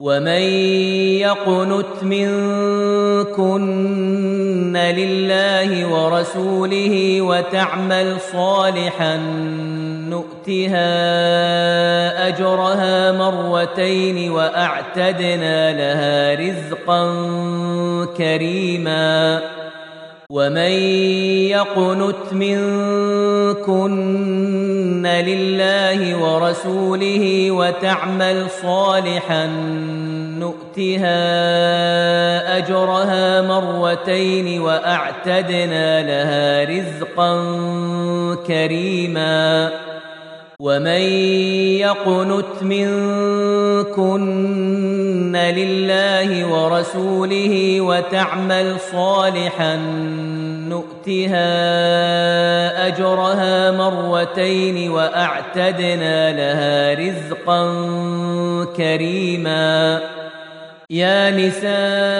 ومن يقنت منكن لله ورسوله وتعمل صالحا نؤتها أجرها مرتين وأعتدنا لها رزقا كريما ومن يقنت منكن لله ورسوله وتعمل صالحا نؤتها أجرها مرتين وأعتدنا لها رزقا كريما ومن يقنت منكن لله ورسوله وتعمل صالحا نؤتها أجرها مرتين وأعتدنا لها رزقا كريما يا نساء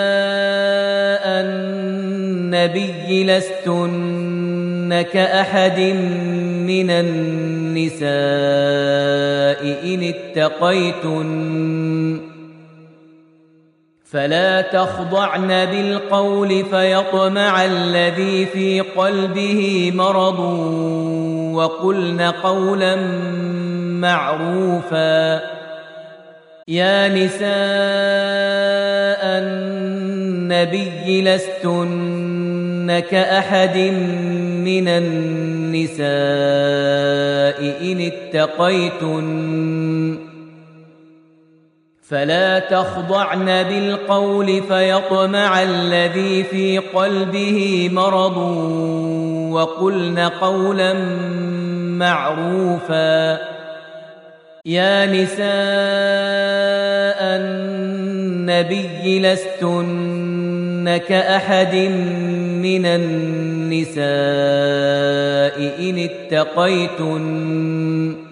النبي لستن كأحد من النساء إن اتقيتن فلا تخضعن بالقول فيطمع الذي في قلبه مرض وقلن قولا معروفا يا نساء النبي لستن كأحد من النساء إن اتقيتن فلا تخضعن بالقول فيطمع الذي في قلبه مرض وقلن قولا معروفا يا نساء النبي لستن كأحد من النساء إن اتقيتن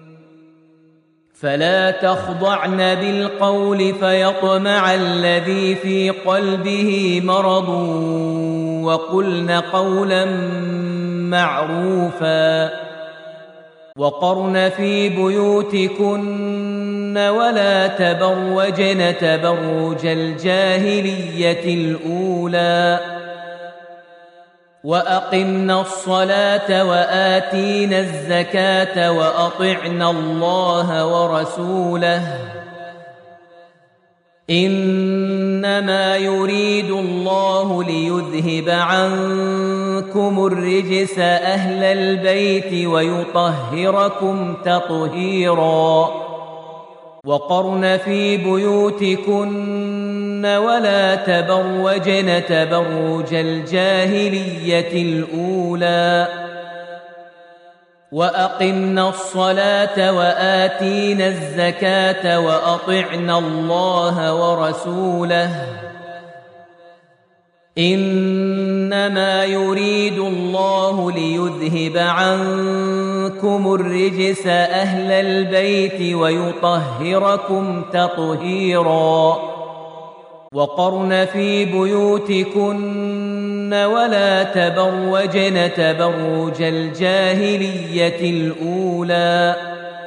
فلا تخضعن بالقول فيطمع الذي في قلبه مرض وقلن قولا معروفا وقرن في بيوتكن ولا تبرجن تبرج الجاهلية الأولى وأقمنا الصلاة وآتينا الزكاة وأطعنا الله ورسوله إنما يريد الله ليذهب عنكم الرجس أهل البيت ويطهركم تطهيرا وقرن في بيوتكن ولا تبرجن تبرج الجاهلية الأولى وأقمنا الصلاة وآتينا الزكاة وأطعنا الله ورسوله إنما يريد الله ليذهب عنكم الرجس أهل البيت ويطهركم تطهيرا وقرن في بيوتكن ولا تبرجن تبرج الجاهلية الأولى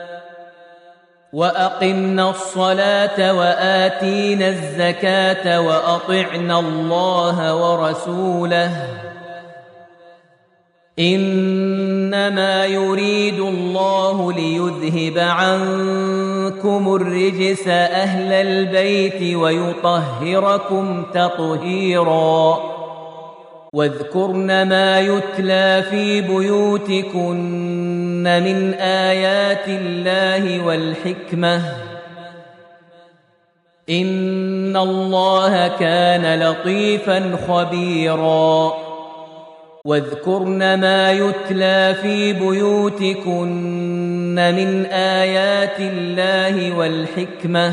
وأقمنا الصلاة وآتينا الزكاة وأطعنا الله ورسوله إنما يريد الله ليذهب عنكم الرجس أهل البيت ويطهركم تطهيرا واذكرن ما يتلى في بيوتكن من آيات الله والحكمة إن الله كان لطيفا خبيرا واذكرن ما يتلى في بيوتكن من آيات الله والحكمة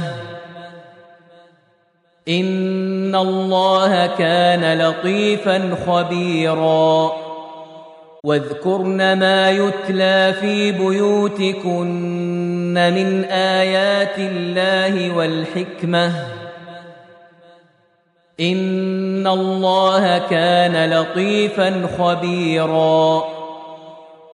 إن الله كان لطيفا خبيرا واذكرن ما يتلى في بيوتكن من آيات الله والحكمة إن الله كان لطيفا خبيرا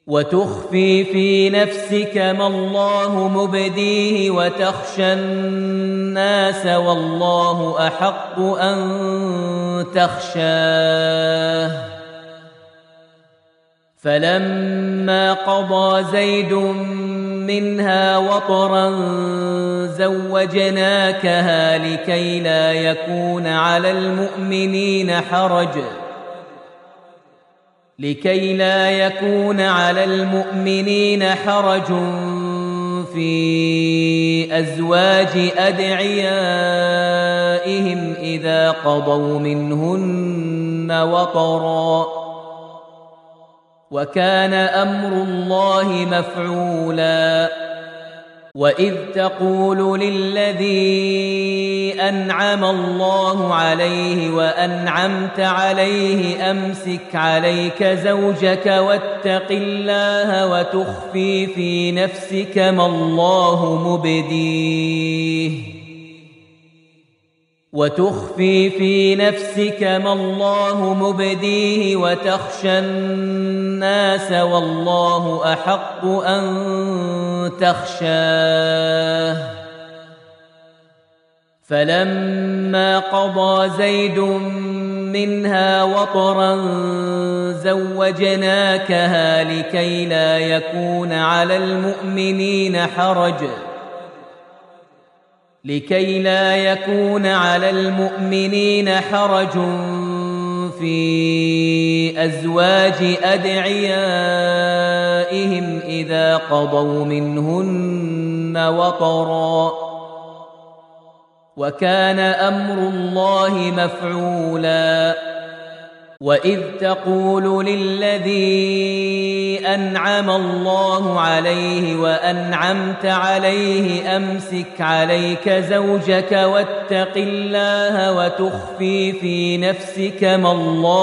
وتخفي في نفسك ما الله مبديه وتخشى الناس والله أحق أن تخشاه. فلما قضى زيد منها وطرا زوجناكها لكي لا يكون على المؤمنين حرج في أزواج أدعيائهم إذا قضوا منهن وطرا، وكان أمر الله مفعولا. وإذ تقول للذي أنعم الله عليه وأنعمت عليه أمسك عليك زوجك واتق الله وتخفي في نفسك ما الله مبديه وتخشى الناس والله أحق أن تخشاه. فلما قضى زيد منها وطرا زوجناكها لكي لا يكون على المؤمنين حرج في أزواج أدعيائهم إذا قضوا منهن وطرا، وكان أمر الله مفعولا. وإذ تقول للذي أنعم الله عليه وأنعمت عليه أمسك عليك زوجك واتق الله وتخفي في نفسك ما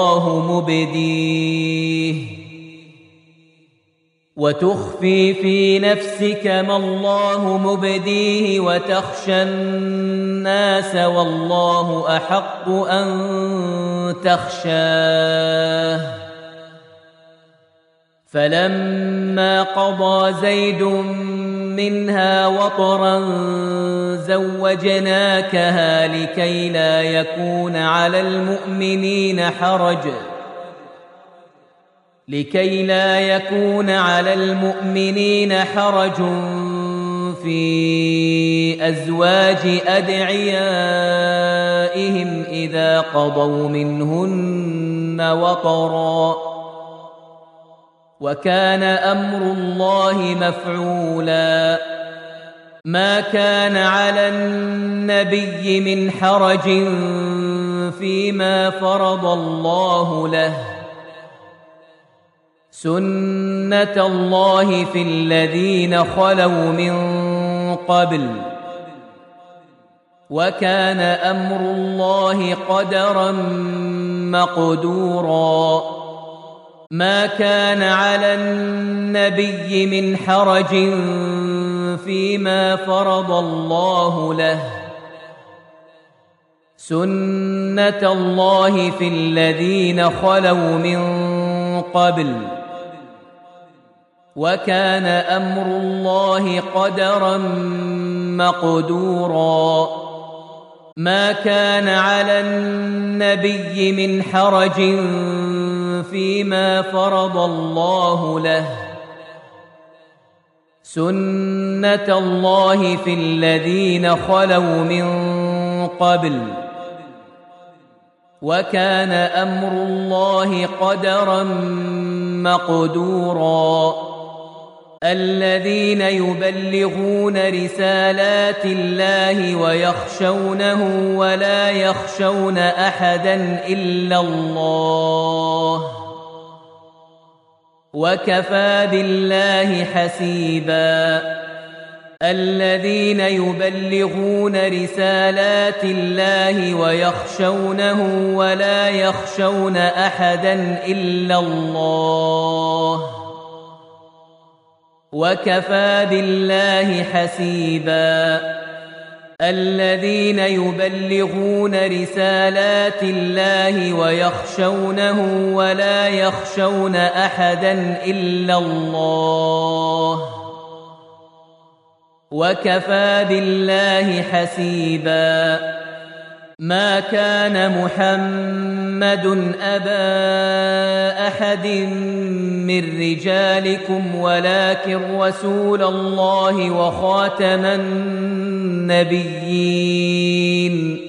الله مبديه وتخشى الناس والله أحق أن تخشاه. فلما قضى زيد منها وطرا زوجناكها لكي لا يكون على المؤمنين حرج في أزواج أدعيائهم إذا قضوا منهن وطرا، وكان أمر الله مفعولا. ما كان على النبي من حرج فيما فرض الله له، سنة الله في الذين خلوا من قبل، وكان أمر الله قدرا مقدورا. ما كان على النبي من حرج فيما فرض الله له، سنة الله في الذين خلوا من قبل، وكان أمر الله قدرا مقدورا. ما كان على النبي من حرج فيما فرض الله له، سنة الله في الذين خلوا من قبل، وكان أمر الله قدرا مقدورا. الذين يبلغون رسالات الله ويخشونه ولا يخشون أحدا إلا الله، وكفى بالله حسيبا. الذين يبلغون رسالات الله ويخشونه ولا يخشون أحدا إلا الله، وكفى بالله حسيبا. الذين يبلغون رسالات الله ويخشونه ولا يخشون أحدا إلا الله وكفى بالله حسيبا ما كان محمد أبا أحد من رجالكم ولكن رسول الله وخاتم النبيين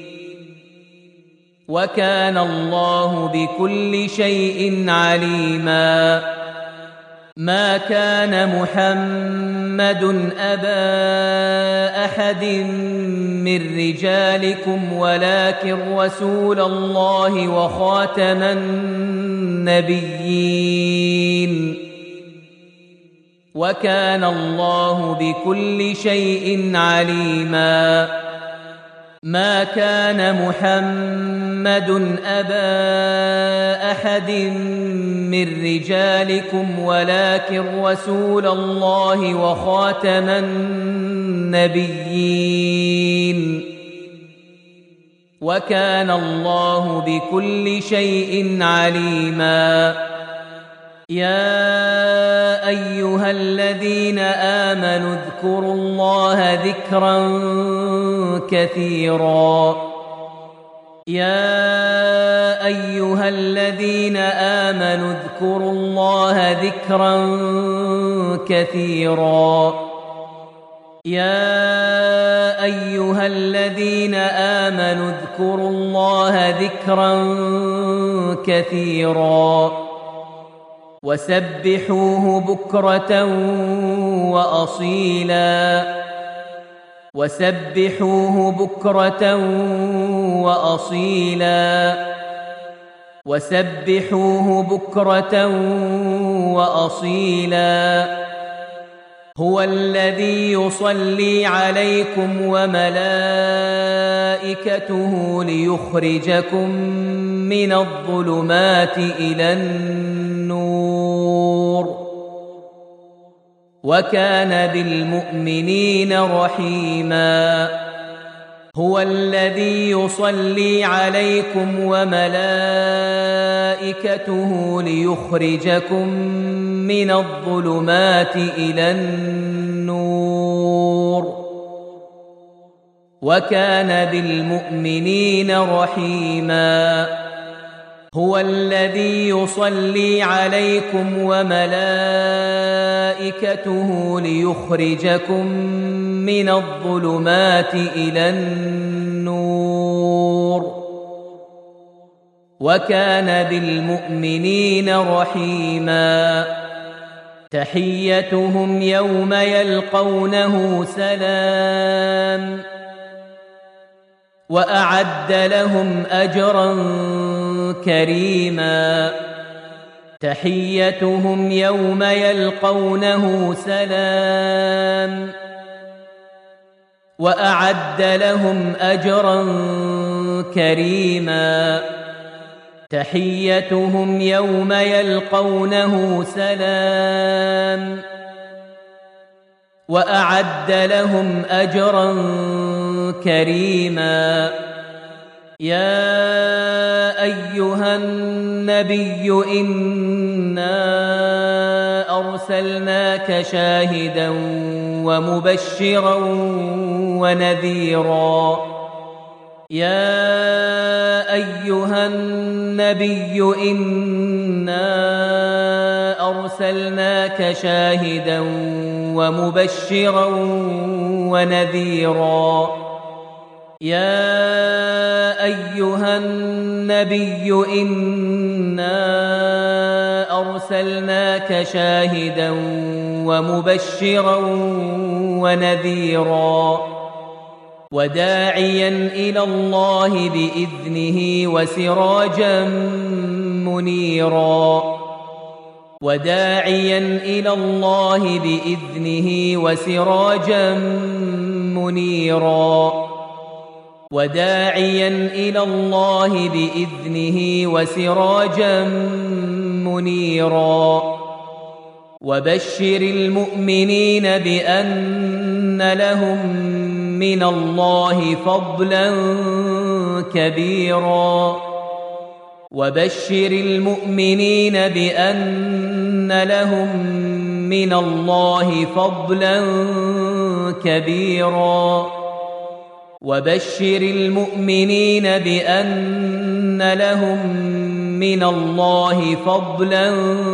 وكان الله بكل شيء عليما ما كان محمد أبا أحد من رجالكم ولكن رسول الله وخاتم النبيين وكان الله بكل شيء عليما ما كان محمد أبا أحد من رجالكم ولكن رسول الله وخاتم النبيين وكان الله بكل شيء عليما يا أيها الذين آمنوا اذكروا الله ذكرا كثيرا يا أيها الذين آمنوا اذكروا الله ذكرا كثيرا يا أيها الذين آمنوا اذكروا الله ذكرا كثيرا وسبحوه بكرة وأصيلا وسبحوه بكرة وأصيلا وسبحوه بكرة وأصيلا هو الذي يصلي عليكم وملائكته ليخرجكم من الظلمات إلى النور وكان بالمؤمنين رحيما هو الذي يصلي عليكم وملائكته ليخرجكم من الظلمات إلى النور وكان بالمؤمنين رحيما هو الذي يصلي عليكم وملائكته ليخرجكم من الظلمات إلى النور وكان بالمؤمنين رحيما تحيتهم يوم يلقونه سلام وأعد لهم أجرا كريما تحيتهم يوم يلقونه سلام وأعد لهم أجرا كريما تحيتهم يوم يلقونه سلام وأعد لهم أجرا كريما يا أيها النبي إنا أرسلناك شاهدا ومبشرا ونذيرا يا أيها النبي إنا أرسلناك شاهدا ومبشرا ونذيرا يا أيها النبي إنا أرسلناك شاهدا ومبشرا ونذيرا وداعيا إلى الله بإذنه وسراجا منيرا وداعيا إلى الله بإذنه وسراجا منيرا وداعيا إلى الله بإذنه وسراجا منيرا وبشر المؤمنين بأن لهم من الله فضلا كبيرا وبشر المؤمنين بأن لهم من الله فضلا كبيرا وبشر المؤمنين بأن لهم من الله فضلا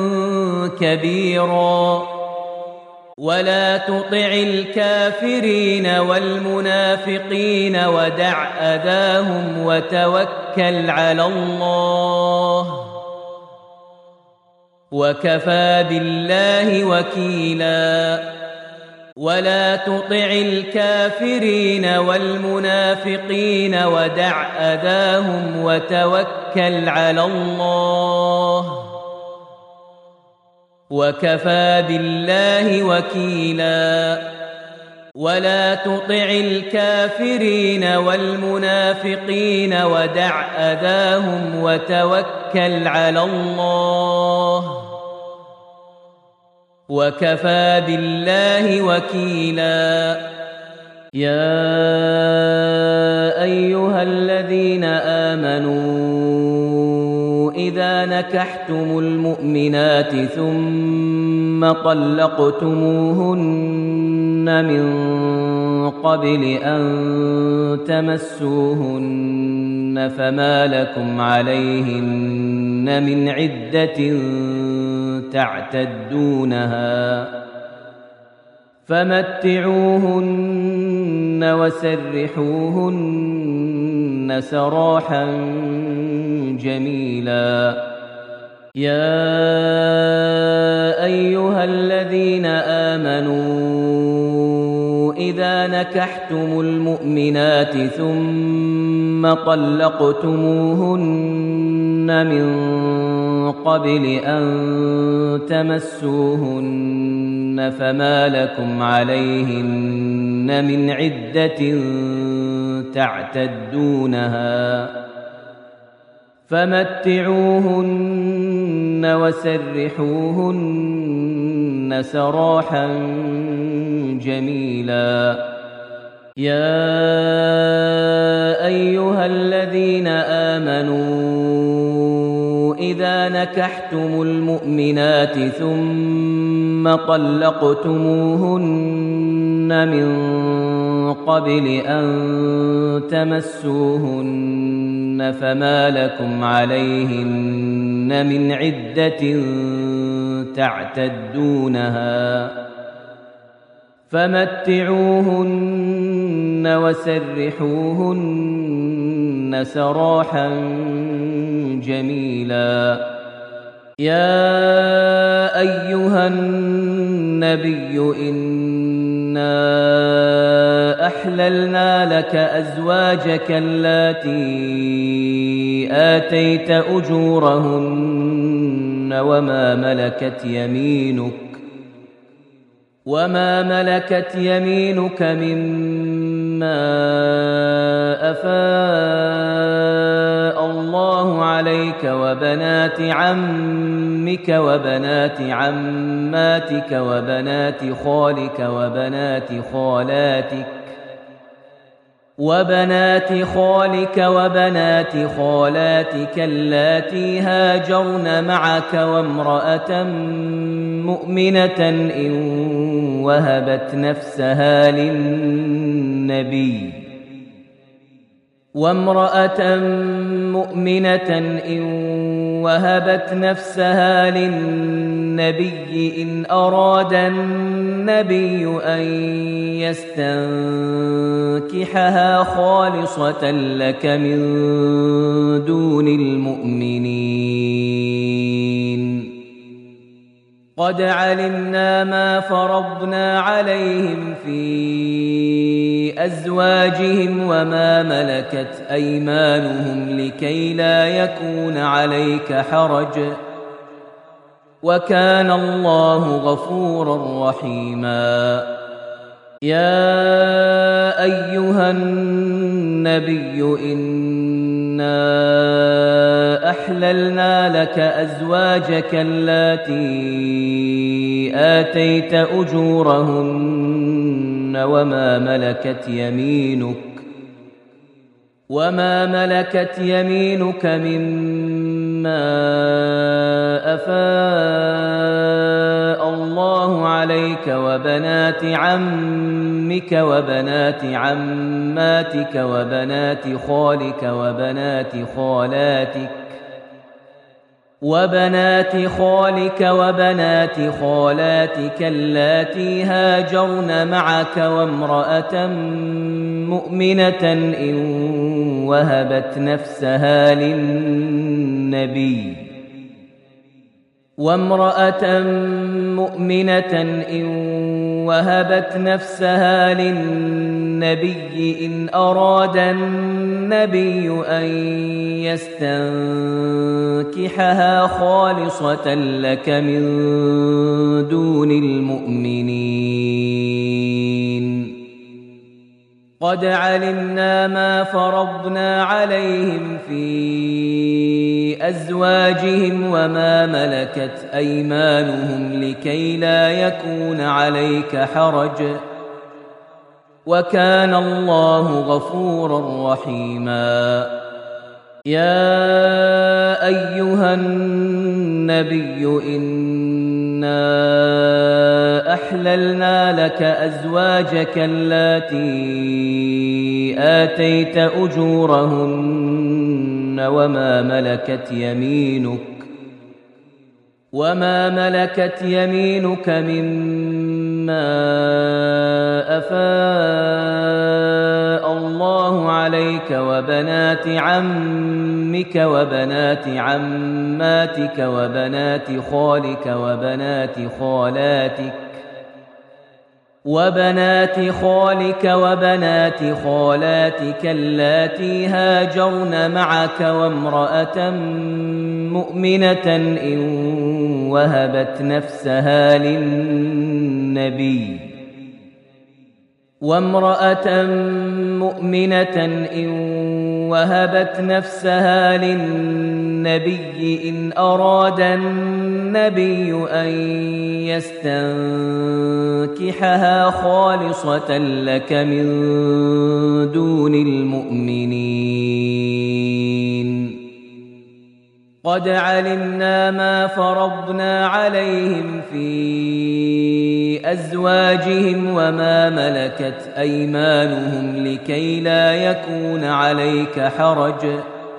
كبيرا ولا تطع الكافرين والمنافقين ودع أذاهم وتوكل على الله وكفى بالله وكيلا ولا تطع الكافرين والمنافقين ودع أذاهم وتوكل على الله وكفى بالله وكيلا ولا تطع الكافرين والمنافقين ودع أذاهم وتوكل على الله وكفى بالله وكيلا يا أيها الذين آمنوا إذا نكحتم المؤمنات ثم طلقتموهن من قبل أن تمسوهن فما لكم عليهن من عدة تعتدونها فمتعوهن وسرحوهن سراحا جميلا يا أيها الذين آمنوا إذا نكحتم المؤمنات ثم طلقتموهن من قبل أن تمسوهن فما لكم عليهن من عدة تعتدونها فمتعوهن وسرحوهن سراحا جميلا يا أيها الذين آمنوا إذا نكحتم المؤمنات ثم طلقتموهن من قبل أن تمسوهن فما لكم عليهن من عدة تعتدونها فمتعوهن وسرحوهن سراحا جميلا يا أيها النبي إنا أحللنا لك أزواجك اللاتي آتيت أجورهن وما ملكت يمينك مما أفاء الله عليك وبنات عمك وبنات عماتك وبنات خالك وبنات خالاتك اللاتي هاجرن معك وامرأة مؤمنة إن وهبت نفسها للنبي إن أراد النبي أن يستنكحها خالصة لك من دون المؤمنين قد علمنا ما فرضنا عليهم في أزواجهم وما ملكت أيمانهم لكي لا يكون عليك حرج وكان الله غفورا رحيما يا أيها النبي إنا أحللنا لك أزواجك اللاتي آتيت أجورهن وما ملكت يمينك مما أفاء الله عليك وبنات عمك وبنات عماتك وبنات خالك وبنات خالاتك اللاتي هاجرن معك وامرأة مؤمنة إن وهبت نفسها للنبي إن أراد النبي أن يستنكحها خالصة لك من دون المؤمنين. قد علمنا ما فرضنا عليهم في أزواجهم وما ملكت أيمانهم لكي لا يكون عليك حرج وكان الله غفورا رحيما. يا أيها النبي إنا أحللنا لك أزواجك اللاتي آتيت أجورهن وما ملكت يمينك مما أفاء الله عليك وبنات عمك وبنات عماتك وبنات خالك وبنات خالاتك اللاتي هاجرن معك وامرأة مؤمنة إن وهبت نفسها للنبي إن أراد النبي أن يستنكحها خالصة لك من دون المؤمنين. قد علمنا ما فرضنا عليهم في أزواجهم وما ملكت أيمانهم لكي لا يكون عليك حرج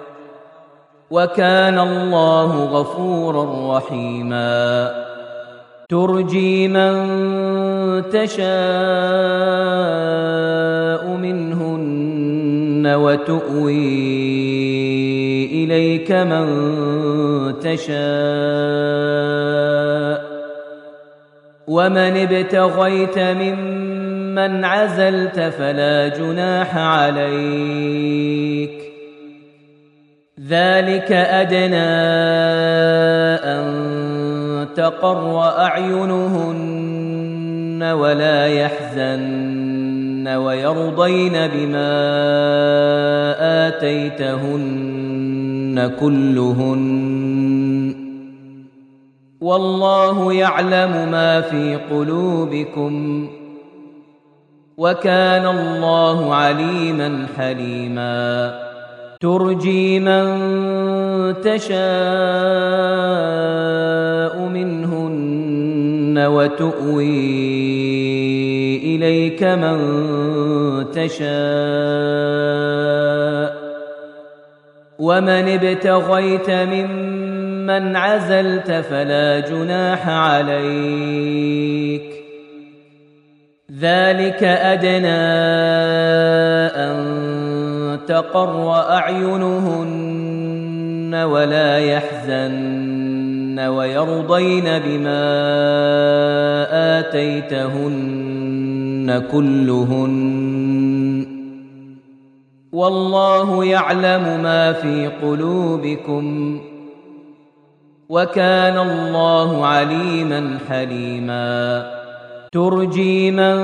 وكان الله غفورا رحيما. ترجي من تشاء منهن وتؤوي إليك من تشاء ومن ابتغيت ممن عزلت فلا جناح عليك. ذلك أدنى أن تقر أعينهن ولا يحزن ويرضين بما آتيتهن كلهن والله يعلم ما في قلوبكم وكان الله عليما حليما. ترجي من تشاء منهن وتؤوي إليك من تشاء ومن ابتغيت ممن عزلت فلا جناح عليك. ذلك أدنى أن تقر أعينهن ولا يحزن ويرضين بما آتيتهن كلهن والله يعلم ما في قلوبكم وكان الله عليما حليما. ترجي من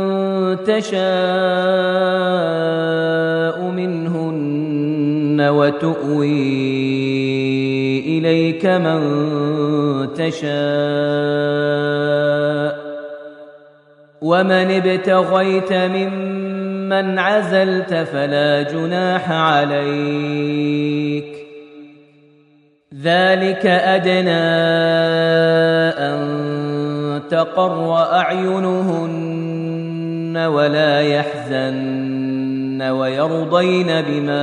تشاء منهن وتؤوي إليك من تشاء ومن ابتغيت ممن عزلت فلا جناح عليك ذلك أدنى أن تقر أعينهن ولا يحزن ويرضين بما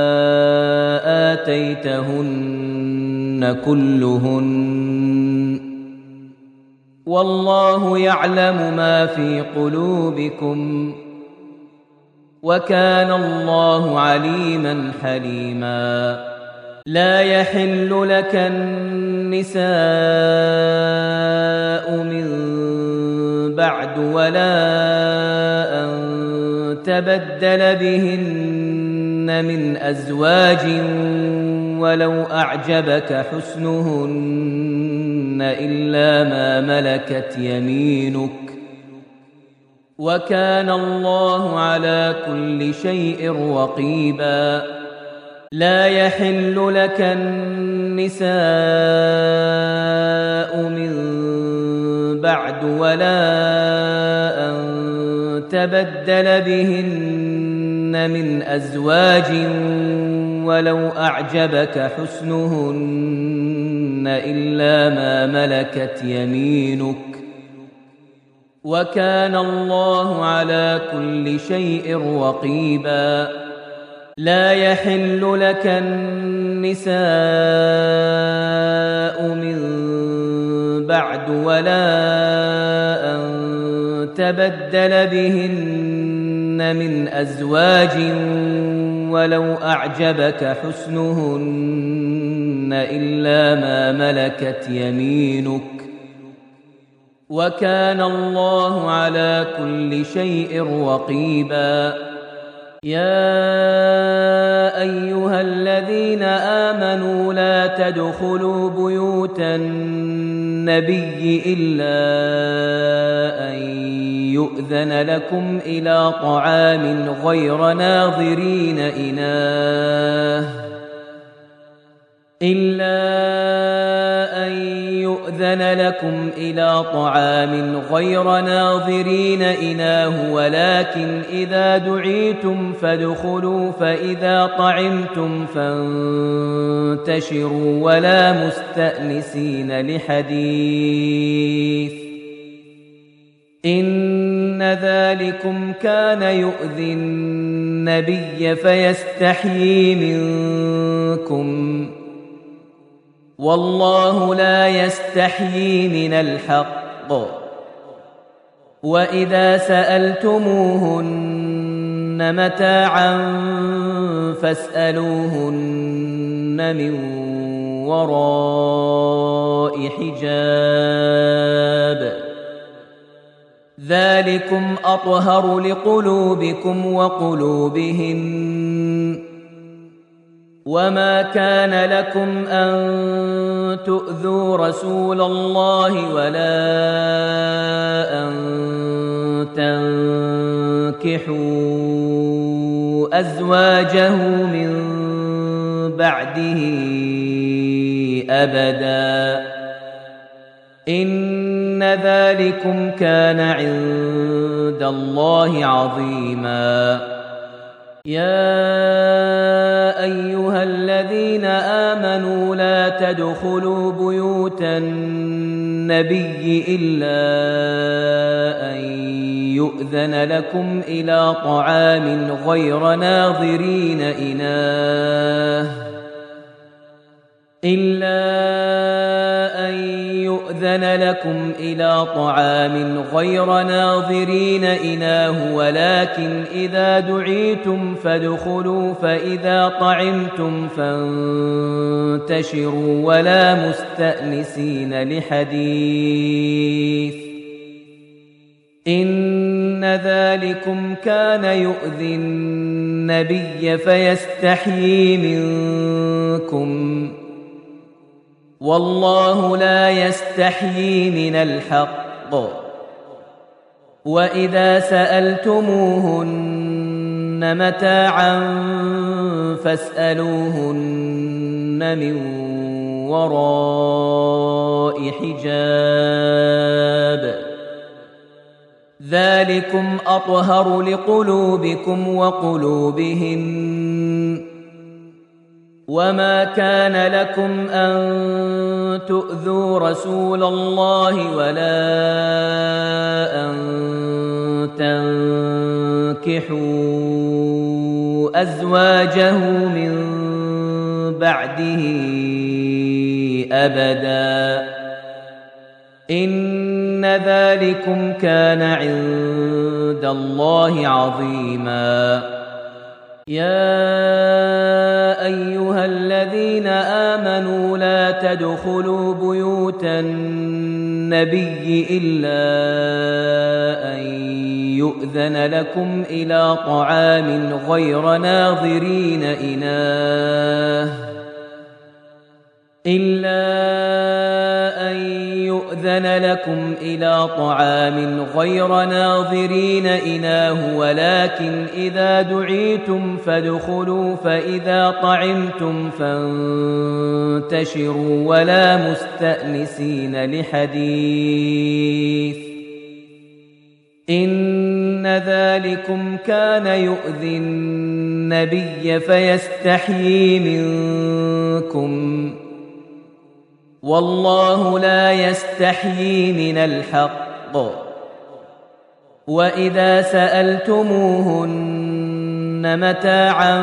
آتيتهن كلهن والله يعلم ما في قلوبكم وكان الله عليما حليما لا يحل لك النساء من بعد ولا أن تبدل بهن من أزواج ولو أعجبك حسنهن إلا ما ملكت يمينك وكان الله على كل شيء رقيبا لا يحل لك النساء من بعد ولا أن تبدل بهن من أزواج ولو أعجبك حسنهن إلا ما ملكت يمينك وكان الله على كل شيء رقيبا لا يحل لك النساء من بعد ولا أن تبدل بهن من أزواج ولو أعجبك حسنهن إلا ما ملكت يمينك وكان الله على كل شيء رقيبا يا أيها الذين آمنوا لا تدخلوا بيوت النبي إلا أن يؤذن لكم إلى طعام غير ناظرين إناه ولكن إذا دعيتم فادخلوا فإذا طعمتم فانتشروا ولا مستأنسين لحديث إن ذلكم كان يؤذي النبي فيستحيي منكم والله لا يستحيي من الحق وإذا سألتموهن متاعا فاسألوهن من وراء حجاب ذلكم أطهر لقلوبكم وقلوبهن وما كان لكم أن تؤذوا رسول الله ولا أن تنكحوا أزواجه من بعده أبدا إن ذلكم كان عند الله عظيما يا أيها الذين آمنوا لا تدخلوا بيوت النبي إلا أن يؤذن لكم إلى طعام غير ناظرين إناه ولكن إذا دعيتم فادخلوا فإذا طعمتم فانتشروا ولا مستأنسين لحديث إن ذلكم كان يؤذي النبي فيستحيي منكم والله لا يستحيي من الحق وإذا سألتموهن متاعا فاسألوهن من وراء حجاب ذلكم أطهر لقلوبكم وقلوبهم وما كان لكم أن تؤذوا رسول الله ولا أن تنكحوا أزواجه من بعده أبدا إن ذلكم كان عند الله عظيما يا أيها الذين آمنوا لا تدخلوا بيوت النبي إلا أن يؤذن لكم إلى طعام غير ناظرين إناه ولكن إذا دعيتم فادخلوا فإذا طعمتم فانتشروا ولا مستأنسين لحديث إن ذلكم كان يؤذي النبي فيستحيي منكم والله لا يستحيي من الحق وإذا سألتموهن متاعا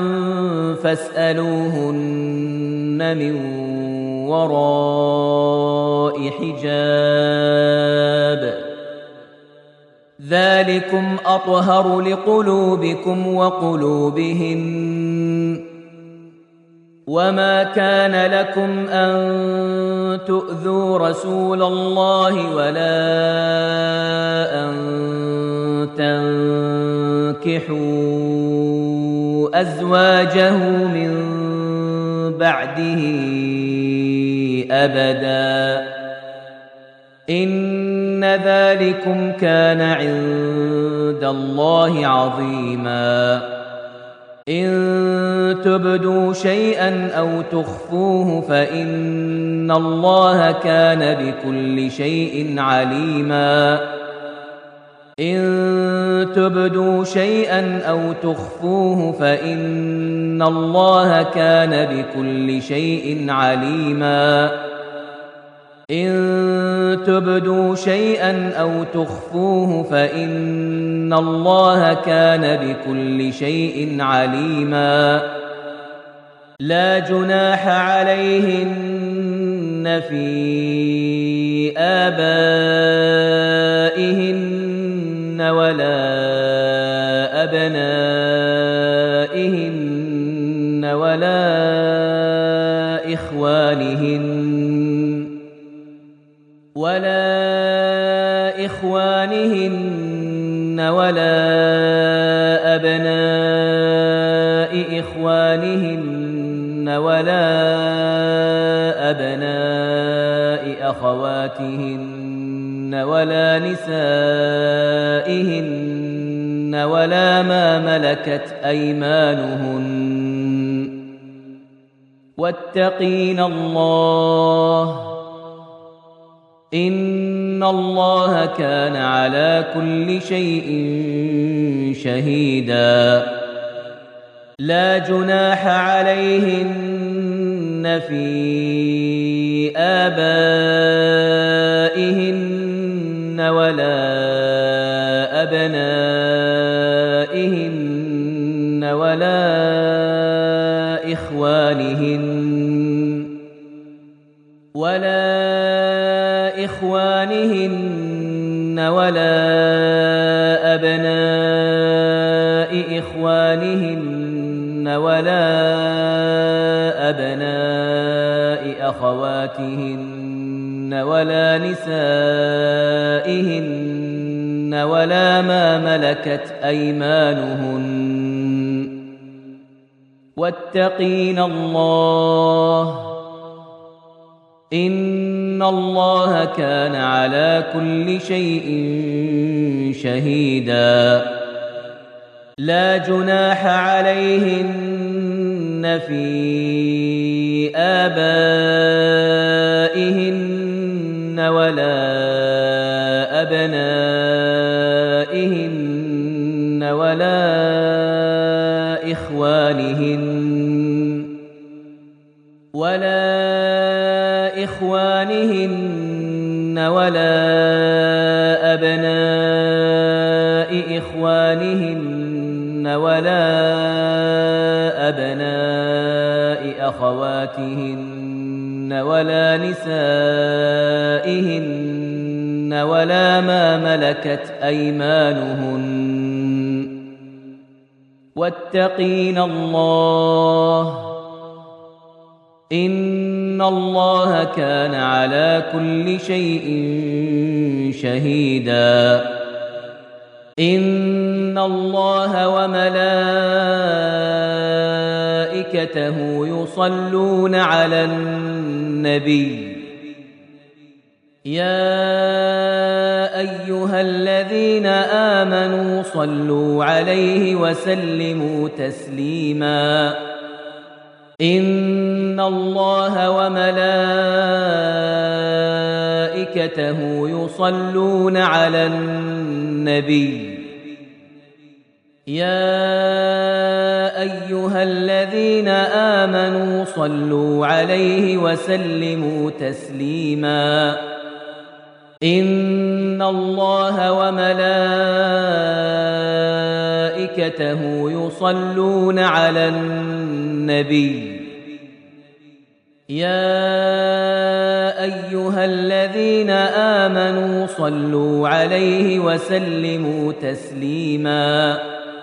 فاسألوهن من وراء حجاب ذلكم أطهر لقلوبكم وقلوبهم وما كان لكم أن تؤذوا رسول الله ولا أن تنكحوا أزواجه من بعده أبدا إن ذلكم كان عند الله عظيما إن تبدوا شيئا أو تخفوه فإن الله كان بكل شيء عليما إن تبدوا شيئا أو تخفوه فإن الله كان بكل شيء عليما إن تبدوا شيئا أو تخفوه فإن الله كان بكل شيء عليما لا جناح عليهن في آبائهن ولا أبنائهن ولا إخوانهن ولا أبناء إخوانهن ولا أبناء أخواتهن ولا نسائهن ولا ما ملكت أيمانهن واتقين الله إن الله كان على كل شيء شهيدا لا جناح عليهن في آبائهن ولا أبنائهن ولا إخوانهن ولا أبناء إخوانهن ولا أبناء أخواتهن ولا نسائهن ولا ما ملكت أيمانهن واتقين الله إن الله كان على كل شيء شهيدا لا جناح عليهن في آبائهن ولا أبنائهن ولا إخوانهن ولا أبناء إخوانهن ولا أبناء أخواتهن ولا نسائهن ولا ما ملكت أيمانهن واتقين الله إن الله كان على كل شيء شهيدا إن الله وملائكته يصلون على النبي يا أيها الذين آمنوا صلوا عليه وسلموا تسليما إن الله وملائكته يصلون على النبي يا أيها الذين آمنوا صلوا عليه وسلموا تسليما إن الله وملائكته يصلون على النبي يا أيها الذين آمنوا صلوا عليه وسلموا تسليما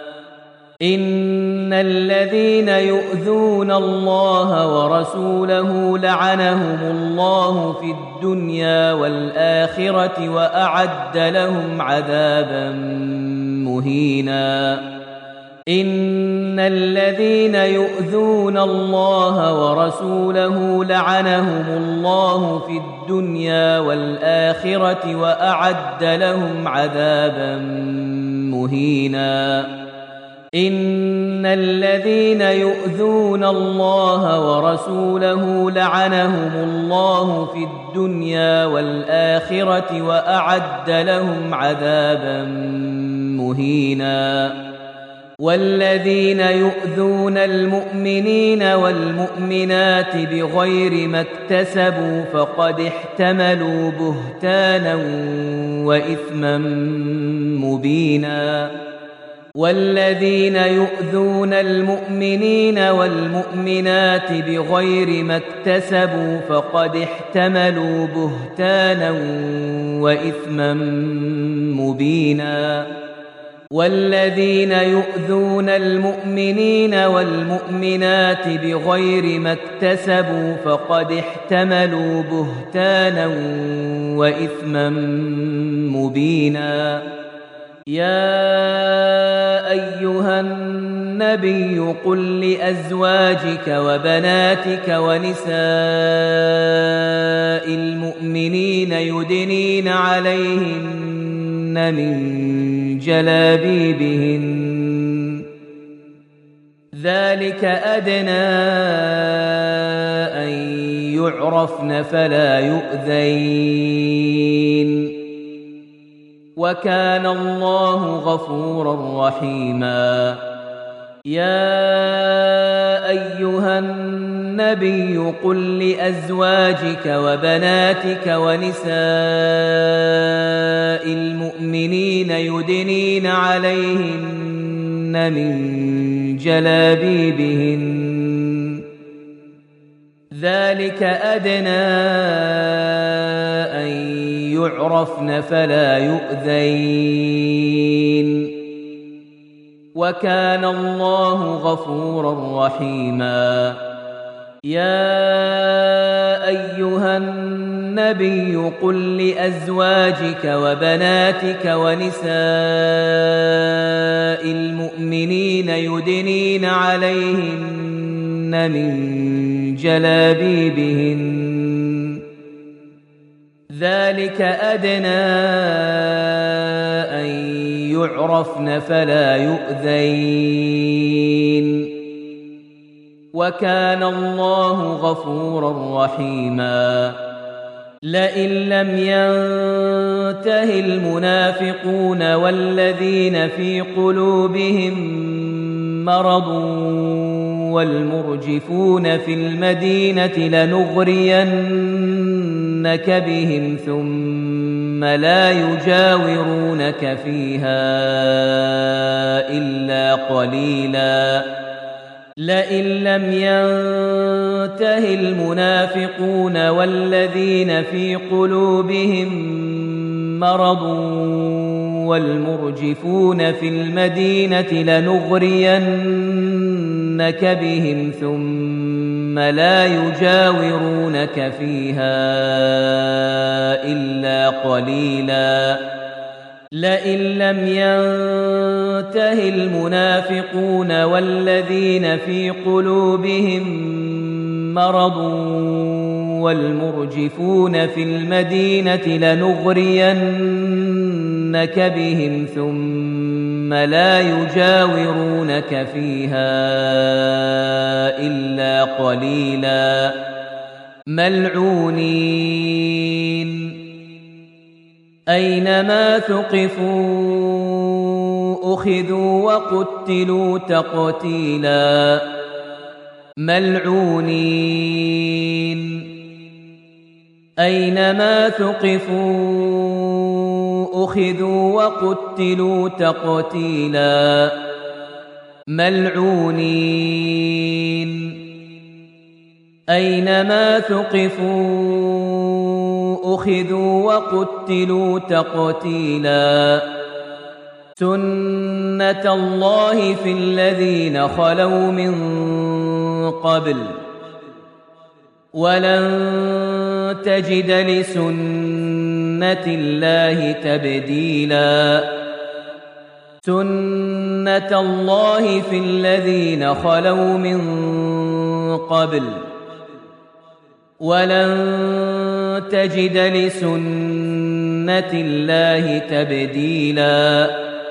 إن الذين يؤذون الله ورسوله لعنهم الله في الدنيا والآخرة وأعد لهم عذابا مهينا إن الذين يؤذون الله ورسوله لعنهم الله في الدنيا والآخرة وأعد لهم عذابا مهينا إن الذين يؤذون الله ورسوله لعنهم الله في الدنيا والآخرة وأعد لهم عذابا مهينا والذين يؤذون المؤمنين والمؤمنات بغير ما اكتسبوا فقد احتملوا بهتانا وإثما مبينا والذين يؤذون المؤمنين والمؤمنات بغير ما اكتسبوا فقد احتملوا بهتانا وإثما مبينا والذين يؤذون المؤمنين والمؤمنات بغير ما اكتسبوا فقد احتملوا بهتانا وإثما مبينا يا أيها النبي قل لأزواجك وبناتك ونساء المؤمنين يدنين عليهن من جلابيبهن ذلك أدنى أن يعرفن فلا يؤذين وكان الله غفورا رحيما يا أيها النبي قل لأزواجك وبناتك ونساء المؤمنين يدنين عليهن من جلابيبهن ذلك أدنى أن يعرفن فلا يؤذين وكان الله غفورا رحيما يا أيها النبي قل لأزواجك وبناتك ونساء المؤمنين يدنين عليهن من جلابيبهن ذلك أدنى أن يعرفن فلا يؤذين وكان الله غفورا رحيما لئن لم ينته المنافقون والذين في قلوبهم مرض والمرجفون في المدينة لنغرينك بهم ثم لا يجاورونك فيها إلا قليلا لئن لم ينته المنافقون والذين في قلوبهم مرض والمرجفون في المدينة لنغرينك بهم ثم لا يجاورونك فيها إلا قليلا لئن لم ينته المنافقون والذين في قلوبهم مرض والمرجفون في المدينة لنغرينك بهم ثم لا يجاورونك فيها إلا قليلا ملعونين أينما ثقفوا أخذوا وقتلوا تقتيلا ملعونين أينما ثقفوا أخذوا وقتلوا تقتيلا ملعونين أينما ثقفوا أخذوا وقتلوا تقتيلا سنة الله في الذين خلوا من قبل ولن تجد لسنة الله تبديلا سنة الله في الذين خلوا من قبل ولن تجد لسنة الله تبديلا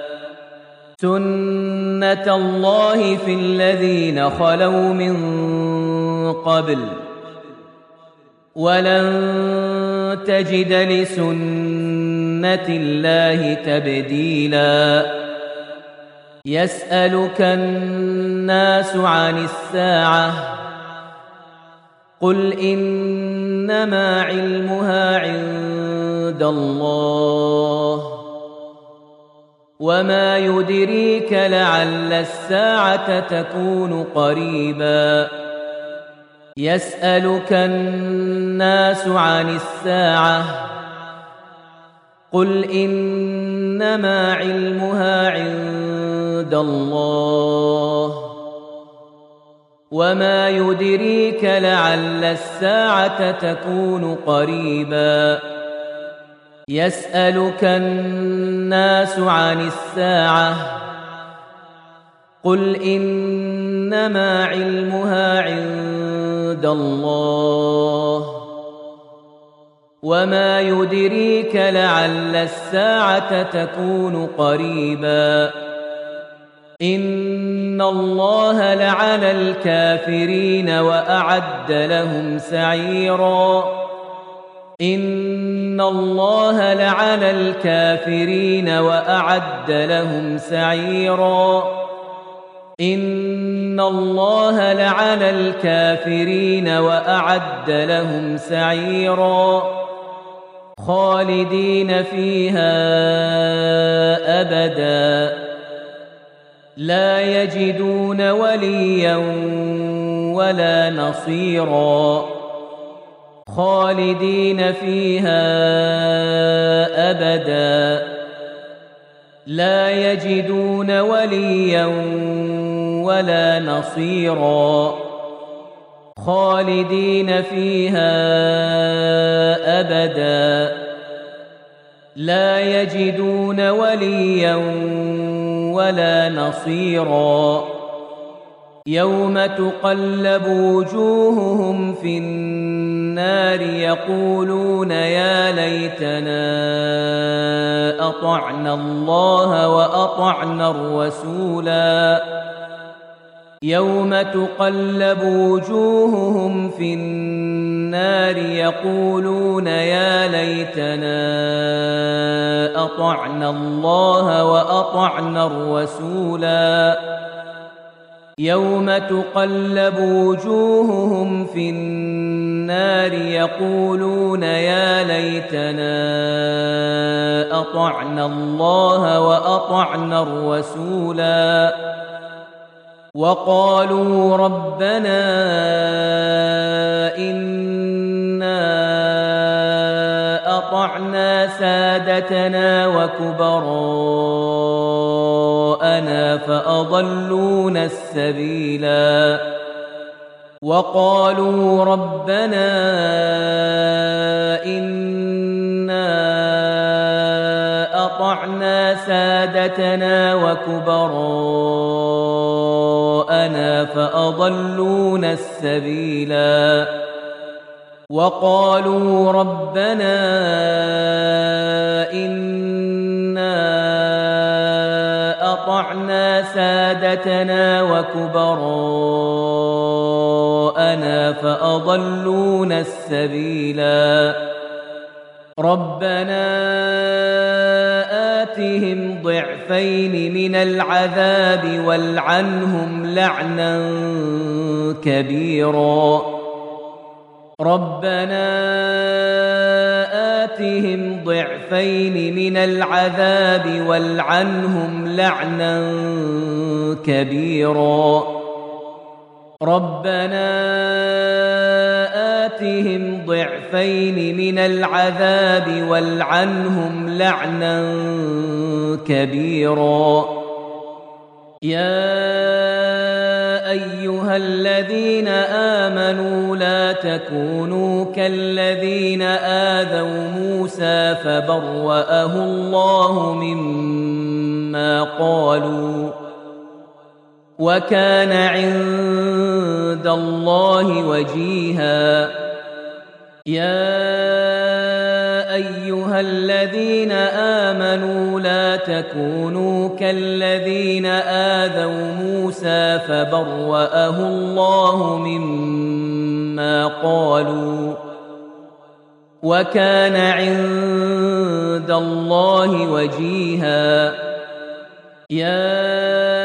سنة الله في الذين خلوا من قبل ولن تجد لسنة الله تبديلا يسألك الناس عن الساعة قل إنما علمها عند الله وما يدريك لعل الساعة تكون قريبا يسألك الناس عن الساعة قل إنما علمها عند الله وما يدريك لعل الساعة تكون قريبا يسألك الناس عن الساعة قل إنما علمها عند الله وما يدريك لعل الساعة تكون قريبا إن الله لعن الكافرين وأعد لهم سعيرا إن الله لعن الكافرين وأعد لهم سعيرا إن الله لعن الكافرين وأعد لهم سعيرا خالدين فيها أبدا لا يجدون وليا ولا نصيرا خالدين فيها أبدا لا يجدون وليا ولا نصيرا خالدين فيها أبدا لا يجدون وليا ولا نصيرا يوم تقلب وجوههم في النار يقولون يا ليتنا أطعنا الله وأطعنا الرسولا يوم تقلب وجوههم في النار النار يقولون يا ليتنا أطعنا الله وأطعنا الرسولا يوم تقلب وجوههم في النار يقولون يا ليتنا أطعنا الله وأطعنا الرسولا وقالوا ربنا إنا أطعنا سادتنا وكبراءنا فأضلونا السبيلا وقالوا ربنا إنا أطعنا سادتنا وكبراءنا فأضلونا السبيلا وقالوا ربنا إنا أطعنا سادتنا وكبراءنا فأضلونا السبيلا ربنا آتهم ضعفين من العذاب والعنهم لعنا كبيرا ربنا آتهم ضعفين من العذاب والعنهم لعنا كبيرا ربنا آتهم ضعفين من العذاب والعنهم لعنا كبيرا يا أيها الذين آمنوا لا تكونوا كالذين آذوا موسى فبرأه الله مما قالوا وكان عند الله وجيها يا أيها الذين آمنوا لا تكونوا كالذين آذوا موسى فبرأه الله مما قالوا وكان عند الله وجيها يا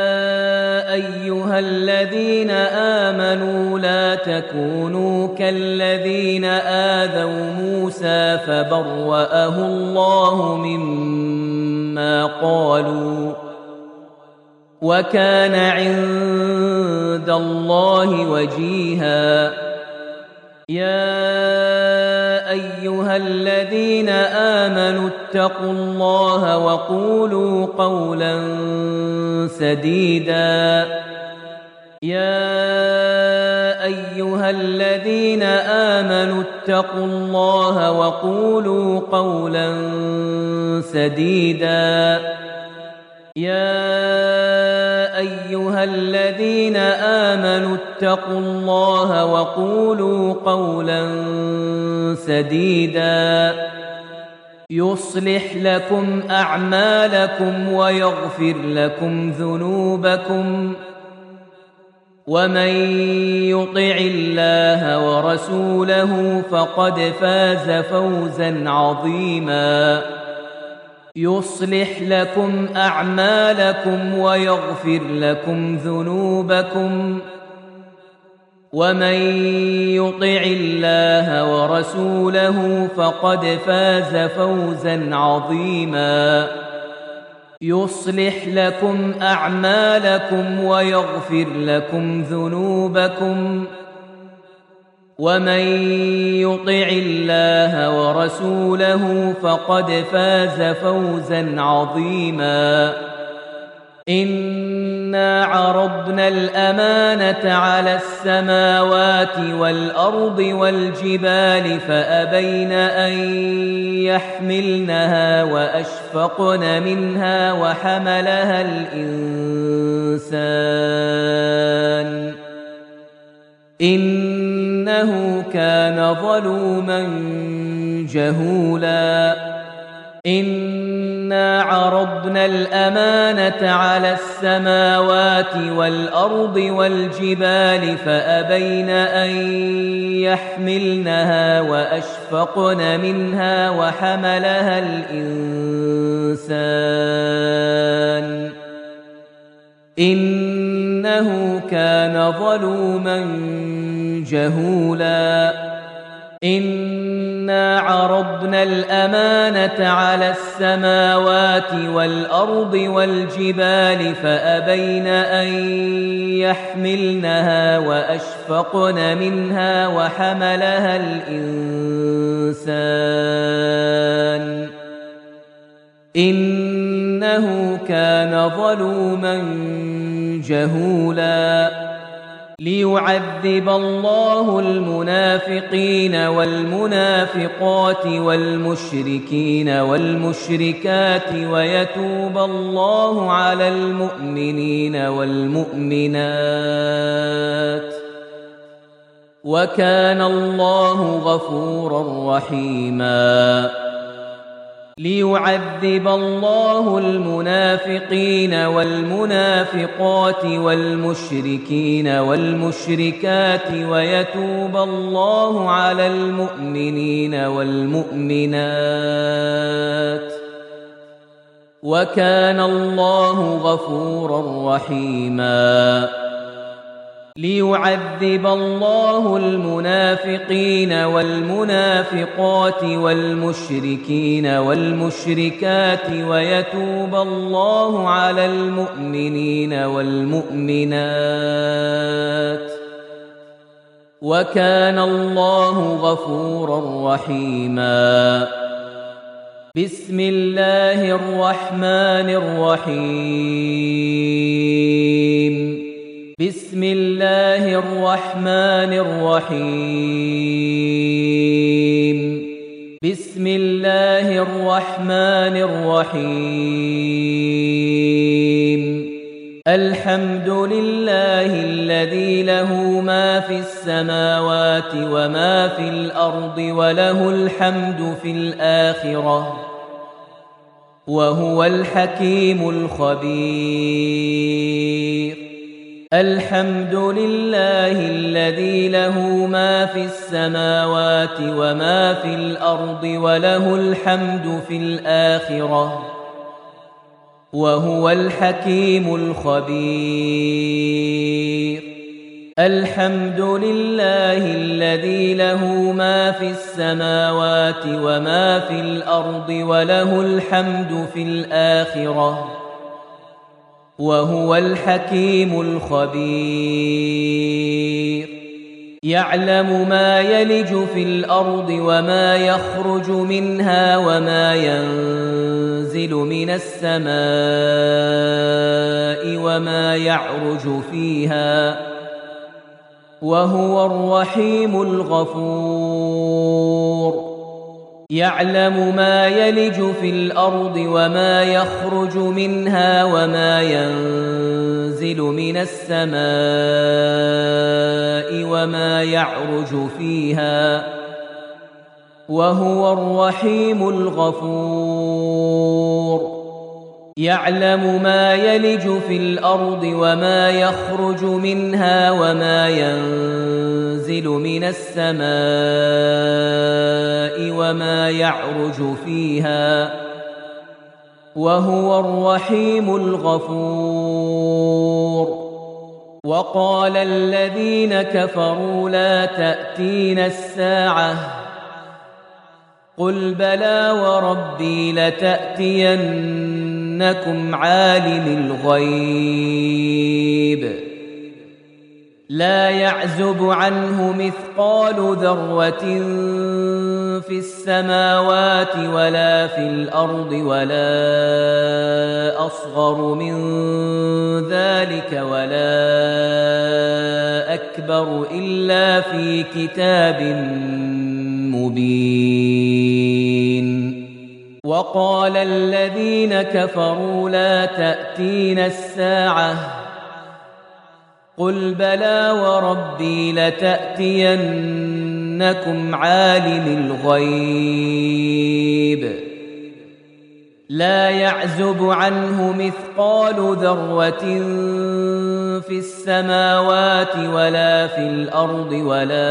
أيها الذين آمنوا لا تكونوا كالذين آذوا موسى فبرأه الله مما قالوا وكان عند الله وجيها يا أيها الذين آمنوا اتقوا الله وقولوا قولا سديدا يا أيها الذين آمنوا اتقوا الله وقولوا قولا سديدا يا أيها الذين آمنوا اتقوا الله وقولوا قولا سديدا يصلح لكم أعمالكم ويغفر لكم ذنوبكم ومن يطع الله ورسوله فقد فاز فوزا عظيما يصلح لكم أعمالكم ويغفر لكم ذنوبكم ومن يطع الله ورسوله فقد فاز فوزا عظيما يصلح لكم أعمالكم ويغفر لكم ذنوبكم ومن يطع الله ورسوله فقد فاز فوزا عظيما إنا عرضنا الأمانة على السماوات والأرض والجبال فأبين أن يحملنها وأشفقن منها وحملها الإنسان إنه كان ظلوما جهولا إنا عرضنا الأمانة على السماوات والأرض والجبال فأبين أن يحملنها وأشفقن منها وحملها الإنسان إنه كان ظلوما جهولا إنا عرضنا الأمانة على السماوات والأرض والجبال فأبين أن يحملنها وأشفقن منها وحملها الإنسان إنه كان ظلوما جهولا ليعذب الله المنافقين والمنافقات والمشركين والمشركات ويتوب الله على المؤمنين والمؤمنات وكان الله غفورا رحيما ليعذب الله المنافقين والمنافقات والمشركين والمشركات ويتوب الله على المؤمنين والمؤمنات وكان الله غفورا رحيما ليعذب الله المنافقين والمنافقات والمشركين والمشركات ويتوب الله على المؤمنين والمؤمنات وكان الله غفورا رحيما بسم الله الرحمن الرحيم بسم الله الرحمن الرحيم بسم الله الرحمن الرحيم الحمد لله الذي له ما في السماوات وما في الأرض وله الحمد في الآخرة وهو الحكيم الخبير الحمد لله الذي له ما في السماوات وما في الأرض وله الحمد في الآخرة وهو الحكيم الخبير الحمد لله الذي له ما في السماوات وما في الأرض وله الحمد في الآخرة وهو الحكيم الخبير يعلم ما يلج في الأرض وما يخرج منها وما ينزل من السماء وما يعرج فيها وهو الرحيم الغفور يعلم ما يلج في الأرض وما يخرج منها وما ينزل من السماء وما يعرج فيها وهو الرحيم الغفور يعلم ما يلج في الأرض وما يخرج منها وما ينزل من السماء وما يعرج فيها وهو الرحيم الغفور وقال الذين كفروا لا تأتينا الساعة قل بلى وربي لتأتينكم عالم الغيب لا يعزب عنه مثقال ذرة في السماوات ولا في الأرض ولا أصغر من ذلك ولا أكبر إلا في كتاب مبين وقال الذين كفروا لا تأتينا الساعة قل بلى وربي لتأتينكم عالم الغيب لا يعزب عنه مثقال ذرة في السماوات ولا في الأرض ولا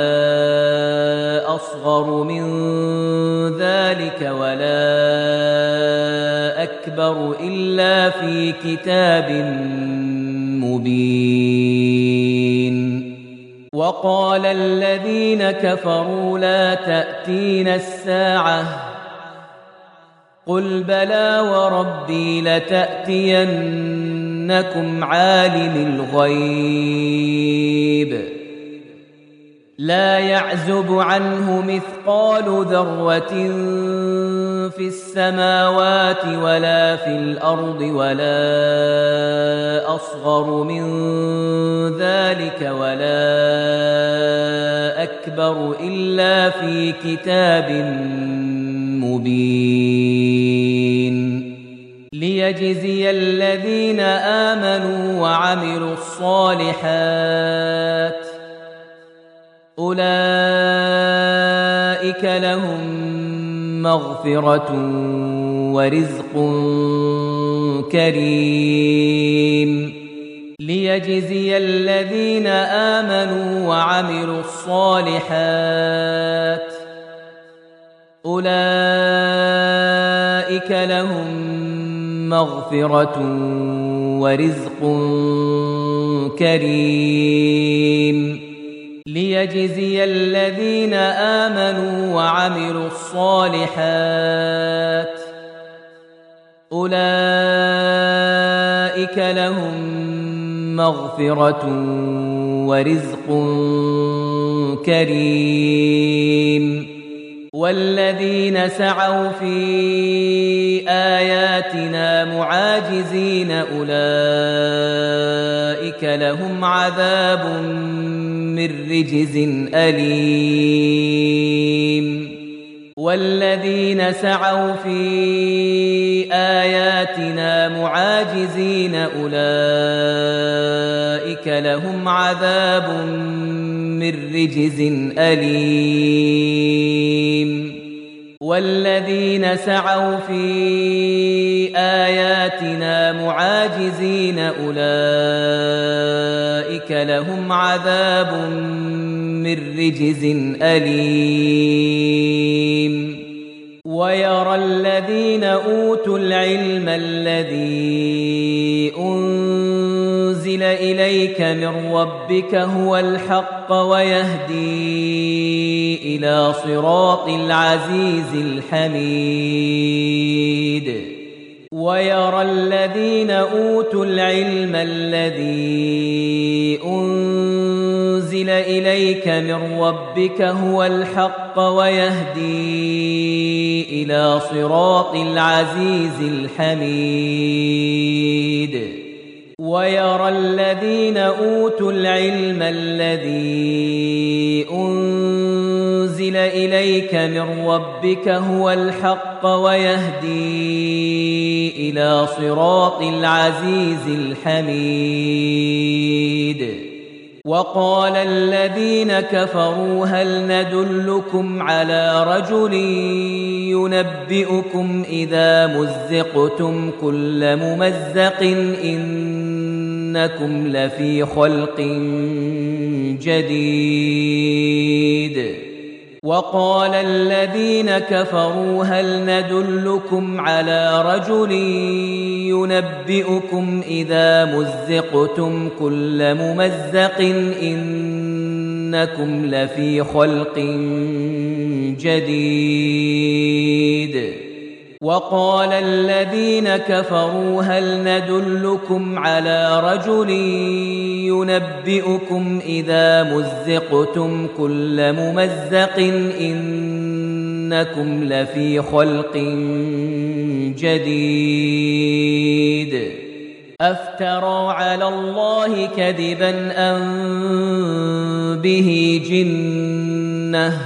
أصغر من ذلك ولا أكبر إلا في كتاب مبين. وقال الذين كفروا لا تأتينا الساعة قل بلى وربي لتأتينكم عالم الغيب لا يعزب عنه مثقال ذرة في السماوات ولا في الأرض ولا أصغر من ذلك ولا أكبر إلا في كتاب مبين. ليجزي الذين آمنوا وعملوا الصالحات أولئك لهم مغفرة ورزق كريم. ليجزي الذين آمنوا وعملوا الصالحات أولئك لهم مغفرة ورزق كريم. ليجزي الذين آمنوا وعملوا الصالحات أولئك لهم مغفرة ورزق كريم. والذين سعوا في آياتنا معاجزين أولئك لهم عذاب من رجز أليم. والذين سعوا في آياتنا معاجزين أولئك لهم عذاب من رجز أليم. والذين سعوا في آياتنا معاجزين أولئك لهم عذاب من رجز أليم. ويرى الذين أوتوا العلم الذي أنزل إليك من ربك هو الحق ويهدي إلى صراط العزيز الحميد. ويرى الذين أوتوا العلم الذي أنزل إليك من ربك هو الحق ويهدي إلى صراط العزيز الحميد. ويرى الذين أوتوا العلم الذي أنزل إليك من ربك هو الحق ويهدي إلى صراط العزيز الحميد. وقال الذين كفروا هل ندلكم على رجل ينبئكم إذا مزقتم كل ممزق إنكم لفي خلق جديد. وقال الذين كفروا هل ندلكم على رجل ينبئكم إذا مزقتم كل ممزق إنكم لفي خلق جديد. وقال الذين كفروا هل ندلكم على رجل ينبئكم إذا مزقتم كل ممزق إنكم لفي خلق جديد. أفتروا على الله كذبا أم به جنة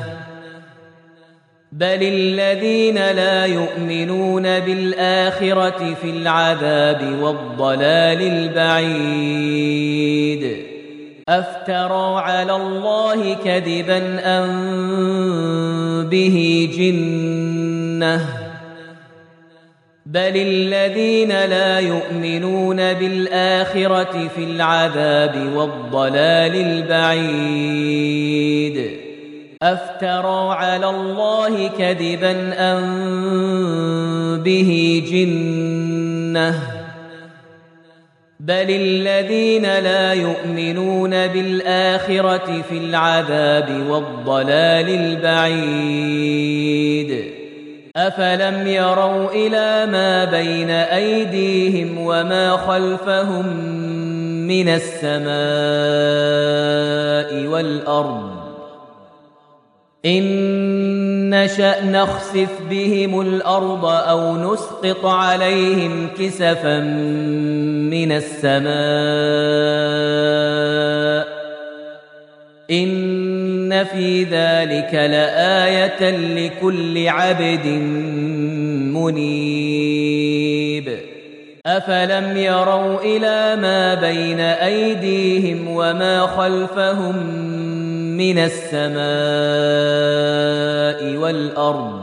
بل الذين لا يؤمنون بالآخرة في العذاب والضلال البعيد. أفتروا على الله كذبا أم به جنة بل الذين لا يؤمنون بالآخرة في العذاب والضلال البعيد أفتروا على الله كذبا أم به جنة بل الذين لا يؤمنون بالآخرة في العذاب والضلال البعيد أفلم يروا إلى ما بين أيديهم وما خلفهم من السماء والأرض إن نشأ نخسف بهم الأرض أو نسقط عليهم كسفا من السماء إن في ذلك لآية لكل عبد منيب أفلم يروا إلى ما بين أيديهم وما خلفهم من السماء والأرض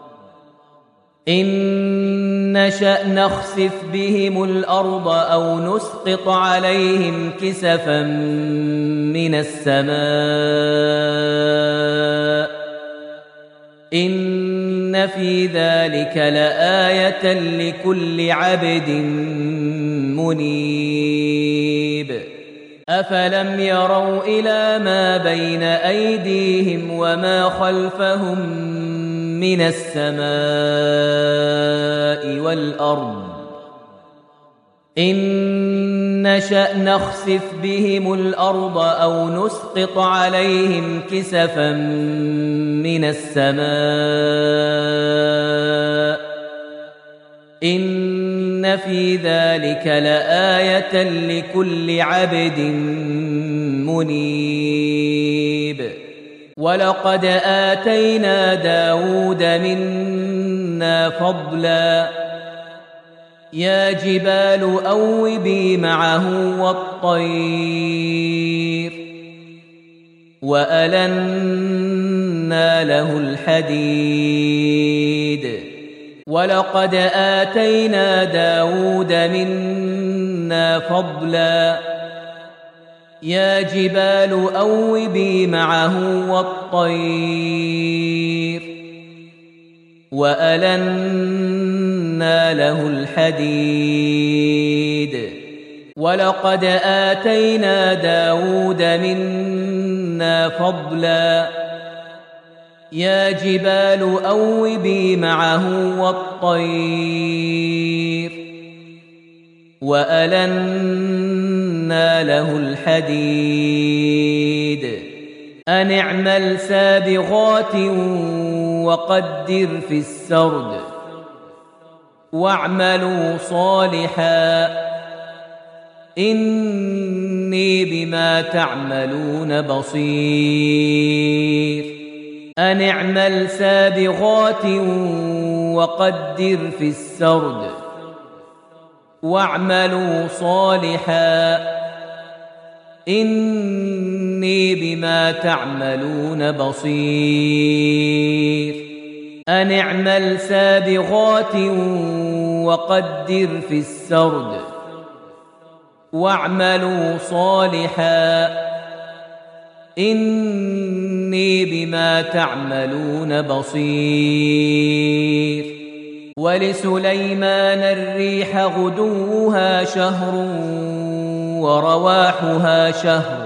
إن نشأ نخسف بهم الأرض أو نسقط عليهم كسفا من السماء إن في ذلك لآية لكل عبد منيب أفلم يروا إلى ما بين أيديهم وما خلفهم من السماء والأرض إن نشأ نخسف بهم الأرض أو نسقط عليهم كسفا من السماء إن في ذلك لآية لكل عبد منيب ولقد آتينا داود منا فضلا يا جبال أوبي معه والطير وألنا له الحديد ولقد آتينا داود منا فضلا يا جبال أوبي معه والطير وألنا له الحديد ولقد آتينا داود منا فضلا يا جبال أوبي معه والطير وألنا له الحديد أن اعمل سابغات وقدر في السرد واعملوا صالحا إني بما تعملون بصير أن اعمل سابغات وقدر في السرد واعملوا صالحا إني بما تعملون بصير أن اعمل سابغات وقدر في السرد واعملوا صالحا إني بما تعملون بصير ولسليمان الريح غدوها شهر ورواحها شهر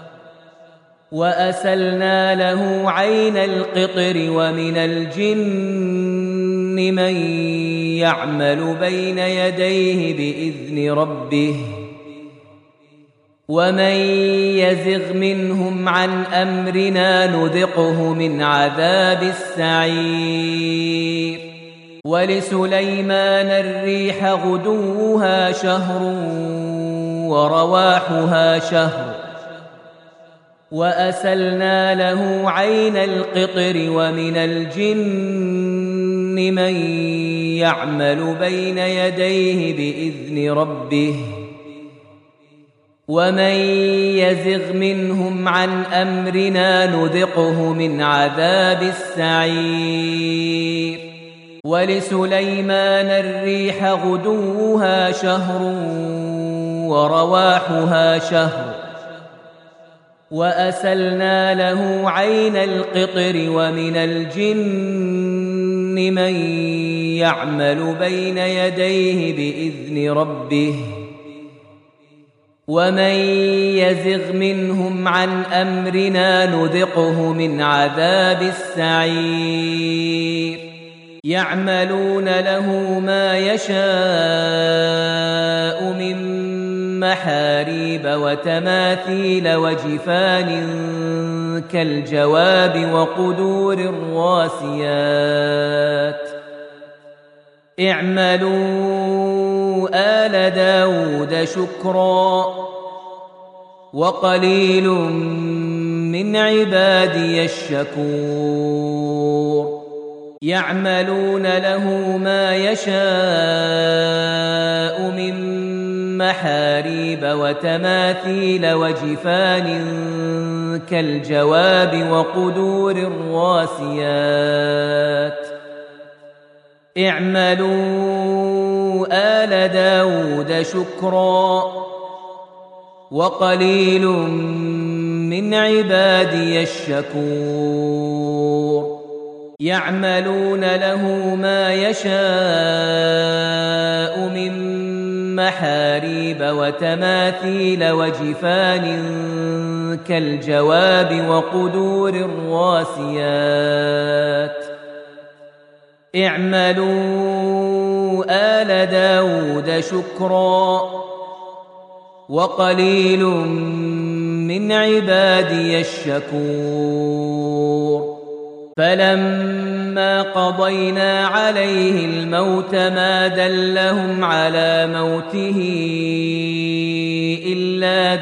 وأسلنا له عين القطر ومن الجن من يعمل بين يديه بإذن ربه ومن يزغ منهم عن أمرنا نذقه من عذاب السعير ولسليمان الريح غدوها شهر ورواحها شهر وأسلنا له عين القطر ومن الجن من يعمل بين يديه بإذن ربه ومن يزغ منهم عن أمرنا نذقه من عذاب السعير ولسليمان الريح غدوها شهر ورواحها شهر وأسلنا له عين القطر ومن الجن من يعمل بين يديه بإذن ربه ومن يزغ منهم عن أمرنا نذقه من عذاب السعير يعملون له ما يشاء من محاريب وتماثيل وجفان كالجواب وقدور الراسيات اعملوا آل داود شكرا وقليل من عبادي الشكور يعملون له ما يشاء من محاريب وتماثيل وجفان كالجواب وقدور الراسيات اعملوا آل داود شكرا وقليل من عبادي الشكور يعملون له ما يشاء من محاريب وتماثيل وجفان كالجواب وقدور الراسيات اعملوا آل داود شكرا وقليل من عبادي الشكور فلما قضينا عليه الموت ما دلهم على موته إلا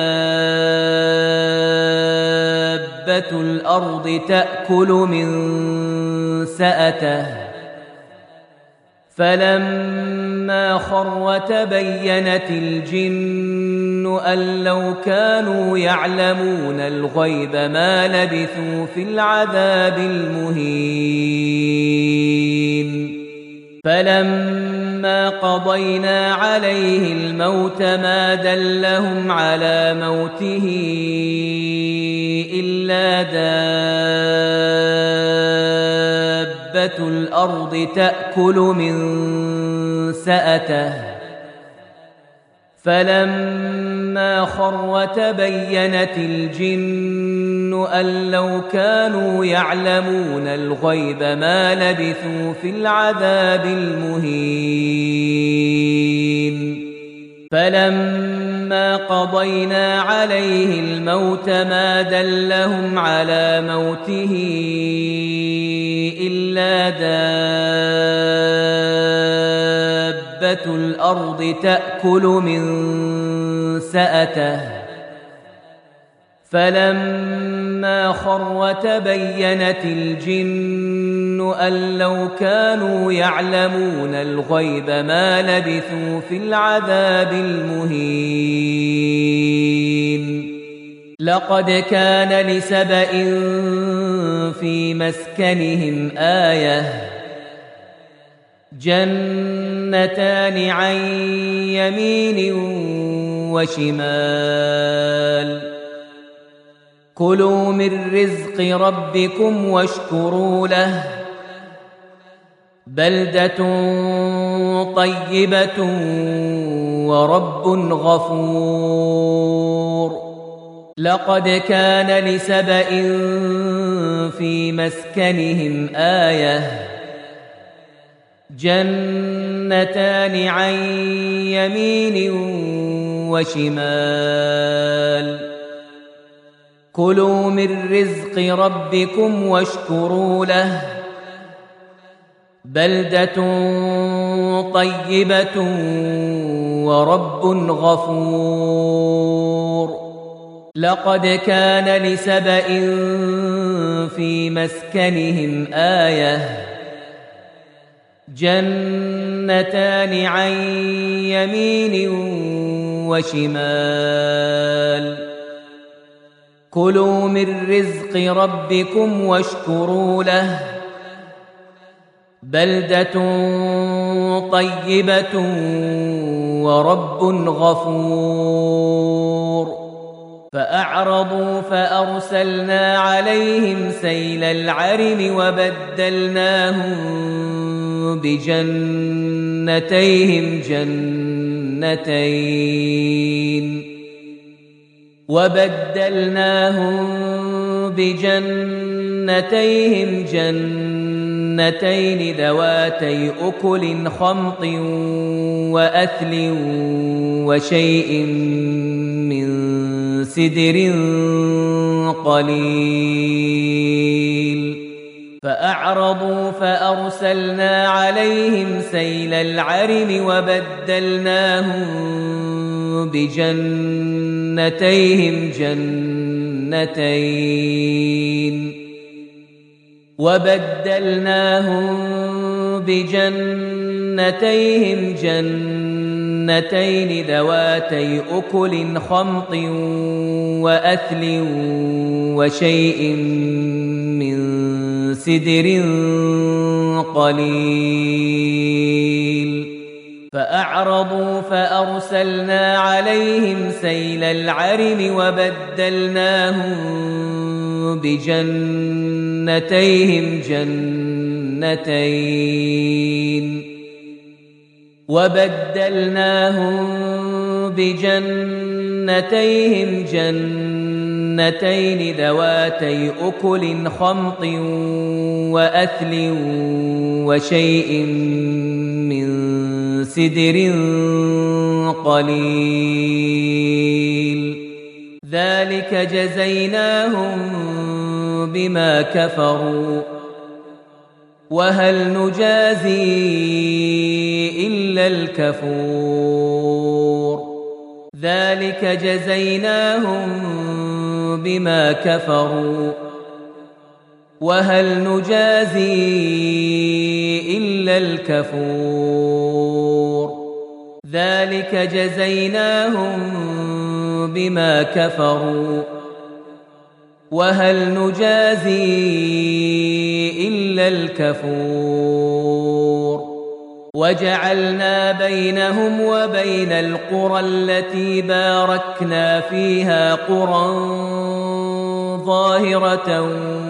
دابة الأرض تأكل من سأته فلما خر تبينت الجن أن لو كانوا يعلمون الغيب ما لبثوا في العذاب المهين فلما قضينا عليه الموت ما دلهم على موته إلا دابة الأرض تأكل من سأته فلما خر تبينت الجن أن لو كانوا يعلمون الغيب ما لبثوا في العذاب المهين فلما قضينا عليه الموت ما دلهم على موته إلا دابة الأرض تأكل من سأته فلما خر تبينت الجن أن لو كانوا يعلمون الغيب ما لبثوا في العذاب المهين لقد كان لسبإ في مسكنهم آية جنتان عن يمين وشمال كلوا من رزق ربكم واشكروا له بلدة طيبة ورب غفور لقد كان لسبإ في مسكنهم آية جنتان عن يمين وشمال كلوا من رزق ربكم واشكروا له بلدة طيبة ورب غفور لقد كان لسبإ في مسكنهم آية جنتان عن يمين وشمال كلوا من رزق ربكم واشكروا له بلدة طيبة ورب غفور فأعرضوا فأرسلنا عليهم سيل العرم وبدلناهم بجنتين جنتين ذواتي أكل خمط وأثل وشيء من سدر قليل فأعرضوا فأرسلنا عليهم سيل العرم وبدلناهم بجنتين جنتين ذواتي أكل خمط وأثل وشيء من سدر قليل فأعرضوا فأرسلنا عليهم سيل العرم وبدلناهم بجنتين جنتين ذواتي أكل خمط وأثل وشيء من سدر قليل ذلك جزيناهم بما كفروا وهل نجازي إلا الكفور ذلك جزيناهم بما كفروا وهل نجازي إلا الكفور ذلك جزيناهم بما كفروا وهل نجازي إلا الكفور وجعلنا بينهم وبين القرى التي باركنا فيها قرى ظاهرة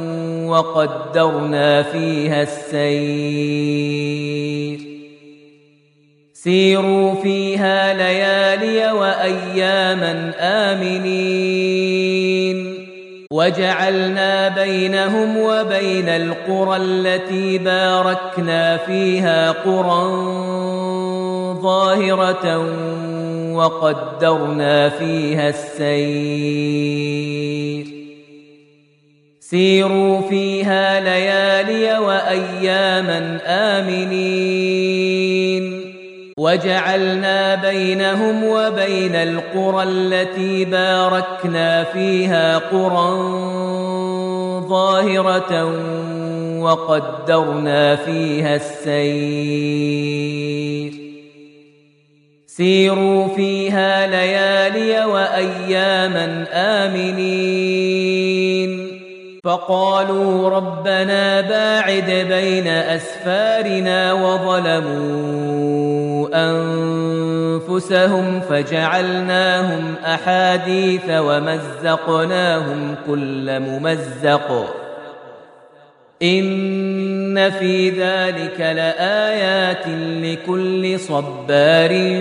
وقدرنا فيها السير سيروا فيها ليالي وأياما آمنين وجعلنا بينهم وبين القرى التي باركنا فيها قرى ظاهرة وقدرنا فيها السير سيروا فيها ليالي وأياما آمنين وجعلنا بينهم وبين القرى التي باركنا فيها قرى ظاهرة وقدرنا فيها السير سيروا فيها ليالي وأياما آمنين فقالوا ربنا باعد بين أسفارنا وظلموا أنفسهم فجعلناهم أحاديث ومزقناهم كل ممزق إن في ذلك لآيات لكل صبار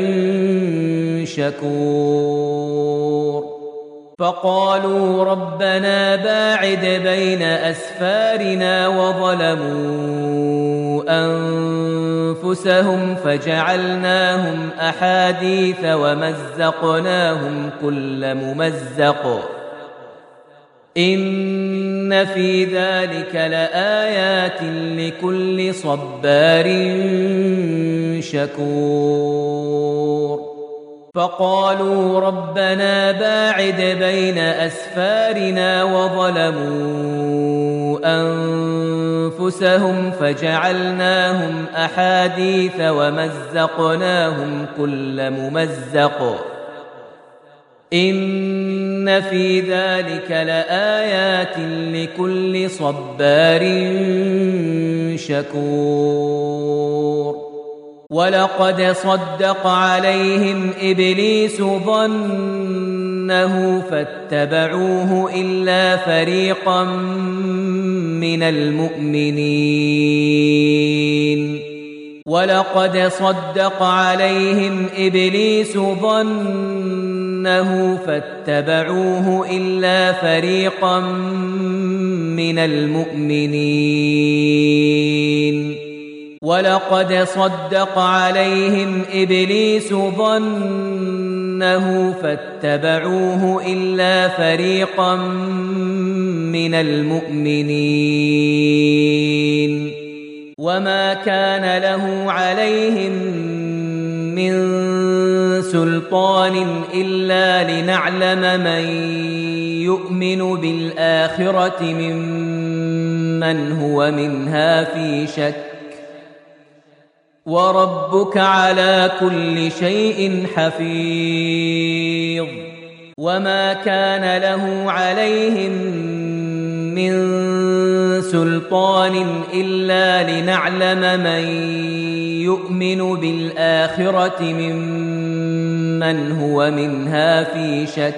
شكور فقالوا ربنا باعد بين أسفارنا وظلموا أنفسهم فجعلناهم أحاديث ومزقناهم كل ممزق إن في ذلك لآيات لكل صبار شكور فقالوا ربنا باعد بين أسفارنا وظلموا أنفسهم فجعلناهم أحاديث ومزقناهم كل ممزق إن في ذلك لآيات لكل صبار شكور ولقد صدق عليهم إبليس ظنه فاتبعوه إلا فريقا من المؤمنين ولقد صدق عليهم إبليس ظنه فاتبعوه إلا فريقا من المؤمنين ولقد صدق عليهم إبليس ظنه فاتبعوه إلا فريقا من المؤمنين وما كان له عليهم من سلطان إلا لنعلم من يؤمن بالآخرة ممن هو منها في شك وربك على كل شيء حفيظ وما كان له عليهم من سلطان إلا لنعلم من يؤمن بالآخرة ممن هو منها في شك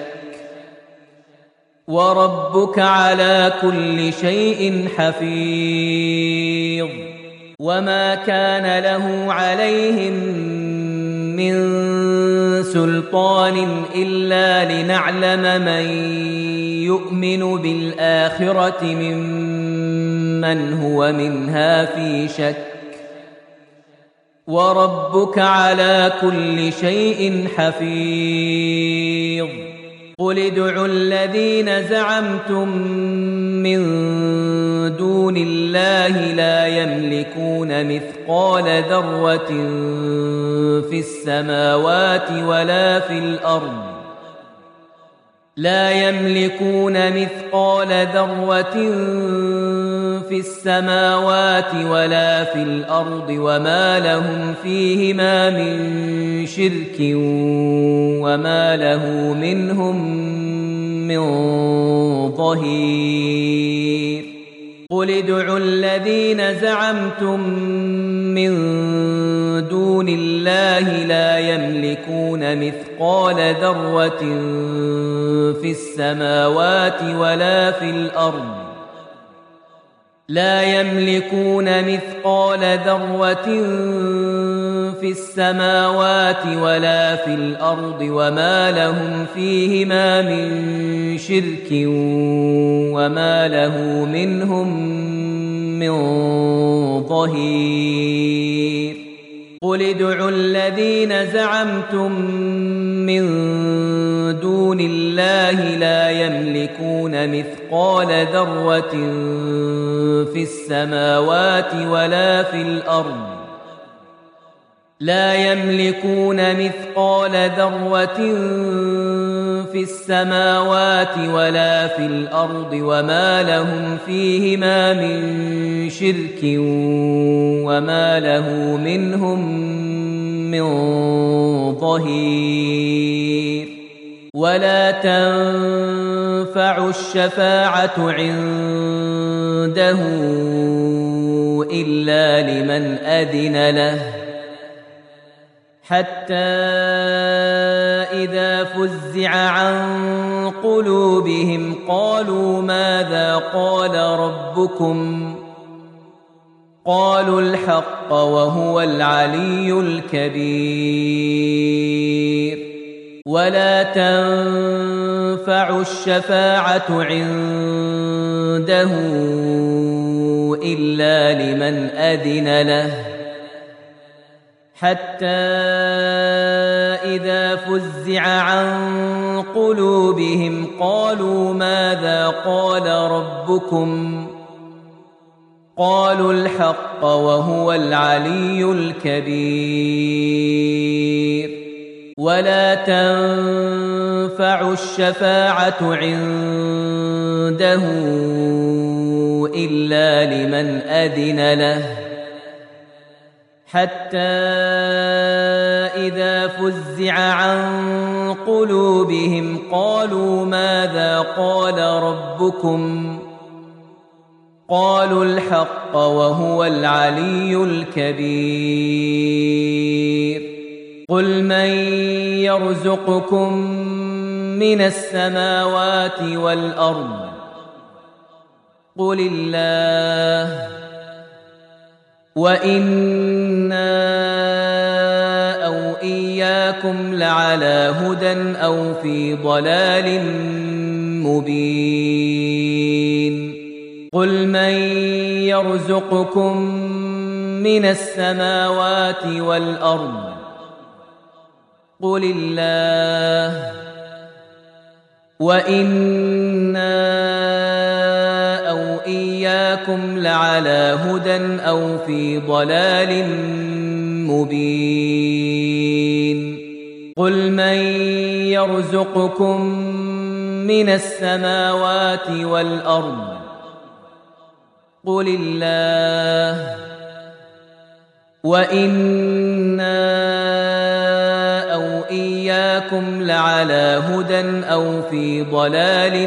وربك على كل شيء حفيظ وما كان له عليهم من سلطان إلا لنعلم من يؤمن بالآخرة ممن هو منها في شك وربك على كل شيء حفيظ قل ادعوا الذين زعمتم من دون الله لا يملكون مثقال ذرة في السماوات ولا في الأرض لا يملكون مثقال ذرة في السماوات ولا في الأرض وما لهم فيهما من شرك وما له منهم من ظهير قل ادعوا الذين زعمتم من دون الله لا يملكون مثقال ذرة في السماوات ولا في الأرض لا يملكون مثقال ذرة في السماوات ولا في الأرض وما لهم فيهما من شرك وما له منهم من ظهير قل ادعوا الذين زعمتم من دون الله لا يملكون مثقال ذرة في السماوات ولا في الأرض لا يملكون مثقال ذرة في السماوات ولا في الأرض وما لهم فيهما من شرك وما له منهم من ظهير ولا تنفع الشفاعة عنده إلا لمن أذن له حتى إذا فزع عن قلوبهم قالوا ماذا قال ربكم قالوا الحق وهو العلي الكبير ولا تنفع الشفاعة عنده إلا لمن أذن له حتى إذا فزع عن قلوبهم قالوا ماذا قال ربكم قالوا الحق وهو العلي الكبير ولا تنفع الشفاعة عنده إلا لمن أذن له حتى إذا فزع عن قلوبهم قالوا ماذا قال ربكم قالوا الحق وهو العلي الكبير قل من يرزقكم من السماوات والأرض قل الله وإنا أو إياكم لعلى هدى أو في ضلال مبين قل من يرزقكم من السماوات والأرض قل الله وإنا أو إياكم لعلى هدى أو في ضلال مبين قل من يرزقكم من السماوات والأرض قل الله وإنا أو إياكم لعلى هدى أو في ضلال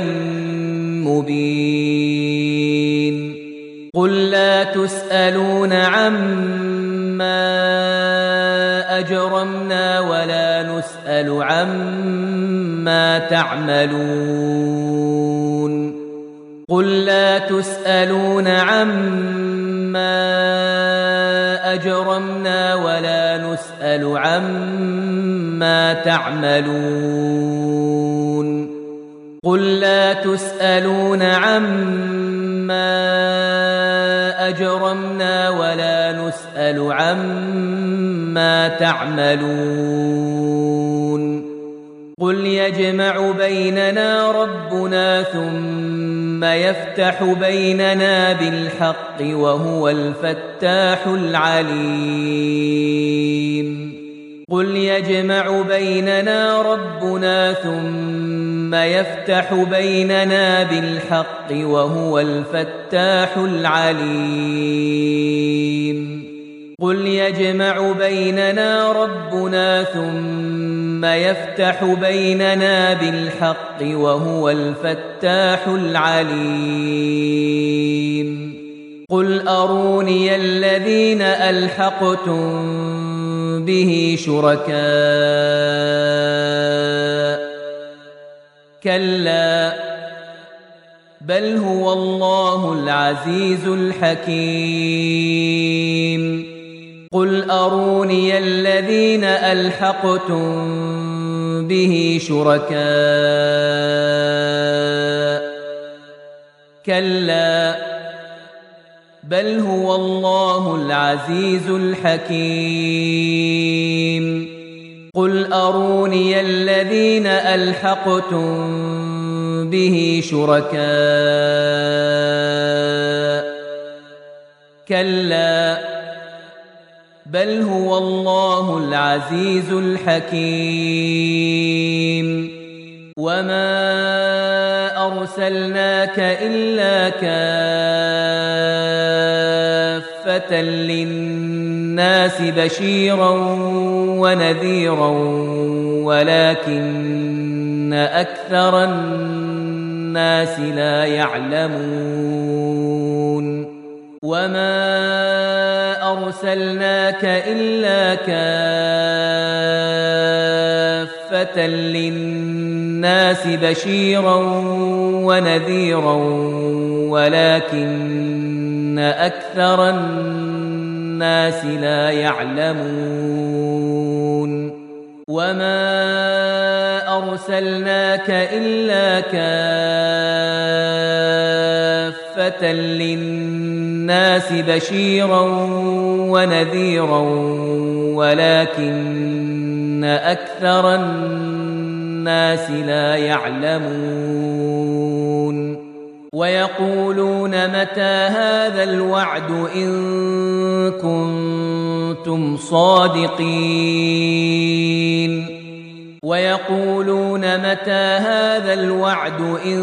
مبين قل لا تسألون عما أجرمنا ولا نسأل عما تعملون قل لا تسألون عما أجرمنا ولا نسأل عما تعملون قل لا تسألون عما أجرمنا ولا نسأل عما تعملون قل يجمع بيننا ربنا ثم يفتح بيننا بالحق وهو الفتاح العليم قل يجمع بيننا ربنا ثم يفتح بيننا بالحق وهو الفتاح العليم قل يجمع بيننا ربنا ثم يفتح بيننا بالحق وهو الفتاح العليم قل أروني الذين ألحقتم به شركاء كلا بل هو الله العزيز الحكيم قل أروني الذين ألحقتم به شركاء كلا بل هو الله العزيز الحكيم قل أروني الذين ألحقتم به شركاء كلا بل هو الله العزيز الحكيم وما أرسلناك إلا كافة للناس بشيرا ونذيرا ولكن أكثر الناس لا يعلمون وما أرسلناك إلا كافة للناس بشيرا ونذيرا ولكن أكثر الناس لا يعلمون وما أرسلناك إلا كافة للناس بشيرا ونذيرا ولكن أكثر الناس لا يعلمون ويقولون متى هذا الوعد إن كنتم صادقين ويقولون متى هذا الوعد إن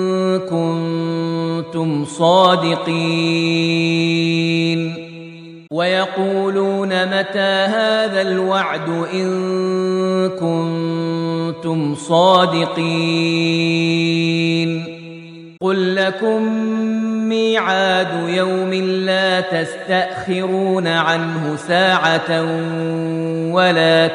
كنتم صادقين ويقولون متى هذا الوعد إن كنتم صادقين قل لكم ميعاد يوم لا تستأخرون عنه ساعة ولا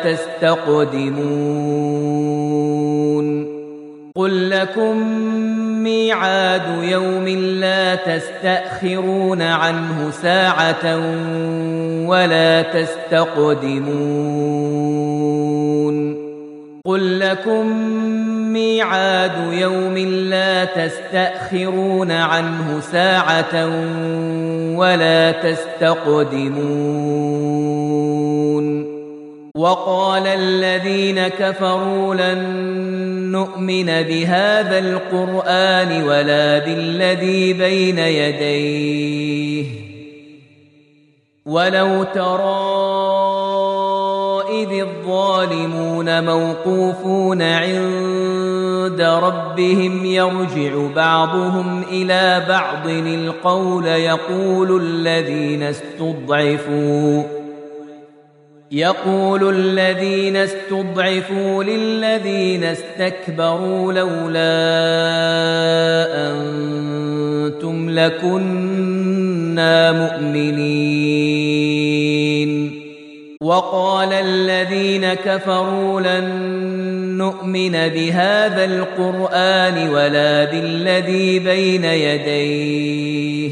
تستقدمون قل لكم ميعاد يوم لا تستأخرون عنه ساعة ولا تستقدمون قل لكم ميعاد يوم لا تستأخرون عنه ساعة ولا تستقدمون وقال الذين كفروا لن نؤمن بهذا القرآن ولا بالذي بين يديه ولو ترى إذ الظالمون موقوفون عند ربهم يرجع بعضهم إلى بعض القول يقول الذين استضعفوا للذين استكبروا لولا أنتم لكنا مؤمنين وقال الذين كفروا لن نؤمن بهذا القرآن ولا بالذي بين يديه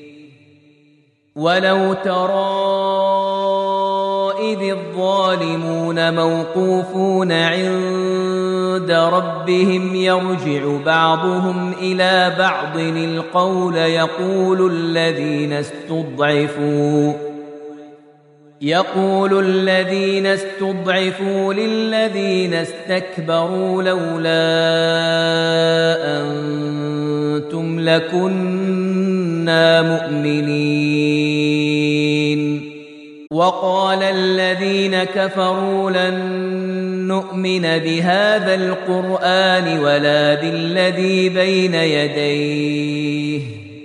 ولو ترى إذ الظالمون موقوفون عند ربهم يرجع بعضهم إلى بعض القول يقول الذين استضعفوا للذين استكبروا لولا أنتم لكنا مؤمنين وقال الذين كفروا لن نؤمن بهذا القرآن ولا بالذي بين يديه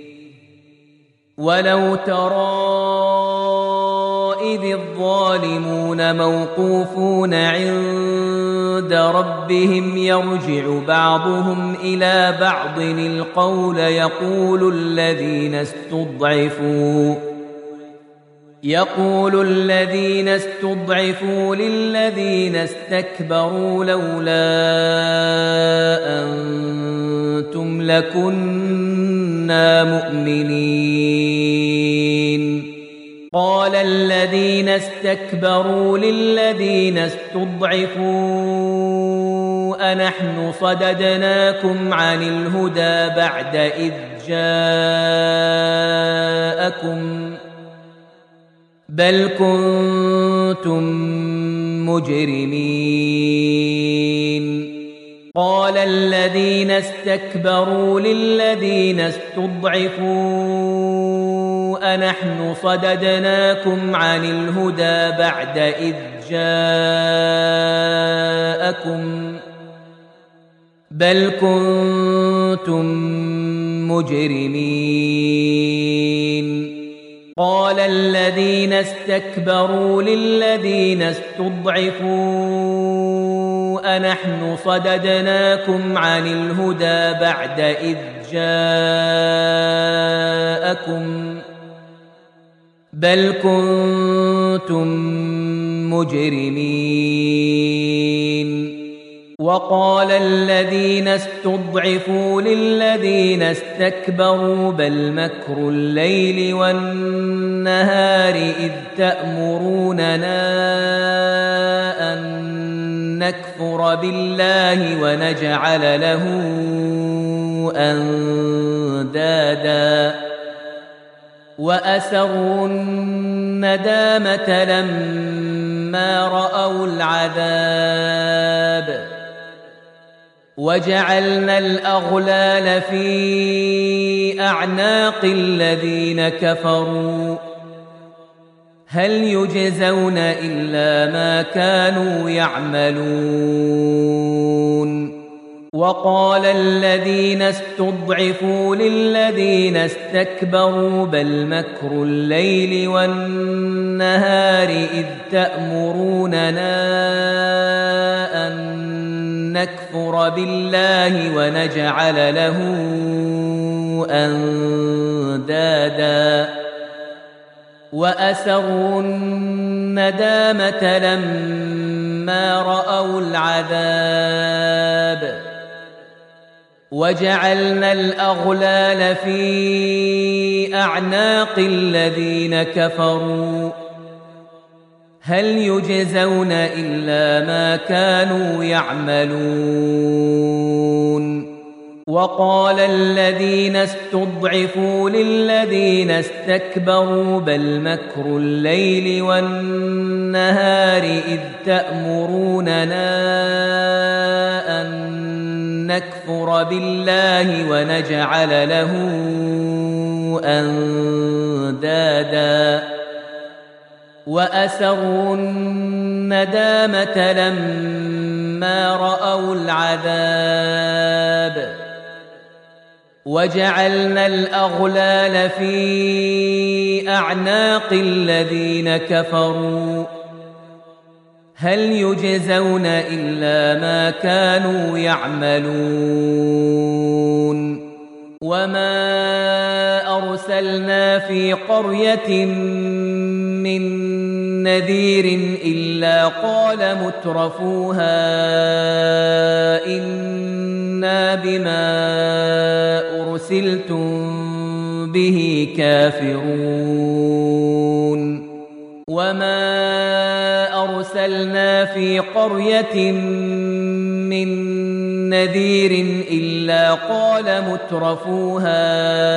ولو ترى إذ الظالمون موقوفون عند ربهم يرجع بعضهم إلى بعض القول يقول الذين استضعفوا للذين استكبروا لولا أنتم لكنا مؤمنين قال الذين استكبروا للذين استضعفوا أنحن صددناكم عن الهدى بعد إذ جاءكم بل كنتم مجرمين قال الذين استكبروا للذين استضعفوا أنحن صددناكم عن الهدى بعد إذ جاءكم بل كنتم مجرمين قال الذين استكبروا للذين استضعفوا أنحن صددناكم عن الهدى بعد إذ جاءكم بل كنتم مجرمين وقال الذين استضعفوا للذين استكبروا بل مكر الليل والنهار إذ تأمروننا أن نكفر بالله ونجعل له أندادا وأسروا الندامة لما رأوا العذاب وجعلنا الأغلال في أعناق الذين كفروا هل يجزون إلا ما كانوا يعملون وقال الذين استضعفوا للذين استكبروا بل مكر الليل والنهار إذ تأمروننا أن نكفر بالله ونجعل له أندادا وأسروا الندامة لما رأوا العذاب وجعلنا الأغلال في أعناق الذين كفروا هل يجزون إلا ما كانوا يعملون وقال الذين استضعفوا للذين استكبروا بل مكر الليل والنهار إذ تأمروننا أن نكفر بالله ونجعل له أندادا وأسروا الندامة لما رأوا العذاب وجعلنا الأغلال في أعناق الذين كفروا هل يجزون إلا ما كانوا يعملون وما أرسلنا في قرية من نذير إلا قال مترفوها إنا بما أرسلتم به كافرون وما أرسلنا في قرية من نذير إلا قال مترفوها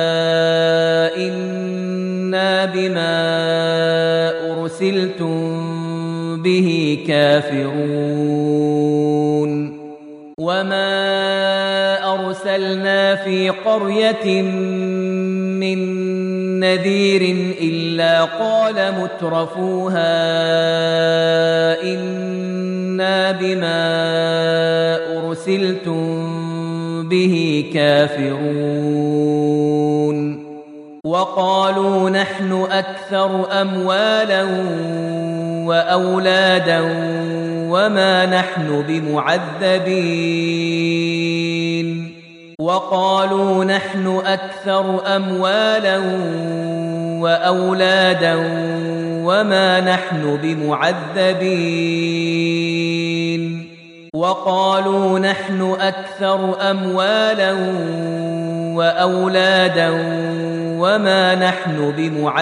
إنا بما أرسلتم به كافرون وما أرسلنا في قرية من نذير إلا قال مترفوها إنا بما أرسلتم به كافرون وقالوا نحن أكثر أموالا وأولادا وما نحن بمعذبين وقالوا نحن أكثر أموالا وأولادا وما نحن بمعذبين وقالوا نحن أكثر أموالا وأولادا وما نحن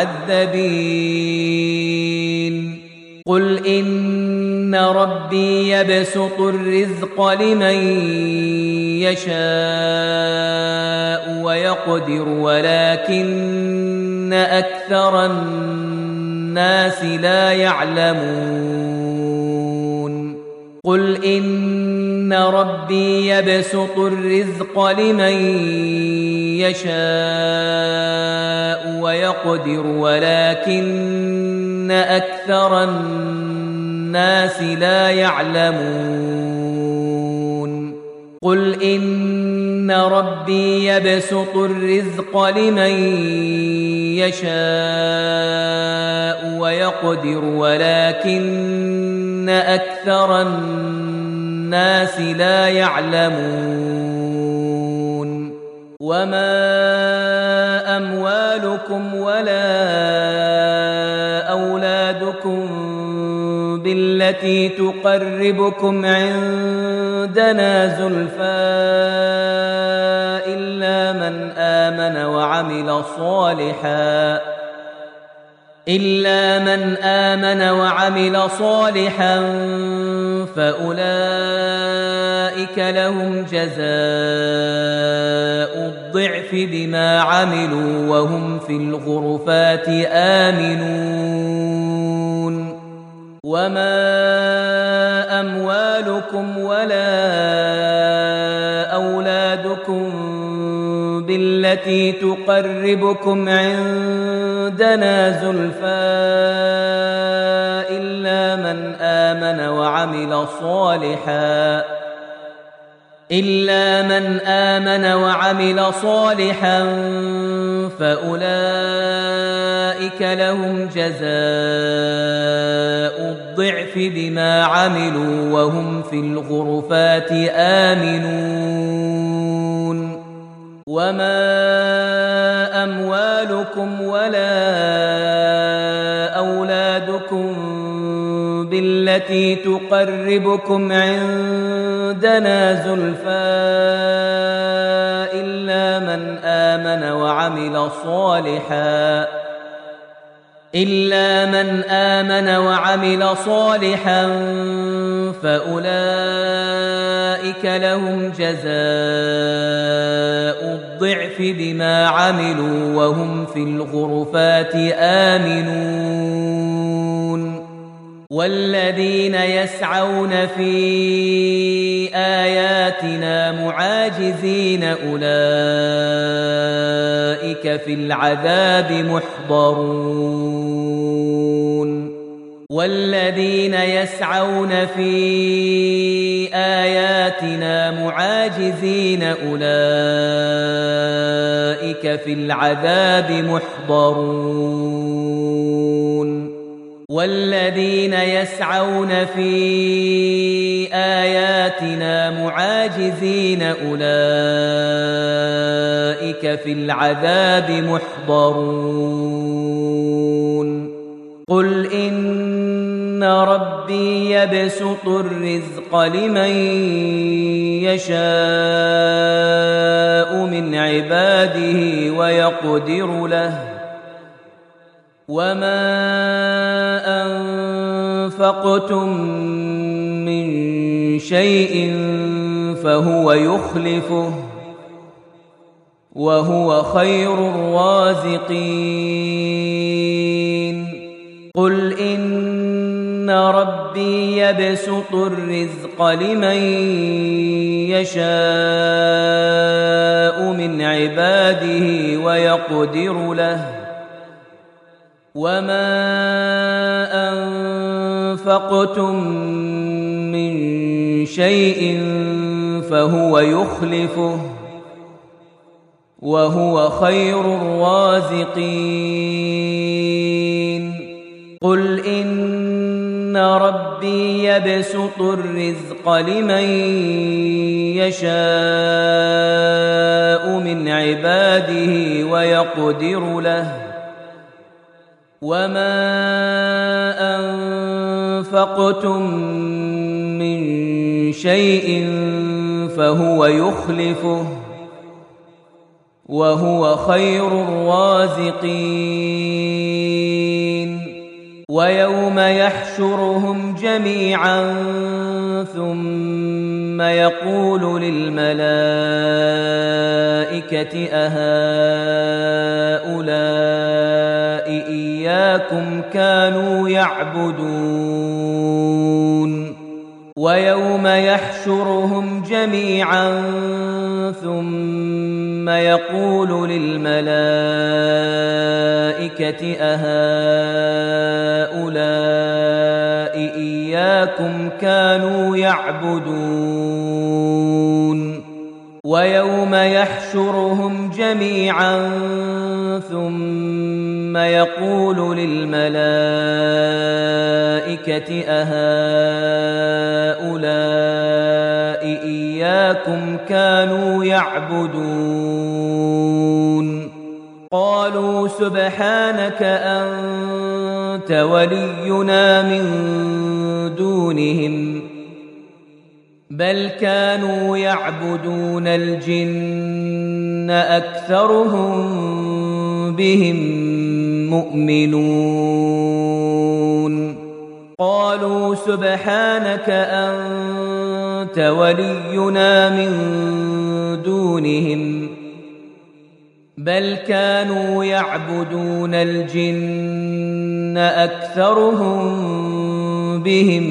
بمعذبين قل إن ربي يبسط الرزق لمن يشاء ويقدر ولكن أكثر الناس لا يعلمون قل إن ربي يبسط الرزق لمن يشاء ويقدر ولكن أكثر الناس لا يعلمون قل إن ربي يبسط الرزق لمن يشاء ويقدر ولكن أكثر الناس لا يعلمون وما أموالكم ولا أولادكم بالتي تقربكم عندنا زلفى إلا من آمن وعمل صالحا فأولئك لهم جزاء الضعف بما عملوا وهم في الغرفات آمنون وما أموالكم ولا أولادكم بالتي تقربكم عندنا زلفى إلا من آمن وعمل صالحا فأولئك لهم جزاء الضعف بما عملوا وهم في الغرفات آمنون وما أموالكم ولا أولادكم بالتي تقربكم عندنا زلفى إلا من آمن وعمل صالحا فأولئك لهم جزاء الضعف بما عملوا وهم في الغرفات آمنون والذين يسعون في آياتنا معاجزين أولئك في العذاب محضرون والذين يسعون في آياتنا معاجزين أولئك في العذاب محضرون والذين يسعون في آياتنا معاجزين أولئك في العذاب محضرون قل إن ربي يبسط الرزق لمن يشاء من عباده ويقدر له وما أنفقتم من شيء فهو يخلفه وهو خير الرازقين قل إن ربي يبسط الرزق لمن يشاء من عباده ويقدر له وما أنفقتم من شيء فهو يخلفه وهو خير الرازقين قل إن ربي يبسط الرزق لمن يشاء من عباده ويقدر له وما أنفقتم من شيء فهو يخلفه وهو خير الرازقين ويوم يحشرهم جميعا ثم يقول للملائكة أهؤلاء إياكم كانوا يعبدون ويوم يحشرهم جميعا ثم يقول للملائكة أهؤلاء إياكم كانوا يعبدون ويوم يحشرهم جميعا ثم يقول للملائكة أهؤلاء إياكم كانوا يعبدون قالوا سبحانك أنت ولينا من دونهم بل كانوا يعبدون الجن أكثرهم بهم مؤمنون قالوا سبحانك أنت ولينا من دونهم بل كانوا يعبدون الجن أكثرهم بهم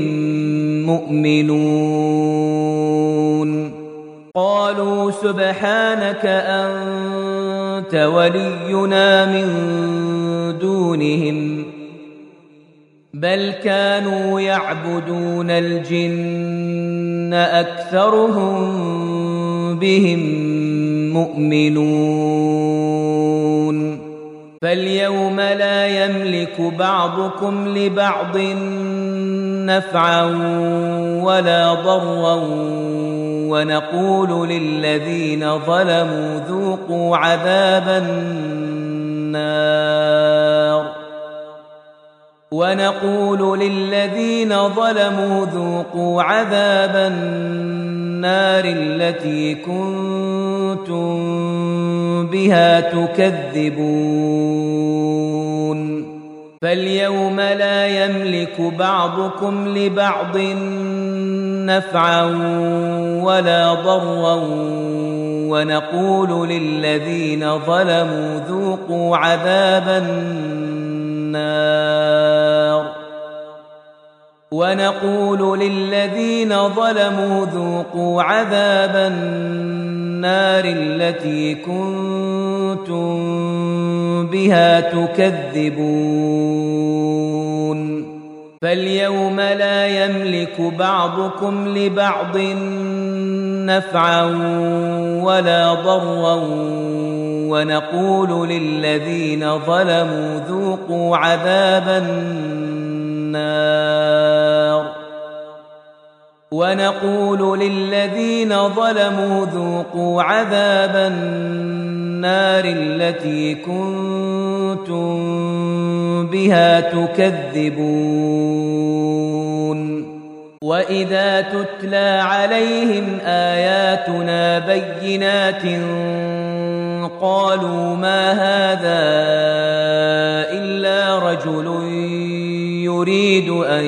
مؤمنون قالوا سبحانك أنت ولينا من دونهم بل كانوا يعبدون الجن أكثرهم بهم مؤمنون فاليوم لا يملك بعضكم لبعض نفعا ولا ضرا ونقول للذين ظلموا ذوقوا عذاب النار التي كنتم بها تكذبون فاليوم لا يملك بعضكم لبعض نفعا ولا ضرا ونقول للذين ظلموا ذوقوا عذاب النار التي كنتم بها تكذبون فاليوم لا يملك بعضكم لبعض نفعا ولا ضرا ونقول للذين ظلموا ذوقوا عذاب النار التي كنتم بها تكذبون وإذا تتلى عليهم آياتنا بينات قالوا ما هذا إلا رجل يريد أن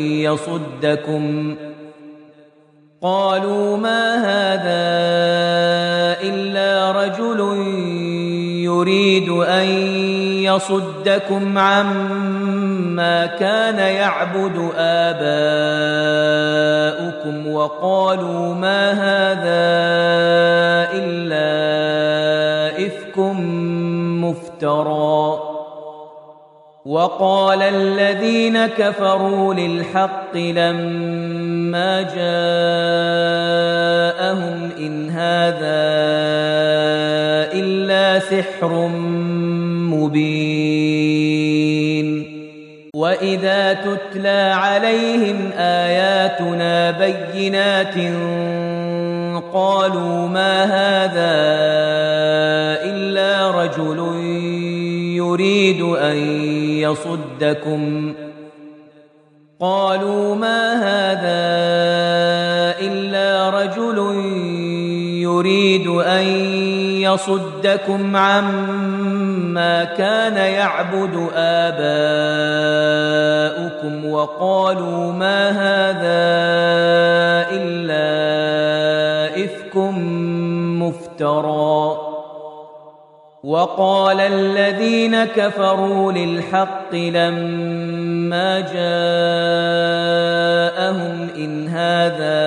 يصدكم عما كان يعبد آباؤكم وقالوا ما هذا إلا إفك مفترى وقال الذين كفروا للحق لما جاءهم إن هذا إلا سحر مبين وإذا تتلى عليهم آياتنا بينات قالوا ما هذا إلا رجل يريد أن يصدكم عما كان يعبد آباؤكم وقالوا ما هذا إلا إفك مفترى وقال الذين كفروا للحق لما جاءهم إن هذا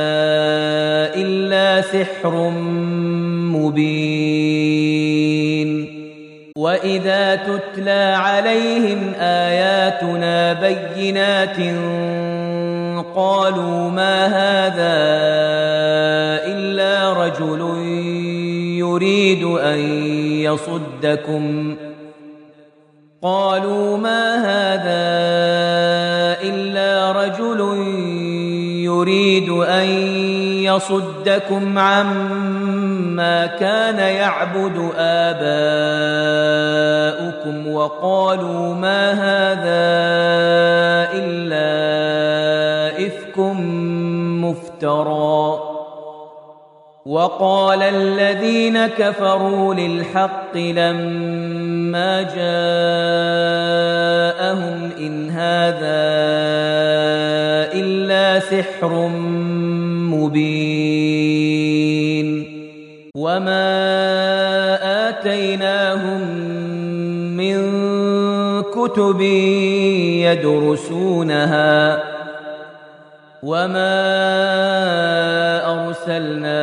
إلا سحر مبين وإذا تتلى عليهم آياتنا بينات قالوا ما هذا إلا رجل يريد أن يصدكم عما كان يعبد آباؤكم وقالوا ما هذا إلا إفك مفترى وقال الذين كفروا للحق لما جاءهم إن هذا إلا سحر مبين وما آتيناهم من كتب يدرسونها وما أرسلنا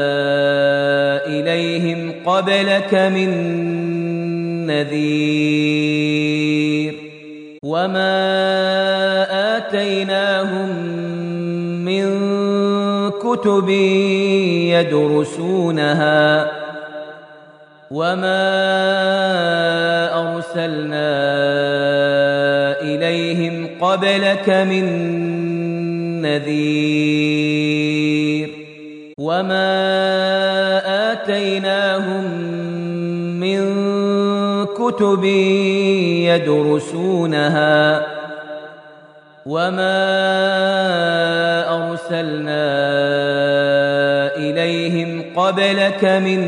إليهم قبلك من نذير وما آتيناهم من كتب يدرسونها وما أرسلنا إليهم قبلك من نذير وما آتيناهم من كتب يدرسونها وما أرسلنا إليهم قبلك من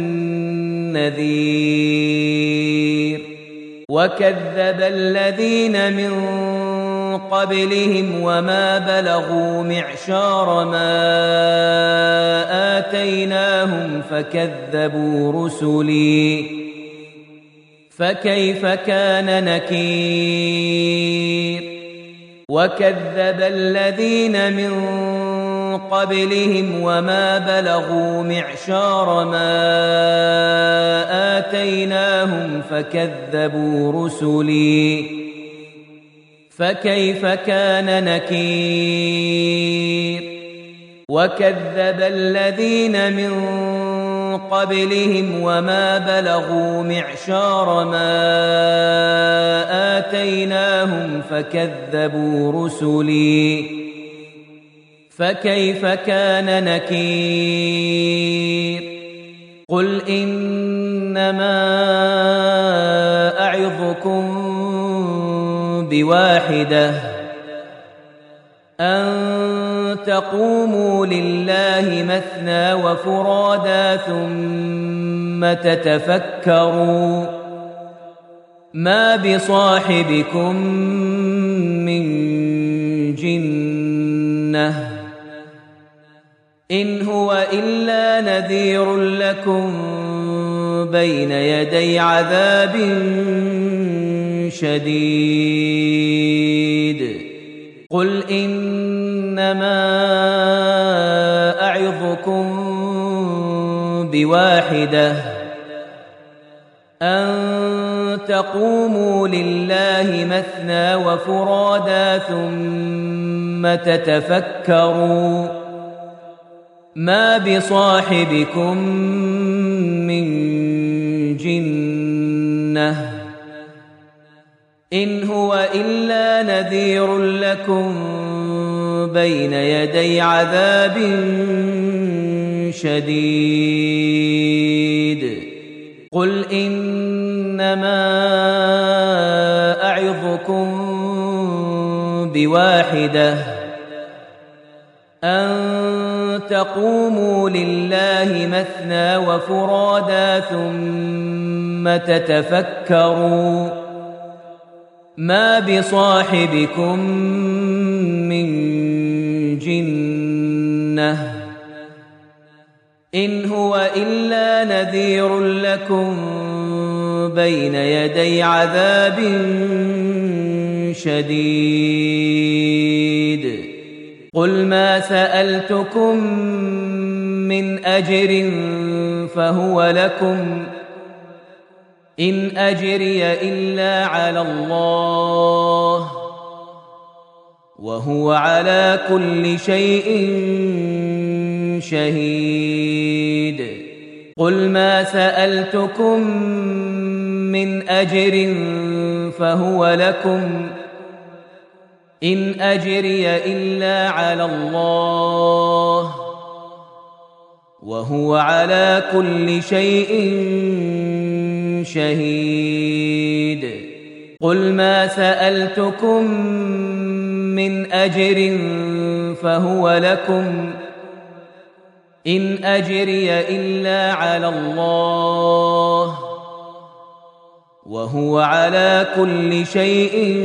نذير وكذب الذين من قبلهم وما بلغوا معشار ما آتيناهم فكذبوا رسلي فكيف كان نكير وكذب الذين من قبلهم وما بلغوا معشار ما آتيناهم فكذبوا رسلي فكيف كان نكير وكذب الذين من قبلهم وما بلغوا معشار ما آتيناهم فكذبوا رسلي فكيف كان نكير قل إنما أعظكم بواحدة أن تقوموا لله مثنى وفرادا ثم تتفكروا ما بصاحبكم من جنة إن هو إلا نذير لكم بين يدي عذاب شديد قل إنما أعظكم بواحدة أن تقوموا لله مثنى وفرادا ثم تتفكروا ما بصاحبكم من جنة إن هو إلا نذير لكم بين يدي عذاب شديد قل إنما أعظكم بواحدة أن تقوموا لله مثنى وفرادا ثم تتفكروا ما بصاحبكم من جنة إن هو إلا نذير لكم بين يدي عذاب شديد قل ما سألتكم من أجر فهو لكم إن أجري إلا على الله وهو على كل شيء شهيد قل ما سألتكم من أجر فهو لكم إن أجري إلا على الله وهو على كل شيء شهيد قل ما سألتكم من أجر فهو لكم إن أجري إلا على الله وهو على كل شيء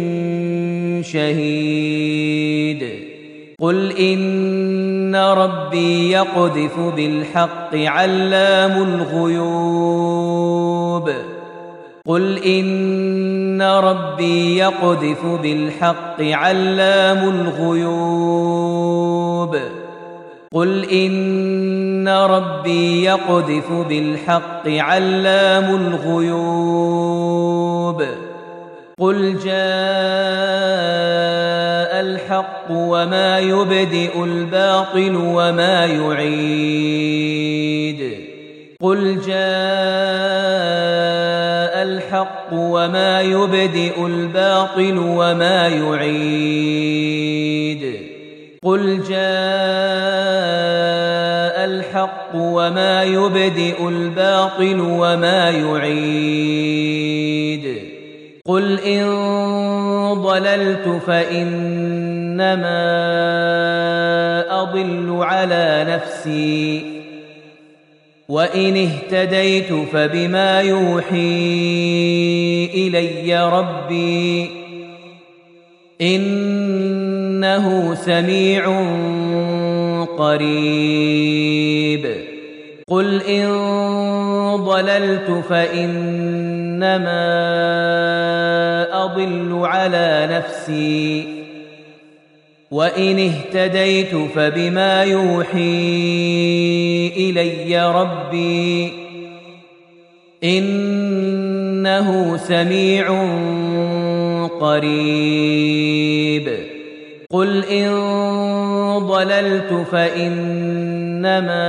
شهيد قل إن ربي يقذف بالحق علام الغيوب قل إن ربي يقذف بالحق علام الغيوب قل إن ربي يقذف بالحق علام الغيوب قل جاء الحق وما يبدئ الباطل وما يعيد قل جاء الحق وما يبدئ الباطل وما يعيد قل جاء الحق وما يبدئ الباطل وما يعيد قل إن ضللت فإنما أضل على نفسي وإن اهتديت فبما يوحي إلي ربي إنه سميع قريب قل إن ضللت فإنما أضل على نفسي وإن اهتديت فبما يوحي إلي ربي إنه سميع قريب قل إن ضللت فإنما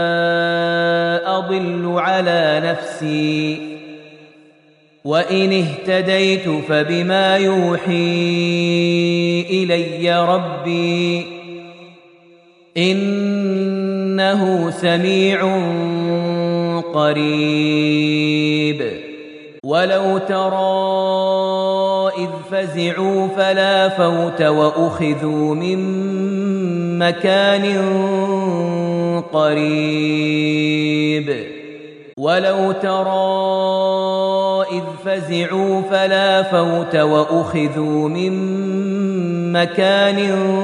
أضل على نفسي وإن اهتديت فبما يوحي إلي ربي إنه سميع قريب ولو ترى إذ فزعوا فلا فوت وأخذوا من مكان قريب ولو ترى إذ فزعوا فلا فوت وأخذوا من مكان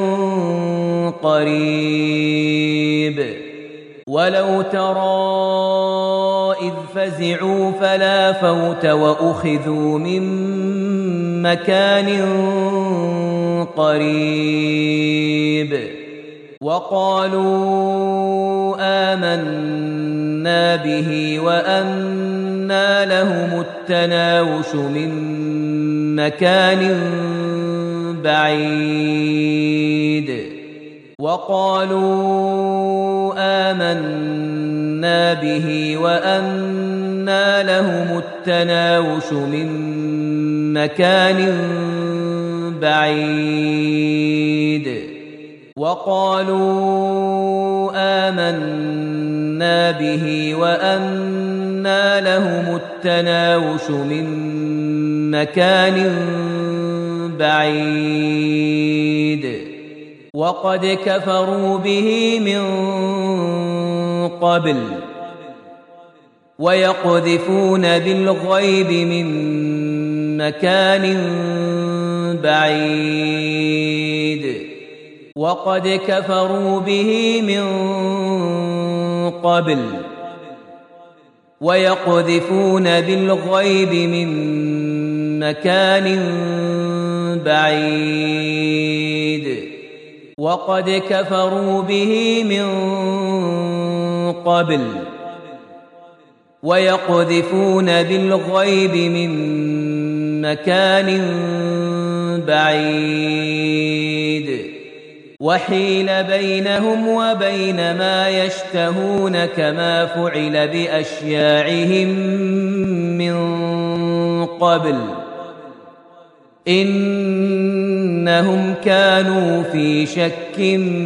قريب ولو ترى إذ فزعوا فلا فوت وأخذوا من مكان قريب وقالوا آمنا به وأنى لهم التناوش من مكان بعيد وقالوا آمنا به وأنى لهم التناوش من مكان بعيد وقالوا آمنا به وأنى لهم التناوش من مكان بعيد وقد كفروا به من قبل ويقذفون بالغيب من مكان بعيد وقد كفروا به من قبل ويقذفون بالغيب من مكان بعيد وقد كفروا به من قبل ويقذفون بالغيب من مكان بعيد وحيل بينهم وبين ما يشتهون كما فعل بأشياعهم من قبل إنهم كانوا في شك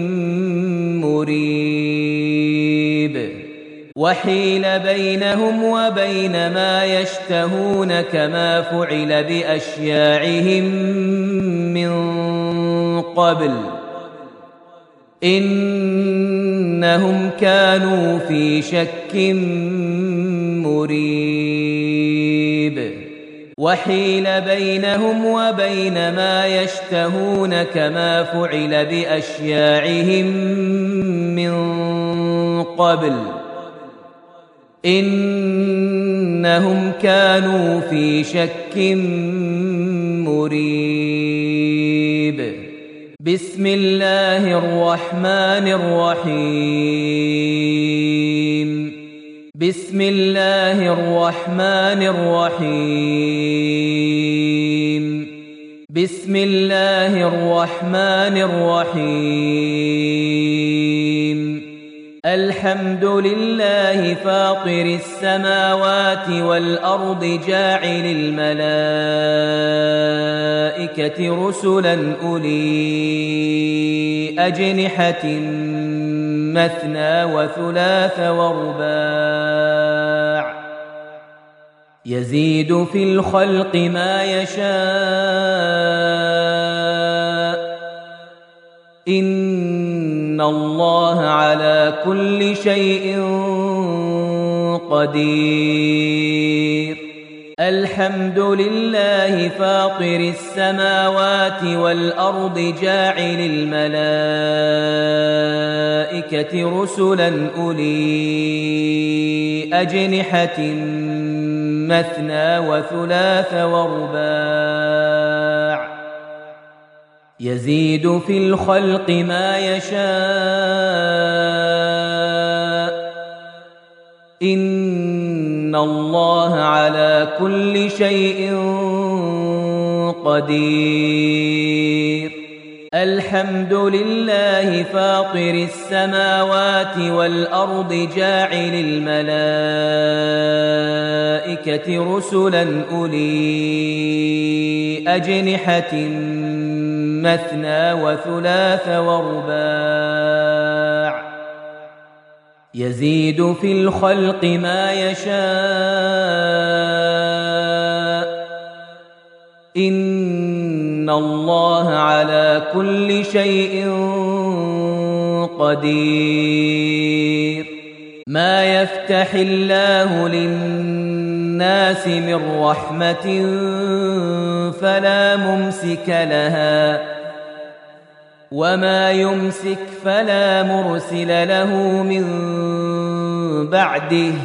مريب وحيل بينهم وبين ما يشتهون كما فعل بأشياعهم من قبل إنهم كانوا في شك مريب وحيل بينهم وبين ما يشتهون كما فعل بأشياعهم من قبل إنهم كانوا في شك مريب بسم الله الرحمن الرحيم بسم الله الرحمن الرحيم بسم الله الرحمن الرحيم الحمد لله فاطر السماوات والأرض جاعل الملائكة رسلا أولي أجنحة مثنى وثلاث ورباع يزيد في الخلق ما يشاء إن الله على كل شيء قدير الحمد لله فاطر السماوات والأرض جاعل الملائكة رسلا أولي أجنحة مثنى وثلاث ورباع يزيد في الخلق ما يشاء إن الله على كل شيء قدير الحمد لله فاطر السماوات والأرض جاعل الملائكة رسلا أولي أجنحة مثنى وثلاث ورباع يزيد في الخلق ما يشاء إن الله على كل شيء قدير ما يفتح الله للناس من رحمة فلا ممسك لها وما يمسك فلا مرسل له من بعده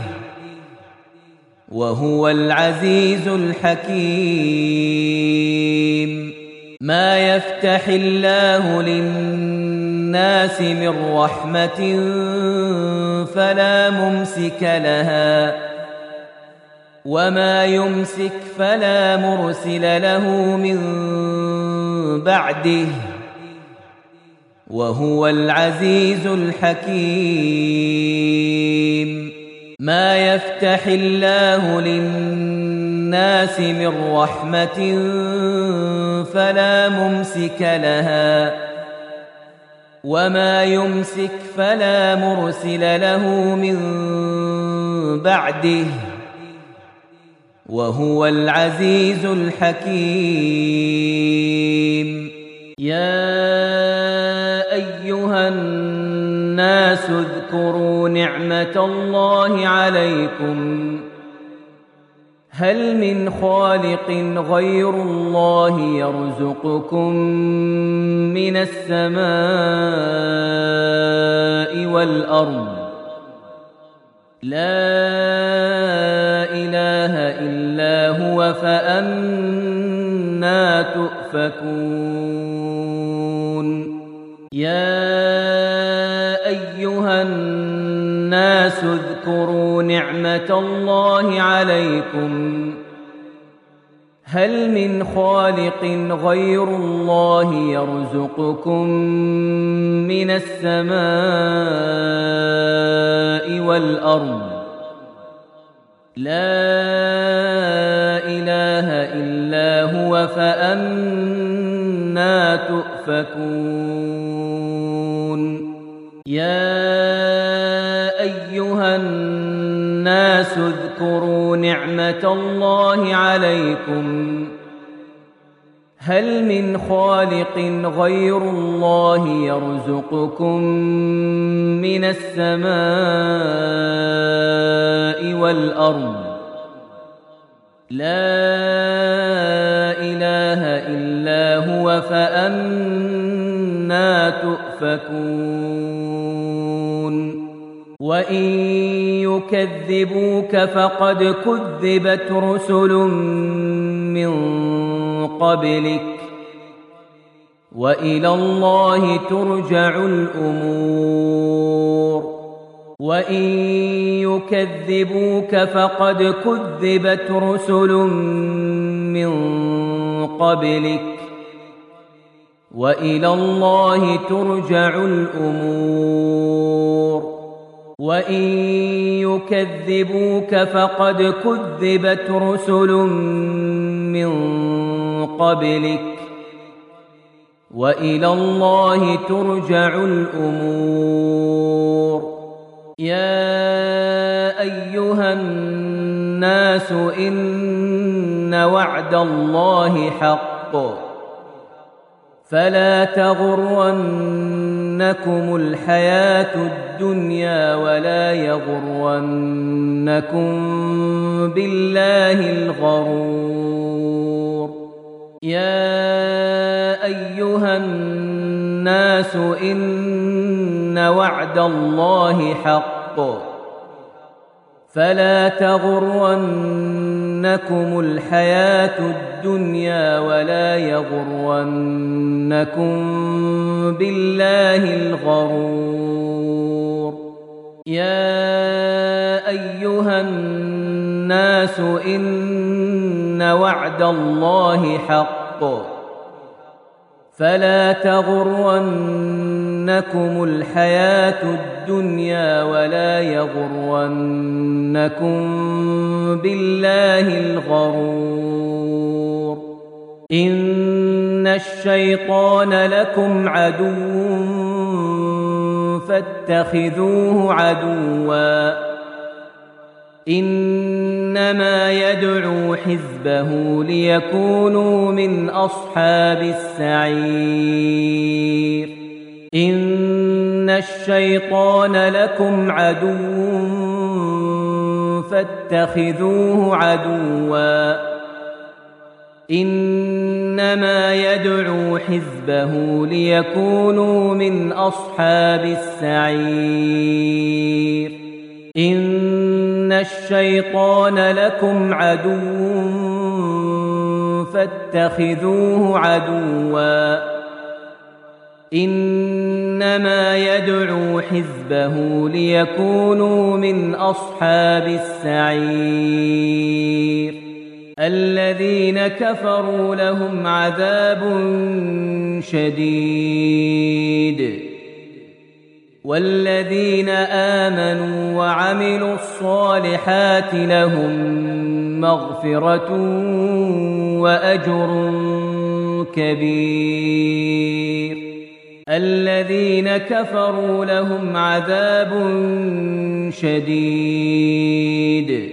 وهو العزيز الحكيم ما يفتح الله للناس من رحمة فلا ممسك لها وما يمسك فلا مرسل له من بعده وهو العزيز الحكيم ما يفتح الله للناس من رحمة فلا ممسك لها وما يمسك فلا مرسل له من بعده وهو العزيز الحكيم يا أيها الناس اذكروا نعمة الله عليكم هل من خالق غير الله يرزقكم من السماء والأرض لا إله إلا هو فأنى تؤفكون يا أيها الناس اذكروا نعمة الله عليكم هل من خالق غير الله يرزقكم من السماء والأرض لا إله إلا هو فأنى تؤفكون يا أيها الناس اذكروا نعمة الله عليكم هل من خالق غير الله يرزقكم من السماء والأرض لا إله إلا هو فأنى تؤفكون وإن يكذبوك فقد كذبت رسل من قبلك وإلى الله ترجع الأمور وإن يكذبوك فقد كذبت رسل من قبلك وإلى الله ترجع الأمور وإن يكذبوك فقد كذبت رسل من قبلك وإلى الله ترجع الأمور يا أيها الناس إن وعد الله حق فلا تغرنكم الحياة الدنيا ولا يغرنكم بالله الغرور يا أيها الناس إن وعد الله حق فلا تغرنكم الحياة الدنيا ولا يغرنكم بالله الغرور يا أيها الناس إن وعد الله حق فلا تغرنكم الحياة الدنيا ولا يغرنكم بالله الغرور إن الشيطان لكم عدو فاتخذوه عدوا إنما يدعو حزبه ليكونوا من أصحاب السعير إن الشيطان لكم عدو فاتخذوه عدوا إنما يدعو حزبه ليكونوا من أصحاب السعير إن الشيطان لكم عدو فاتخذوه عدوا إنما يدعو حزبه ليكونوا من أصحاب السعير الذين كفروا لهم عذاب شديد والذين آمنوا وعملوا الصالحات لهم مغفرة وأجر كبير الذين كفروا لهم عذاب شديد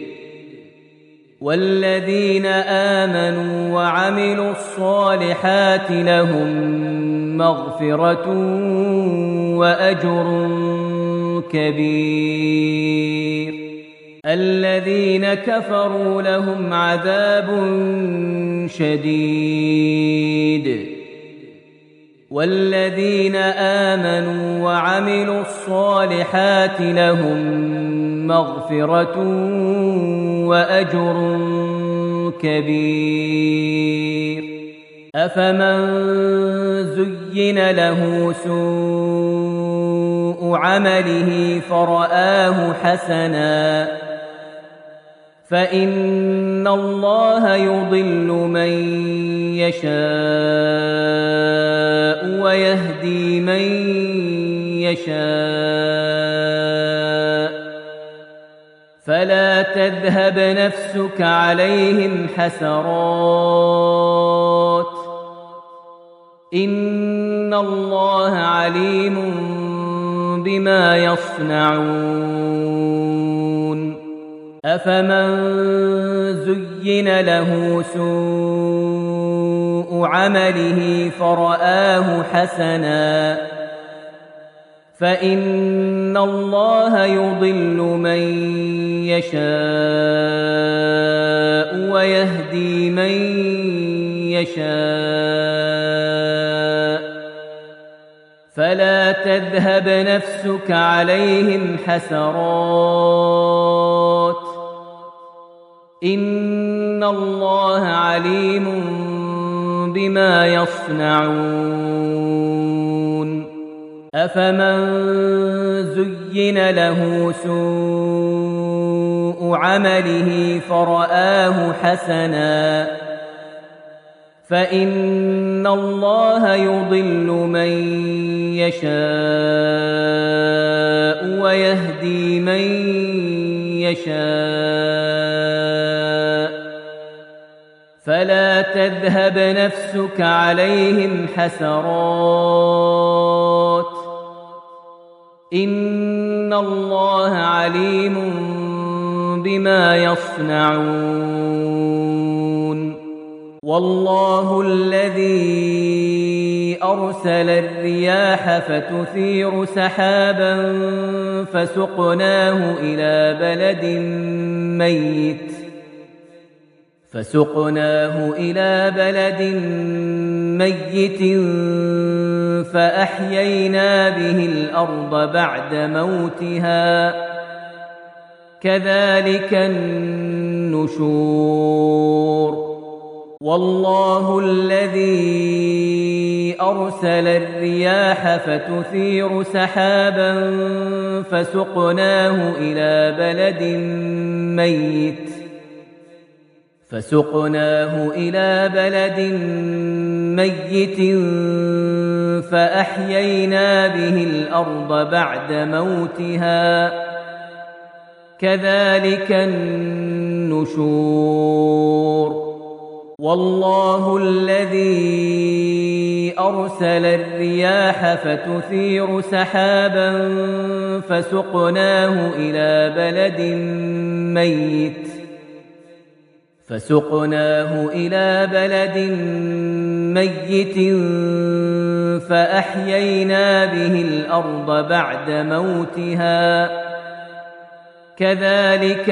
والذين آمنوا وعملوا الصالحات لهم مغفرة وأجر كبير الذين كفروا لهم عذاب شديد والذين آمنوا وعملوا الصالحات لهم مغفرة وأجر كبير أفمن زين له سوء عمله فرآه حسنا فإن الله يضل من يشاء ويهدي من يشاء فلا تذهب نفسك عليهم حسرات إن الله عليم بما يصنعون أفمن زين له سوء عمله فرآه حسنا فإن الله يضل من يشاء ويهدي من يشاء فلا تذهب نفسك عليهم حسرات إن الله عليم بما يصنعون أفمن زين له سوء عمله فرآه حسنا فإن الله يضل من يشاء ويهدي من يشاء فلا تذهب نفسك عليهم حسرات إن الله عليم بما يصنعون والله الذي أرسل الرياح فتثير سحابا فسقناه إلى بلد ميت فأحيينا به الأرض بعد موتها كذلك النشور والله الذي أرسل الرياح فتثير سحابا فسقناه إلى بلد ميت فأحيينا به الأرض بعد موتها كذلك النشور والله الذي أرسل الرياح فتثير سحابا فسقناه إلى بلد ميت فأحيينا به الأرض بعد موتها كذلك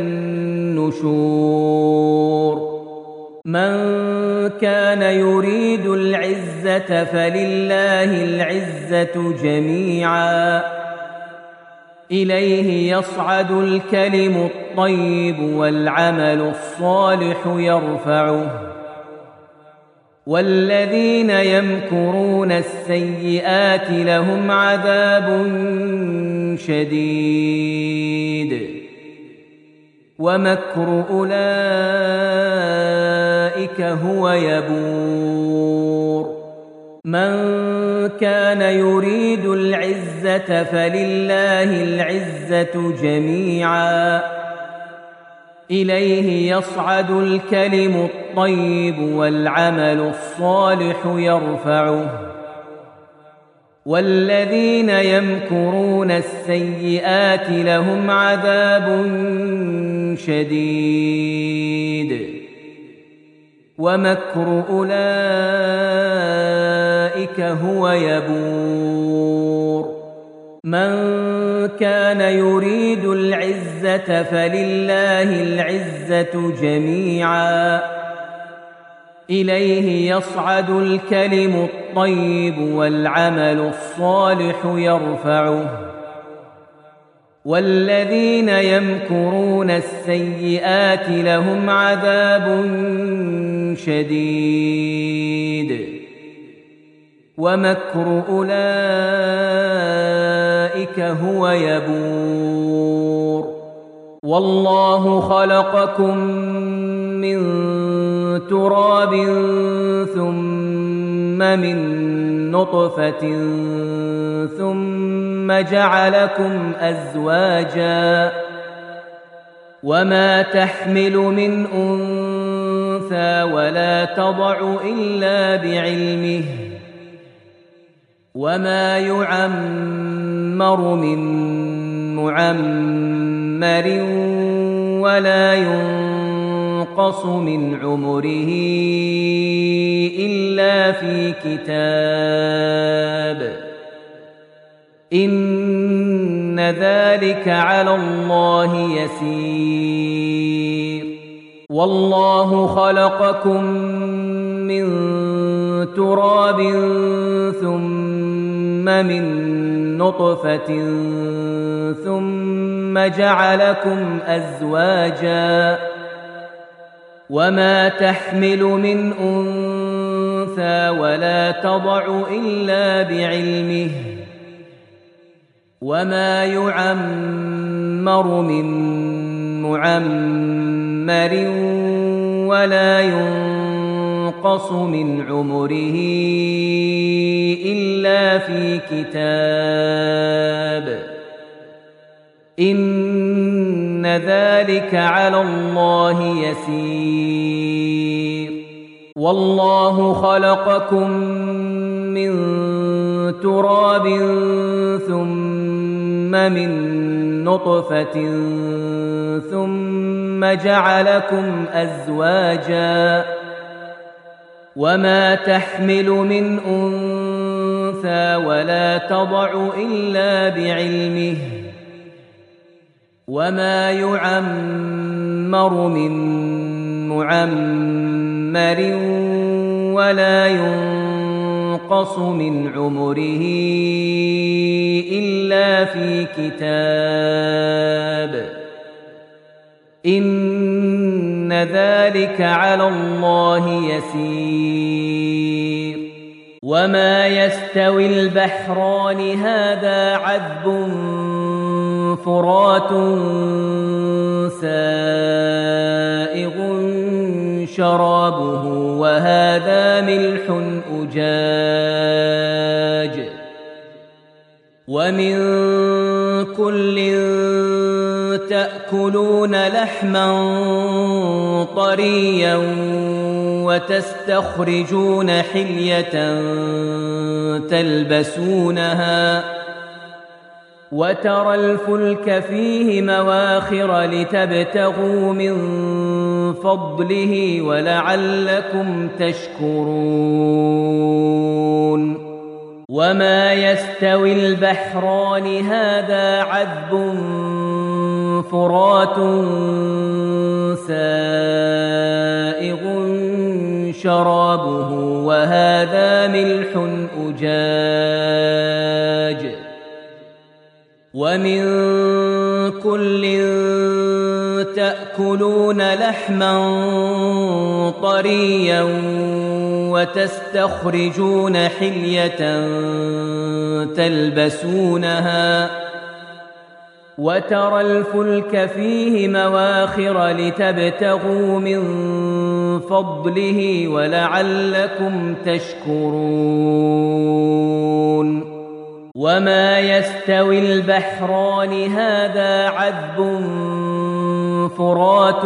النشور من كان يريد العزة فلله العزة جميعا إليه يصعد الكلم الطيب والعمل الصالح يرفعه والذين يمكرون السيئات لهم عذاب شديد ومكر أولئك هو يبور من كان يريد العزة فلله العزة جميعا إليه يصعد الكلم الطيب والعمل الصالح يرفعه والذين يمكرون السيئات لهم عذاب شديد ومكر أولئك هو يبور من كان يريد العزة فلله العزة جميعا إليه يصعد الكلم الطيب والعمل الصالح يرفعه والذين يمكرون السيئات لهم عذاب شديد ومكر أولئك هو يبور والله خلقكم من تراب ثم من نطفة ثم جعلكم أزواجا وما تحمل من أنثى ولا تضع إلا بعلمه وما يعمر من معمر ولا ينقص من عمره إلا في كتاب إن ذلك على الله يسير والله خلقكم من تراب ثم من نطفة ثم جعلكم أزواجا وما تحمل من أنثى ولا تضع إلا بعلمه وما يعمر من معمر ولا ينقص ينقص من عمره إلا في كتاب إن ذلك على الله يسير والله خلقكم من تراب ثم من نطفة ثم جعلكم أزواجا وما تحمل من أنثى ولا تضع إلا بعلمه وما يعمر من معمر ولا ينقص من عمره إلا في كتاب إن ذلك على الله يسير وما يستوي البحران هذا عذب فرات سائغ شرابه وهذا ملح أجاج ومن كل تأكلون لحما طريا وتستخرجون حلية تلبسونها وترى الفلك فيه مواخر لتبتغوا من فضله ولعلكم تشكرون وما يستوي البحران هذا عذب فرات سائغ شرابه وهذا ملح أجاج ومن كل تأكلون لحما طريا وتستخرجون حلية تلبسونها وترى الفلك فيه مواخر لتبتغوا من فضله ولعلكم تشكرون وما يستوي البحران هذا عذب فرات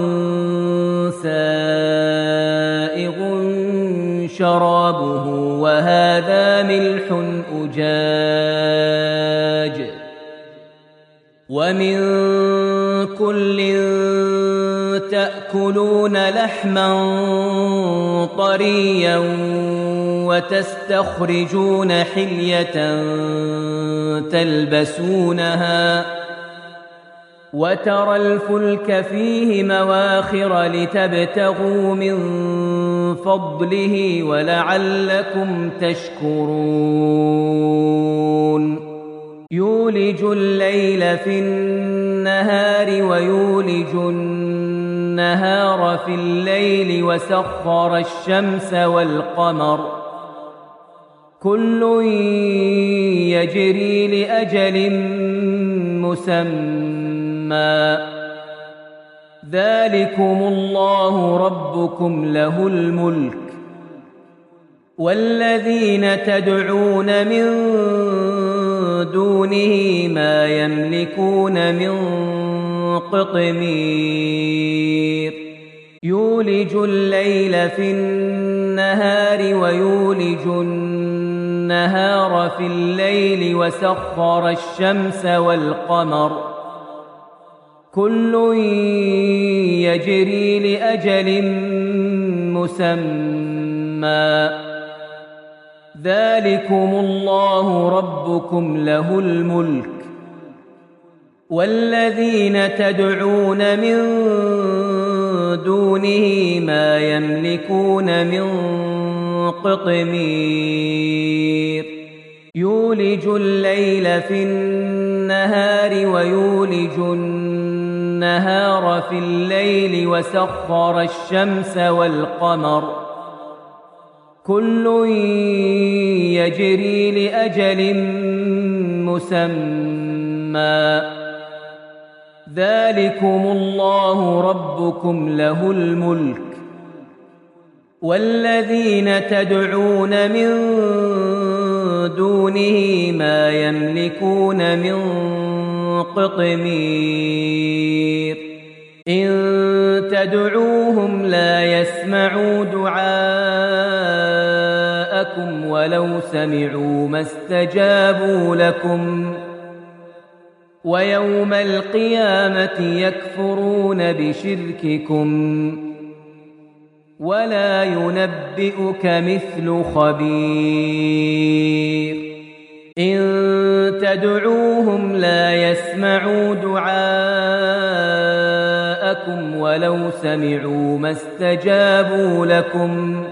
سائغ شرابه وهذا ملح أجاج ومن كل تأكلون لحما طريا وتستخرجون حلية تلبسونها وترى الفلك فيه مواخر لتبتغوا من فضله ولعلكم تشكرون يولج الليل في النهار ويولج النهار في الليل وسخر الشمس والقمر كل يجري لأجل مسمى ذلكم الله ربكم له الملك والذين تدعون من دونه ما يملكون من قطمير يولج الليل في النهار ويولج النهار في الليل وسخر الشمس والقمر كل يجري لأجل مسمى ذلكم الله ربكم له الملك والذين تدعون من دونه ما يملكون من قطمير يولج الليل في النهار ويولج النهار في الليل وسخر الشمس والقمر كل يجري لأجل مسمى ذلكم الله ربكم له الملك والذين تدعون من دونه ما يملكون من قطمير إن تدعوهم لا يسمعوا دعاءكم ولو سمعوا ما استجابوا لكم ويوم القيامة يكفرون بشرككم ولا ينبئك مثل خبير إن تدعوهم لا يسمعوا دعاءكم ولو سمعوا ما استجابوا لكم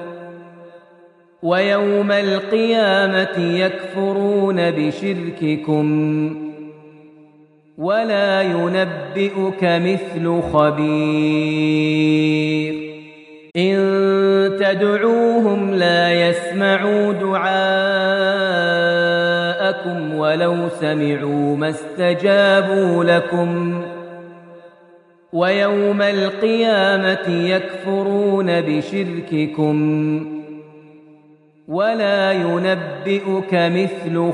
ويوم القيامة يكفرون بشرككم ولا ينبئك مثل خبير إن تدعوهم لا يسمعوا دعاءكم ولو سمعوا ما استجابوا لكم ويوم القيامة يكفرون بشرككم ولا ينبئك مثل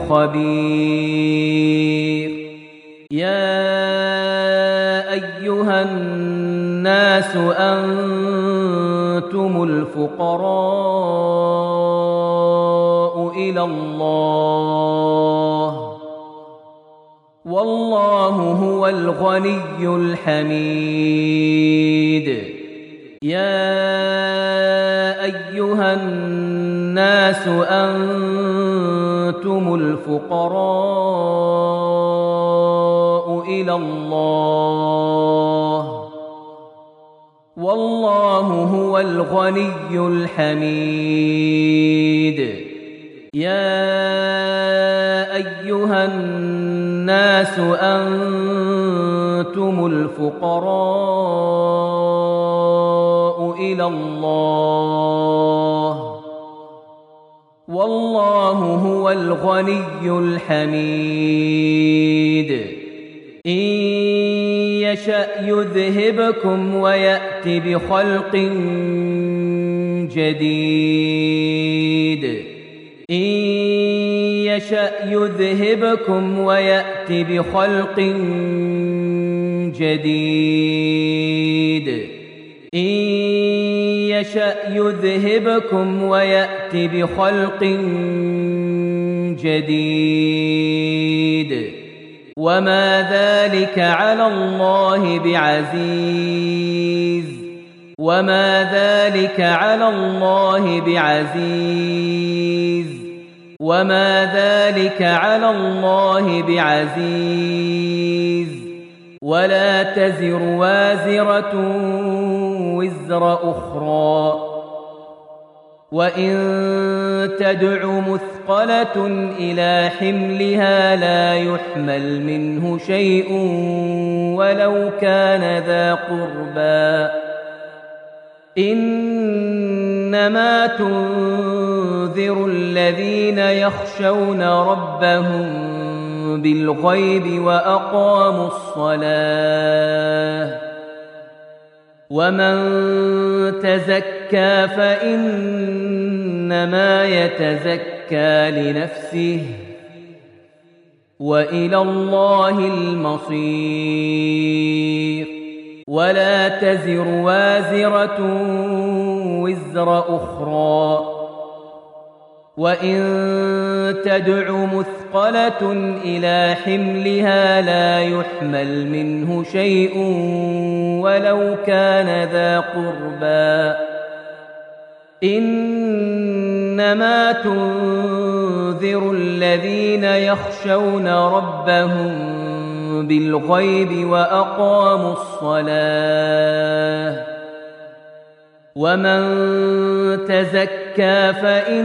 خبير يا أيها الناس أنتم الفقراء إلى الله والله هو الغني الحميد يا أيها الناس أنتم الفقراء إلى الله والله هو الغني الحميد يا أيها الناس أنتم الفقراء إلى الله والله هو الغني الحميد إن يشأ يذهبكم ويأت بخلق جديد إن يشأ يذهبكم ويأت بخلق جديد إن يشأ يذهبكم ويأت بخلق جديد وما ذلك على الله بعزيز وما ذلك على الله بعزيز وما ذلك على الله بعزيز ولا تزر وازرة وزر أخرى وإن تدع مثقلة إلى حملها لا يحمل منه شيء ولو كان ذا قربى إنما تنذر الذين يخشون ربهم بالغيب وأقاموا الصلاة ومن تزكى فإنما يتزكى لنفسه وإلى الله المصير ولا تزر وازرة وزر أخرى وإن تدع مثقلة إلى حملها لا يحمل منه شيء ولو كان ذا قربى إنما تنذر الذين يخشون ربهم بالغيب وأقاموا الصلاة ومن تزكى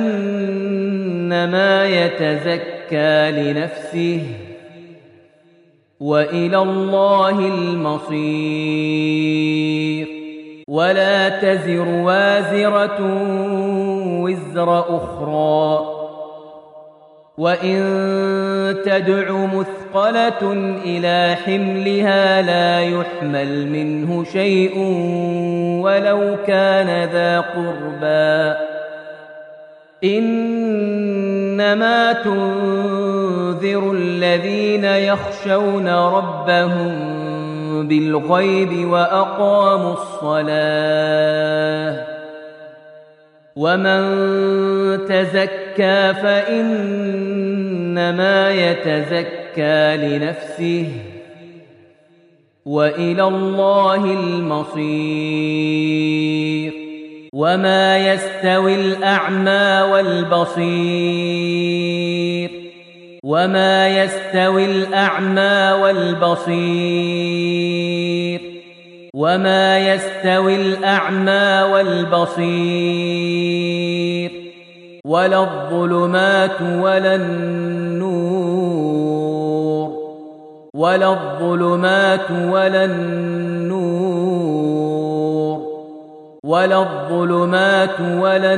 فإنما يتزكى لنفسه وإلى الله المصير ولا تزر وازرة وزر أخرى وإن تدع مثقلة إلى حملها لا يحمل منه شيء ولو كان ذا قربى إنما تنذر الذين يخشون ربهم بالغيب وأقاموا الصلاة ومن تزكى فإنما يتزكى لنفسه وإلى الله المصير وما يستوي الأعمى والبصير وما يستوي الأعمى والبصير وما يستوي الأعمى والبصير ولا الظلمات ولا النور ولا الظلمات ولا النور ولا الظلمات ولا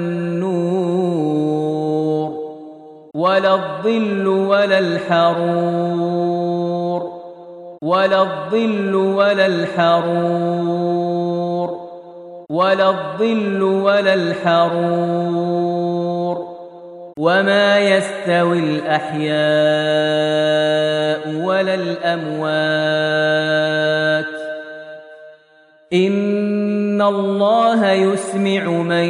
النور ولا الظل ولا الحرور ولا الظل ولا الحرور ولا الظل ولا الحرور وما يستوي الأحياء ولا الأموات إن الله يسمع من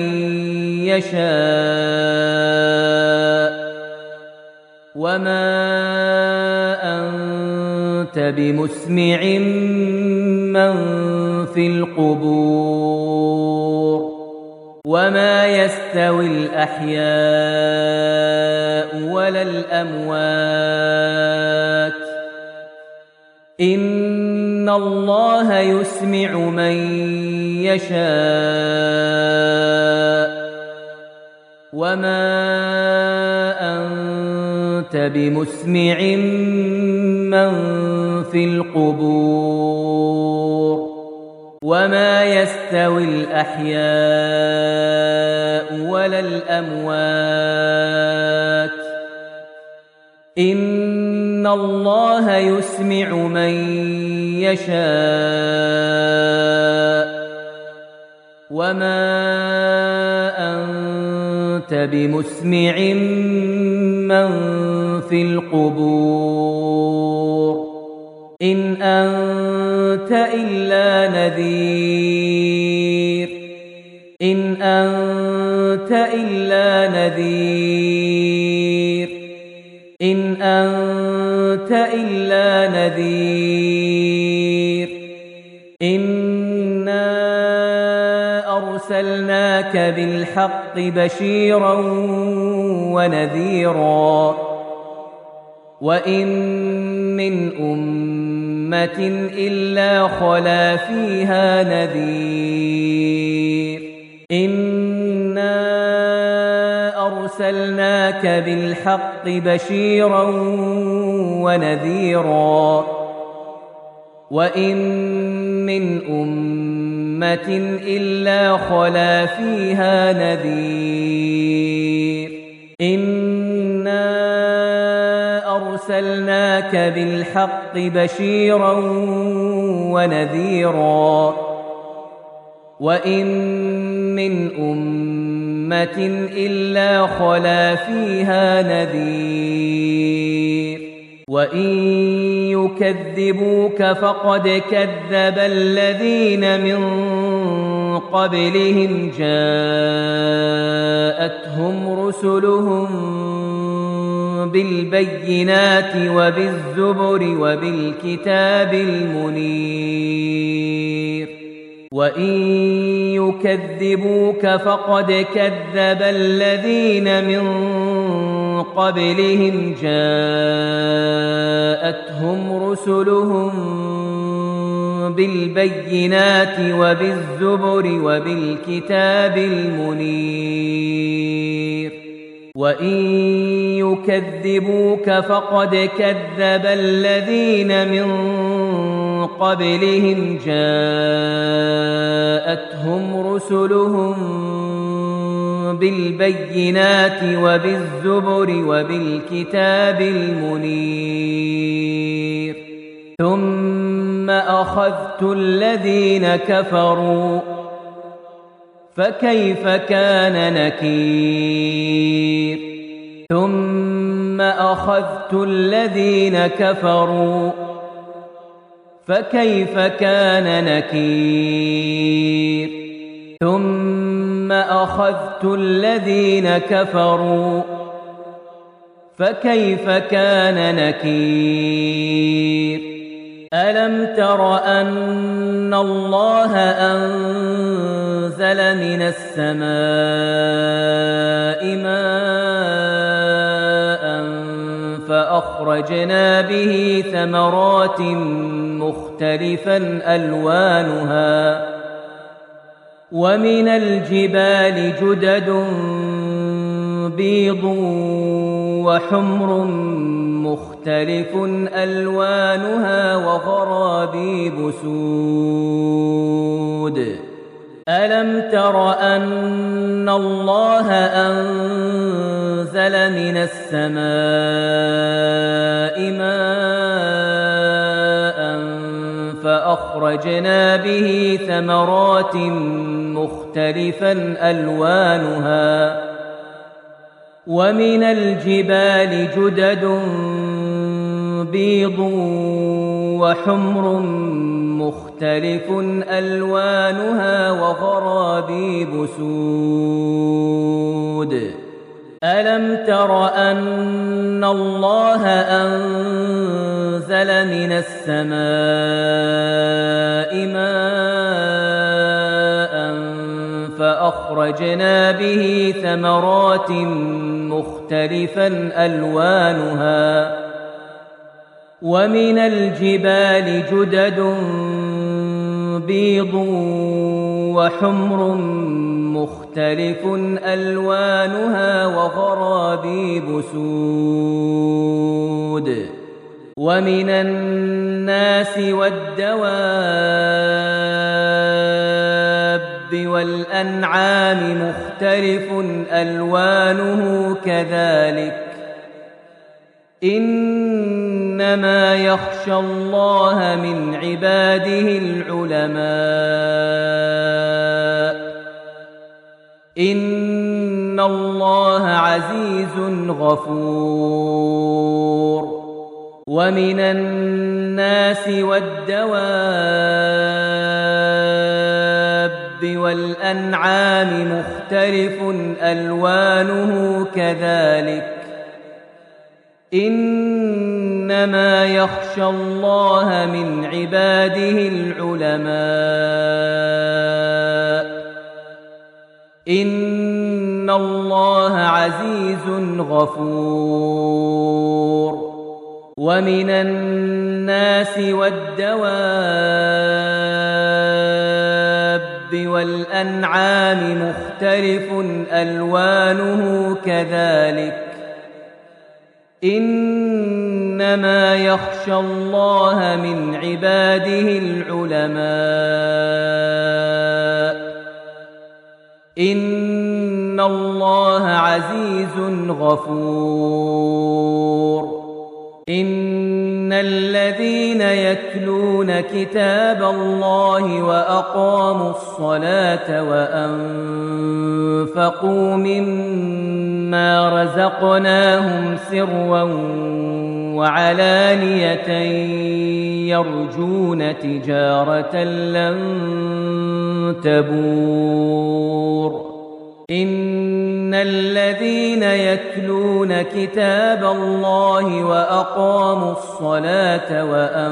يشاء وما أنت بمسمع من في القبور وما يستوي الأحياء ولا الأموات إن الله يسمع من يشاء وما أنت بمسمع من في القبور وما يستوي الأحياء ولا الأموات إن الله يسمع من يشاء وما أنت بمسمع من في القبور إن أنت إلا نذير إن أنت إلا نذير إن أنت إلا نذير إنا أرسلناك بالحق بشيرا ونذيرا وإن من أمة إلا خلا فيها نذير إنا أرسلناك بالحق بشيرا ونذيرا وإن من أمة إلا خلا فيها نذير إنا أرسلناك بالحق بشيرا ونذيرا وإن من أمة إلا خلا فيها نذير وإن يكذبوك فقد كذب الذين من قبلهم جاءتهم رسلهم بالبينات وبالزبر وبالكتاب المنير وإن يكذبوك فقد كذب الذين من قبلهم جاءتهم رسلهم بالبينات وبالزبر وبالكتاب المنير وإن يكذبوك فقد كذب الذين من قبلهم جاءتهم رسلهم بالبينات وبالزبر وبالكتاب المنير ثم أخذت الذين كفروا فكيف كان نكير ثم أخذت الذين كفروا فكيف كان نكير ثم أخذت الذين كفروا فكيف كان نكير ألم تر أن الله أنزل من السماء ماء فأخرجنا به ثمرات مختلفا ألوانها ومن الجبال جدد بيض وحمر مختلف ألوانها وغرابيب سود ألم تر أن الله أنزل من السماء ماء فأخرجنا به ثمرات مختلفا ألوانها ومن الجبال جدد بيض وحمر مختلف ألوانها وغرابيب سود ألم تر أن الله أنزل من السماء ماء فأخرجنا به ثمرات مختلفا ألوانها ومن الجبال جدد بيض وحمر مختلف ألوانها وغرابيب سود ومن الناس والدواب والأنعام مختلف ألوانه كذلك إنما يخشى الله من عباده العلماء إن الله عزيز غفور ومن الناس والدواب والأنعام مختلف ألوانه كذلك إنما يخشى الله من عباده العلماء إن الله عزيز غفور ومن الناس والدواب والأنعام مختلف ألوانه كذلك إنما يخشى الله من عباده العلماء إن الله عزيز غفور إن الذين يتلون كتاب الله وأقاموا الصلاة وأنفقوا مما رزقناهم سرا وعلانية يرجون تجارة لن تبور إن الذين يتلون كتاب الله وأقاموا الصلاة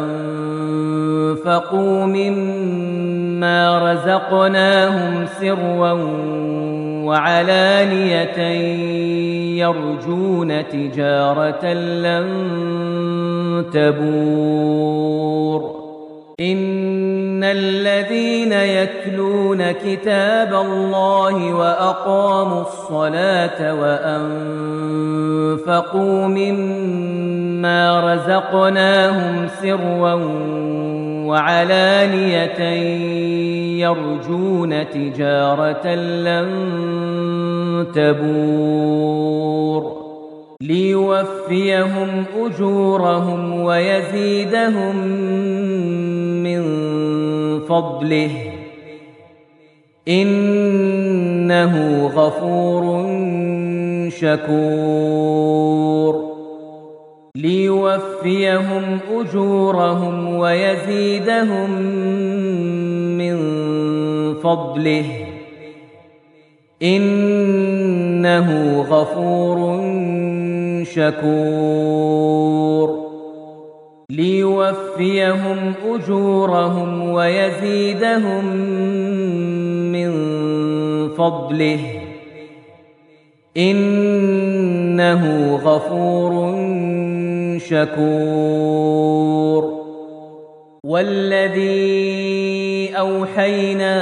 وأنفقوا مما رزقناهم سرا وعلانية يرجون تجارة لن تبور إن الذين يتلون كتاب الله وأقاموا الصلاة وأنفقوا مما رزقناهم سرا وعلانية يرجون تجارة لن تبور ليوفيهم أجورهم ويزيدهم من فضله إنه غفور شكور ليوفيهم أجورهم ويزيدهم من فضله إنه غفور شكور ليوفيهم أجورهم ويزيدهم من فضله إنه غفور شكور والذي أوحينا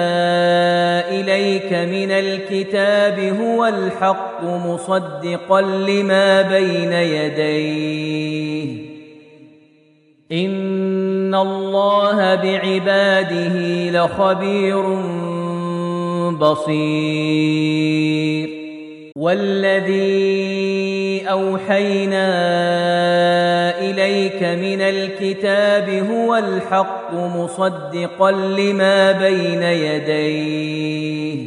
إليك من الكتاب هو الحق مصدقا لما بين يديه إن الله بعباده لخبير بصير والذي أوحينا إليك من الكتاب هو الحق مصدقا لما بين يديه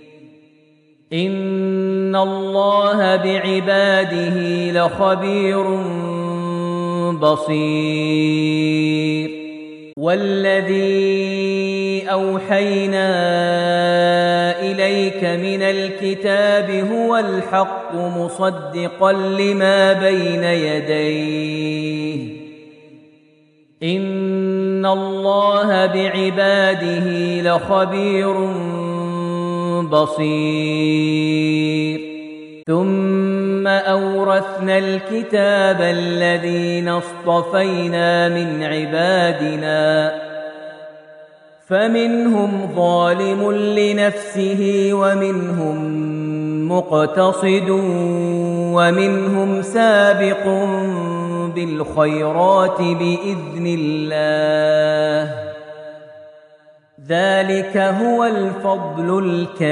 إن الله بعباده لخبير بصير والذي أوحينا إليك من الكتاب هو الحق مصدقا لما بين يديه إن الله بعباده لخبير بصير ثم أورثنا الكتاب الذين اصطفينا من عبادنا فمنهم ظالم لنفسه ومنهم مقتصد ومنهم سابق بالخيرات بإذن الله ذلك هو الفضل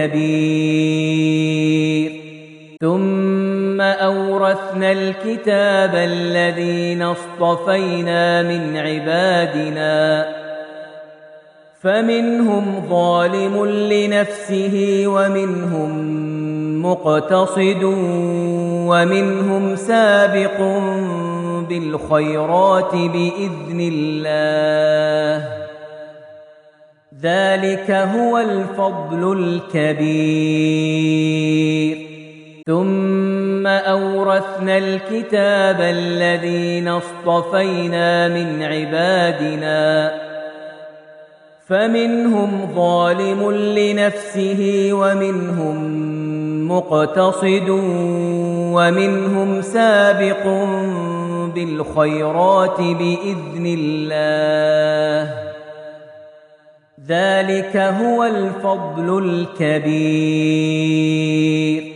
الكبير ثم أورثنا الكتاب الذين اصطفينا من عبادنا فمنهم ظالم لنفسه ومنهم مقتصد ومنهم سابق بالخيرات بإذن الله ذلك هو الفضل الكبير ثم أورثنا الكتاب الذين اصطفينا من عبادنا فمنهم ظالم لنفسه ومنهم مقتصد ومنهم سابق بالخيرات بإذن الله ذلك هو الفضل الكبير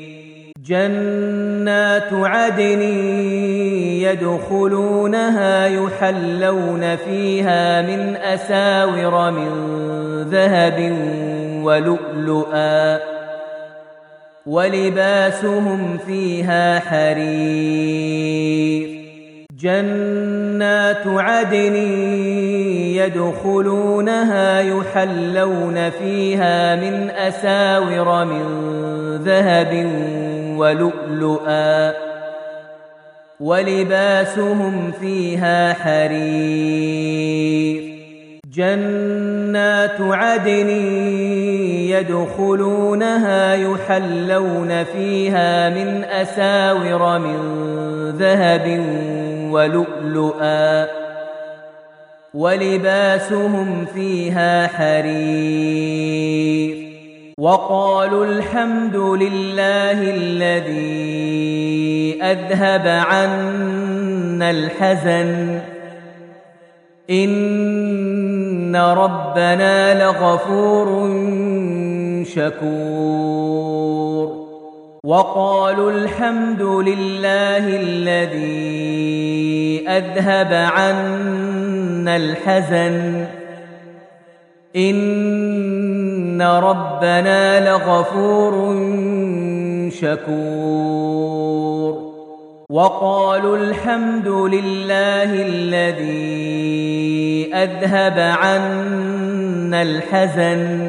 جنات عدن يدخلونها يحلون فيها من أساور من ذهب ولؤلؤا ولباسهم فيها حرير جنات عدن يدخلونها يحلون فيها من أساور من ذهب ولؤلؤا ولباسهم فيها حرير جنات عدن يدخلونها يحلون فيها من أساور من ذهب ولؤلؤا ولباسهم فيها حرير وقالوا الحمد لله الذي أذهب عنا الحزن إن ربنا لغفور شكور وقالوا الحمد لله الذي أذهب عنا الحزن إن ربنا لغفور شكور وقالوا الحمد لله الذي أذهب عنا الحزن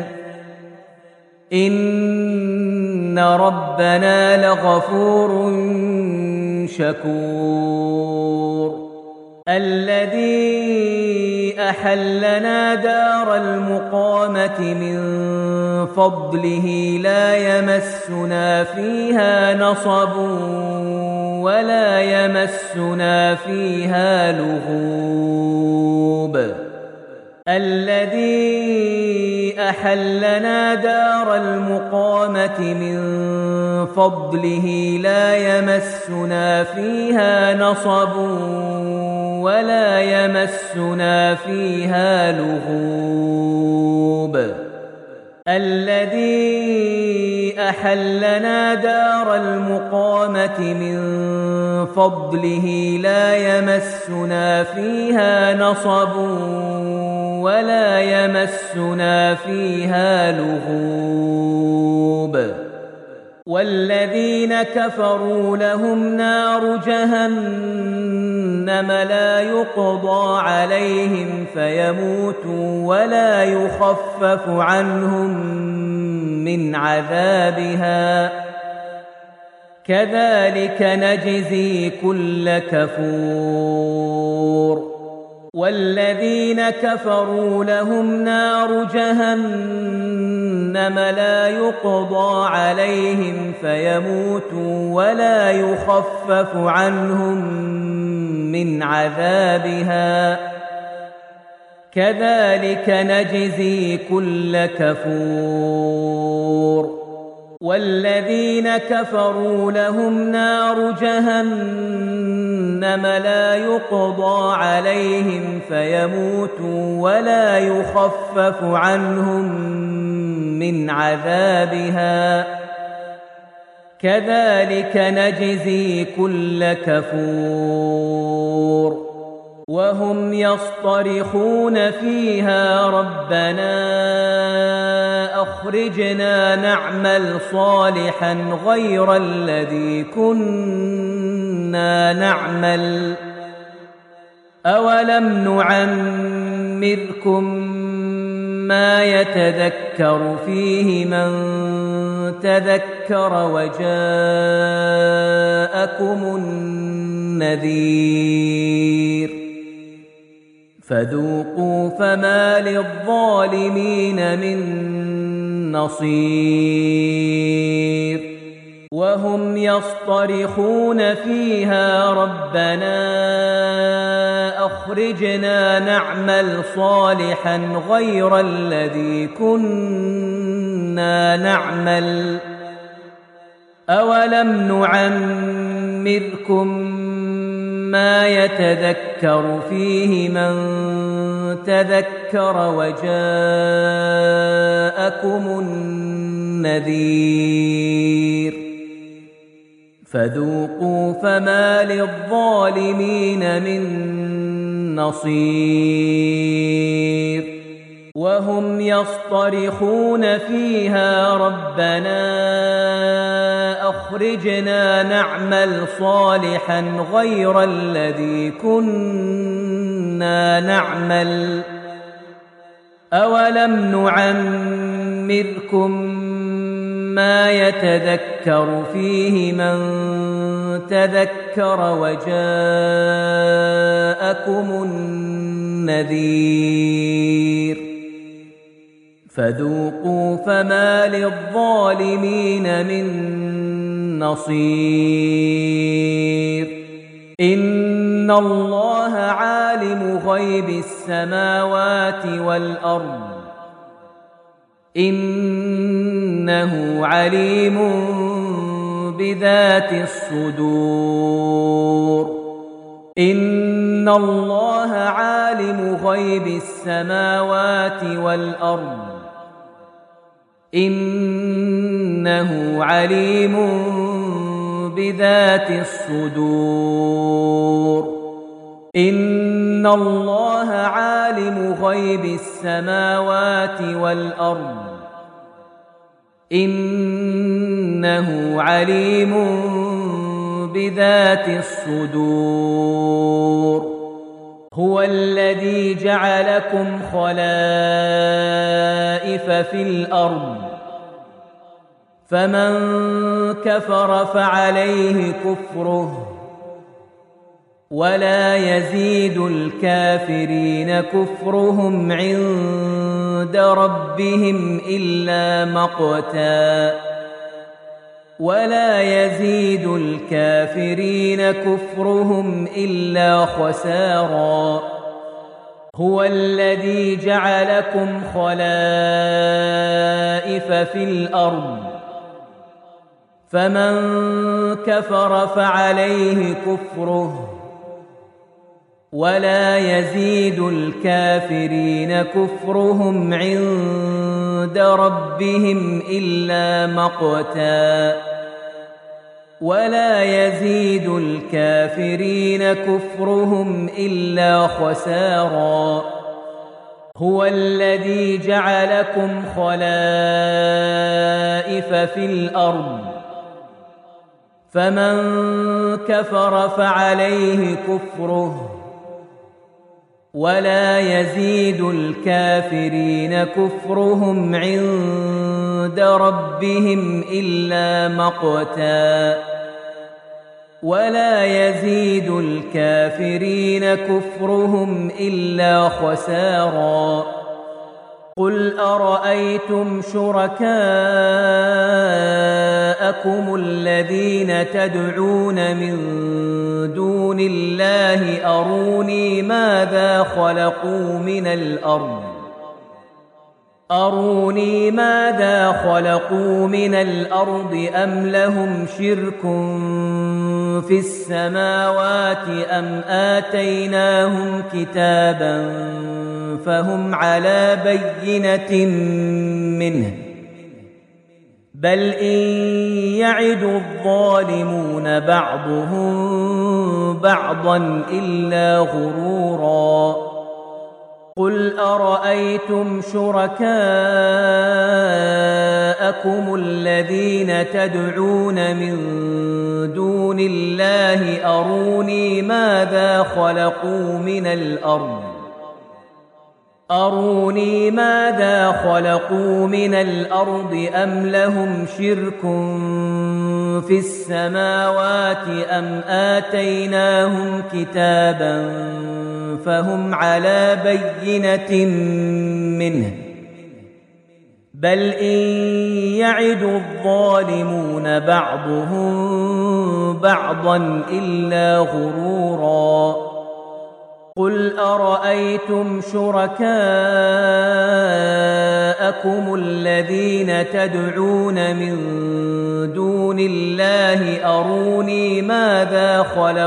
إن ربنا لغفور شكور الذي أحلنا دار المقامة من فضله لا يمسنا فيها نصب ولا يمسنا فيها لغوب الذي أحلنا دار المقامة من فضله لا يمسنا فيها نصب ولا يمسنا فيها لغوب الذي أحلنا دار المقامة من فضله لا يمسنا فيها نصب ولا يمسنا فيها لغوب والذين كفروا لهم نار جهنم لا يقضى عليهم فيموتوا ولا يخفف عنهم من عذابها كذلك نجزي كل كفور والذين كفروا لهم نار جهنم لا يقضى عليهم فيموتوا ولا يخفف عنهم من عذابها كذلك نجزي كل كفور والذين كفروا لهم نار جهنم لا يقضى عليهم فيموتوا ولا يخفف عنهم من عذابها كذلك نجزي كل كفور وهم يصطرخون فيها ربنا أخرجنا نعمل صالحا غير الذي كنا نعمل أولم نعمركم ما يتذكر فيه من تذكر وجاءكم النذير فذوقوا فما للظالمين من نصير وهم يصطرخون فيها ربنا أخرجنا نعمل صالحا غير الذي كنا نعمل أولم نعمركم ما يتذكر فيه من تذكر وجاءكم النذير فذوقوا فما للظالمين من نصير وهم يصطرخون فيها ربنا أخرجنا نعمل صالحا غير الذي كنا نعمل أولم نعمركم ما يتذكر فيه من تذكر وجاءكم النذير فذوقوا فما للظالمين من نصير إن الله عالم غيب السماوات والأرض إنه عليم بذات الصدور إن الله عالم غيب السماوات والأرض إنه عليم بذات الصدور إن الله عالم غيب السماوات والأرض إنه عليم بذات الصدور. هو الذي جعلكم خلائف في الأرض فمن كفر فعليه كفره ولا يزيد الكافرين كفرهم عند ربهم إلا مقتا ولا يزيد الكافرين كفرهم إلا خسارا. هو الذي جعلكم خلائف في الأرض فمن كفر فعليه كفره ولا يزيد الكافرين كفرهم عند ربهم إلا مقتا ولا يزيد الكافرين كفرهم إلا خسارا. هو الذي جعلكم خلائف في الأرض فمن كفر فعليه كفره ولا يزيد الكافرين كفرهم عند ربهم إلا مقتا ولا يزيد الكافرين كفرهم إلا خسارا. قل أرأيتم شركاءكم الذين تدعون من دون الله أروني ماذا خلقوا من الأرض أم لهم شرك في السماوات أم آتيناهم كتابا فهم على بينة منه بل إن يعد الظالمون بعضهم بعضا إلا غرورا. قل أرأيتم شركاءكم الذين تدعون من دون الله أروني ماذا خلقوا من الأرض أم لهم شرك في السماوات أم آتيناهم كتابا فهم على بينة منه بل إن يعد الظالمون بعضهم بعضا إلا غرورا. قل أرأيتم شركاءكم الذين تدعون من دون الله أروني ماذا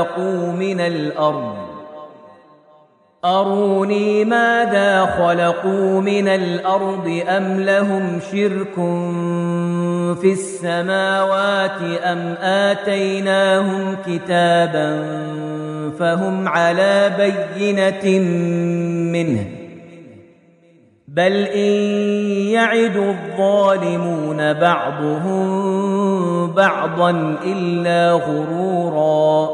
خلقوا من الأرض أم لهم شرك في السماوات أم آتيناهم كتابا فهم على بينة منه بل إن يعد الظالمون بعضهم بعضا إلا غرورا.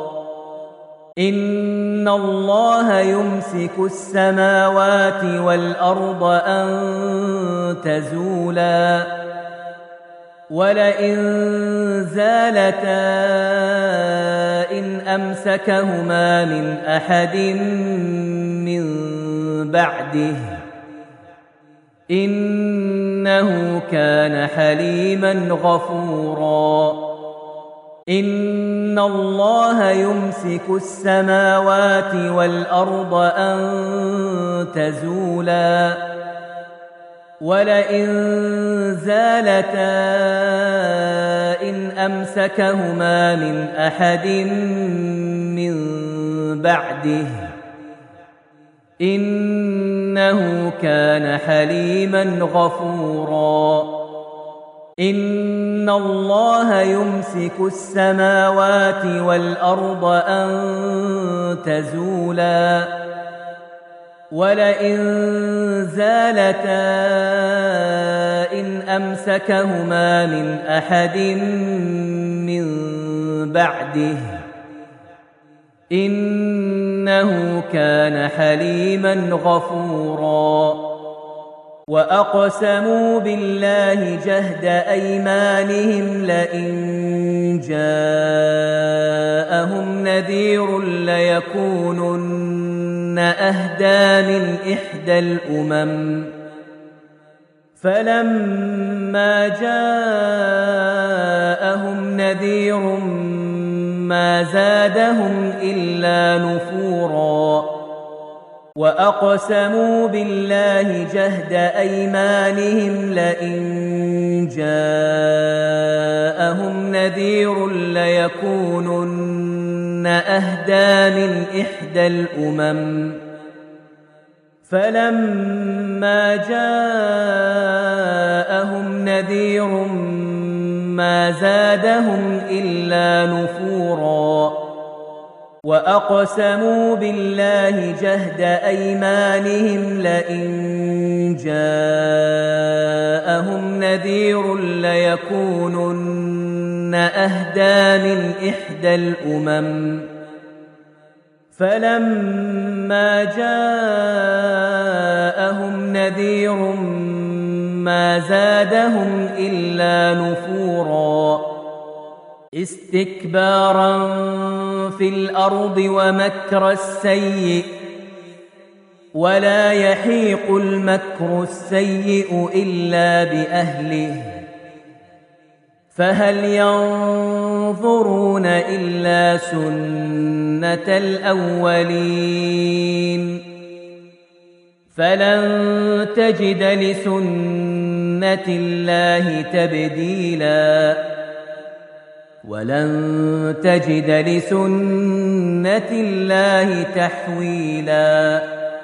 إن الله يمسك السماوات والأرض أن تزولا ولئن زالتا إن أمسكهما من أحد من بعده إنه كان حليما غفورا. إن الله يمسك السماوات والأرض أن تزولا ولئن زالتا إن أمسكهما من أحد من بعده إنه كان حليما غفورا. إن الله يمسك السماوات والأرض أن تزولا ولئن زالتا إن أمسكهما من أحد من بعده إنه كان حليما غفورا وأقسموا بالله جهد أيمانهم لئن جاءهم نذير ليكونن أهدى من إحدى الأمم فلما جاءهم نذير ما زادهم إلا نفورا وأقسموا بالله جهد أيمانهم لئن جاءهم نذير ليكونن أهدى من إحدى الأمم فلما جاءهم نذير ما زادهم إلا نفورا وأقسموا بالله جهد أيمانهم لئن جاءهم نذير ليكونن أهدى من إحدى الأمم فلما جاءهم نذير ما زادهم إلا نفورا استكبارا في الأرض ومكر السيء ولا يحيق المكر السيء إلا بأهله فهل ينظرون إلا سنة الأولين فلن تجد لسنة الله تبديلا ولن تجد لسنة الله تحويلا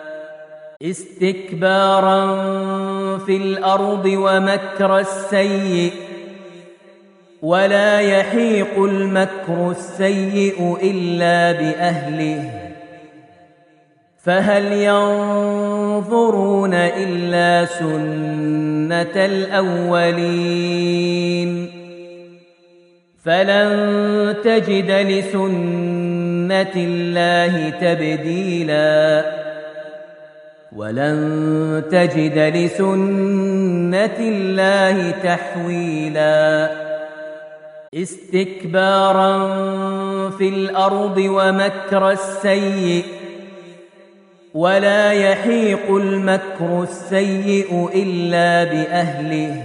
استكبارا في الأرض ومكر السيء ولا يحيق المكر السيء إلا بأهله فهل ينظرون إلا سنة الأولين فلن تجد لسنة الله تبديلا ولن تجد لسنة الله تحويلا استكبارا في الأرض ومكر السيء ولا يحيق المكر السيء إلا بأهله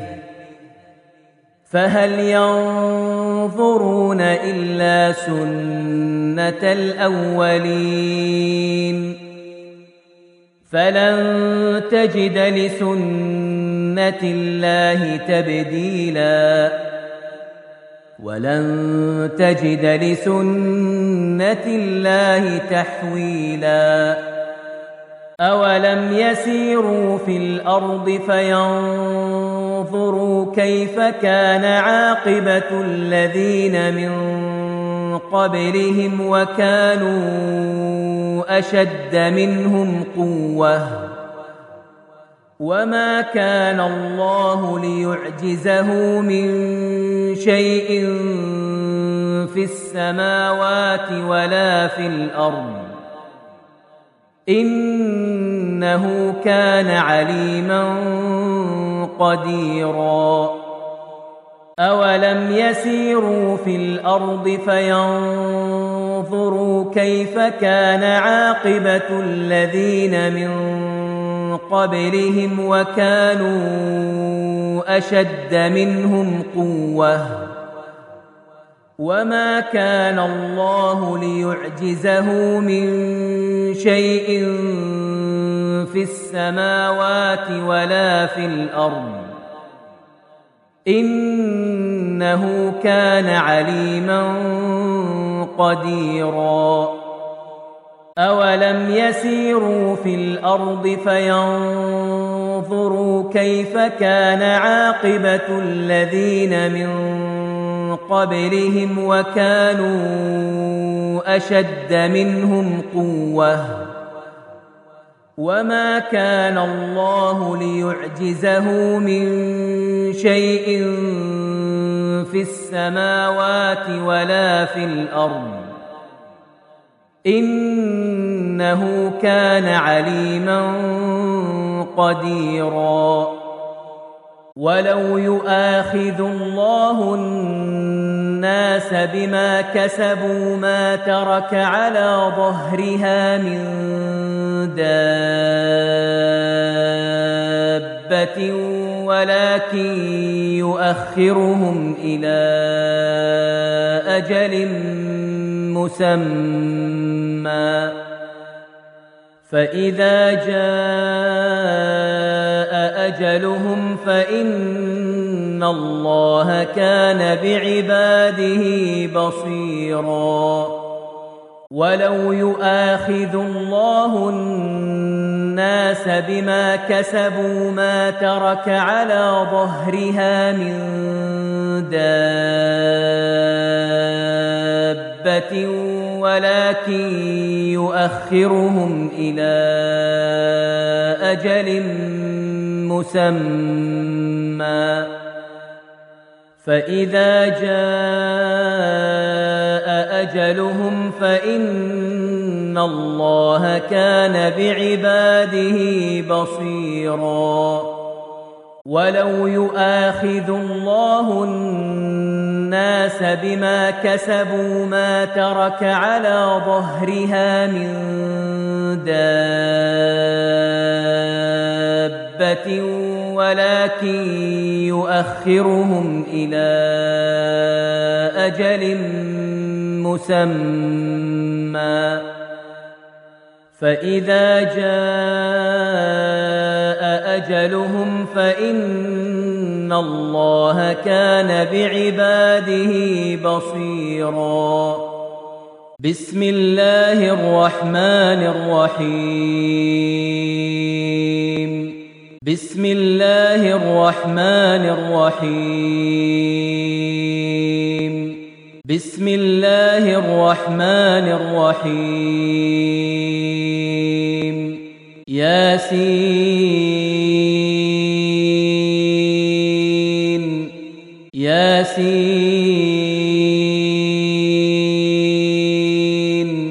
فهل ينظرون إلا سنة الأولين فلن تجد لسنة الله تبديلا ولن تجد لسنة الله تحويلا أولم يسيروا في الأرض فينظروا كيف كان عاقبة الذين من قبلهم وكانوا أشد منهم قوة وما كان الله ليعجزه من شيء في السماوات ولا في الأرض إنه كان عليما قديرا أولم يسيروا في الأرض فينظروا كيف كان عاقبة الذين من قبلهم وكانوا أشد منهم قوة وما كان الله ليعجزه من شيء في السماوات ولا في الأرض إنه كان عليما قديرا أولم يسيروا في الأرض فينظروا كيف كان عاقبة الذين من قبلهم وكانوا أشد منهم قوة وما كان الله ليعجزه من شيء في السماوات ولا في الأرض إنه كان عليما قديرا ولو يؤاخذ الله الناس بما كسبوا ما ترك على ظهرها من دابة ولكن يؤخرهم إلى أجل مسمى فإذا جاء أجلهم فإن الله كان بعباده بصيرا ولو يؤاخذ الله الناس بما كسبوا ما ترك على ظهرها من دابة ولكن يؤخرهم إلى أجل مسمى فإذا جاء أجلهم فإن الله كان بعباده بصيرا ولو يؤاخذ الله الناس بما كسبوا ما ترك على ظهرها من دابة ولكن يؤخرهم إلى أجل مسمى فإذا جاء أجلهم فإن الله كان بعباده بصيرا بسم الله الرحمن الرحيم بسم الله الرحمن الرحيم بسم الله الرحمن الرحيم ياسين ياسين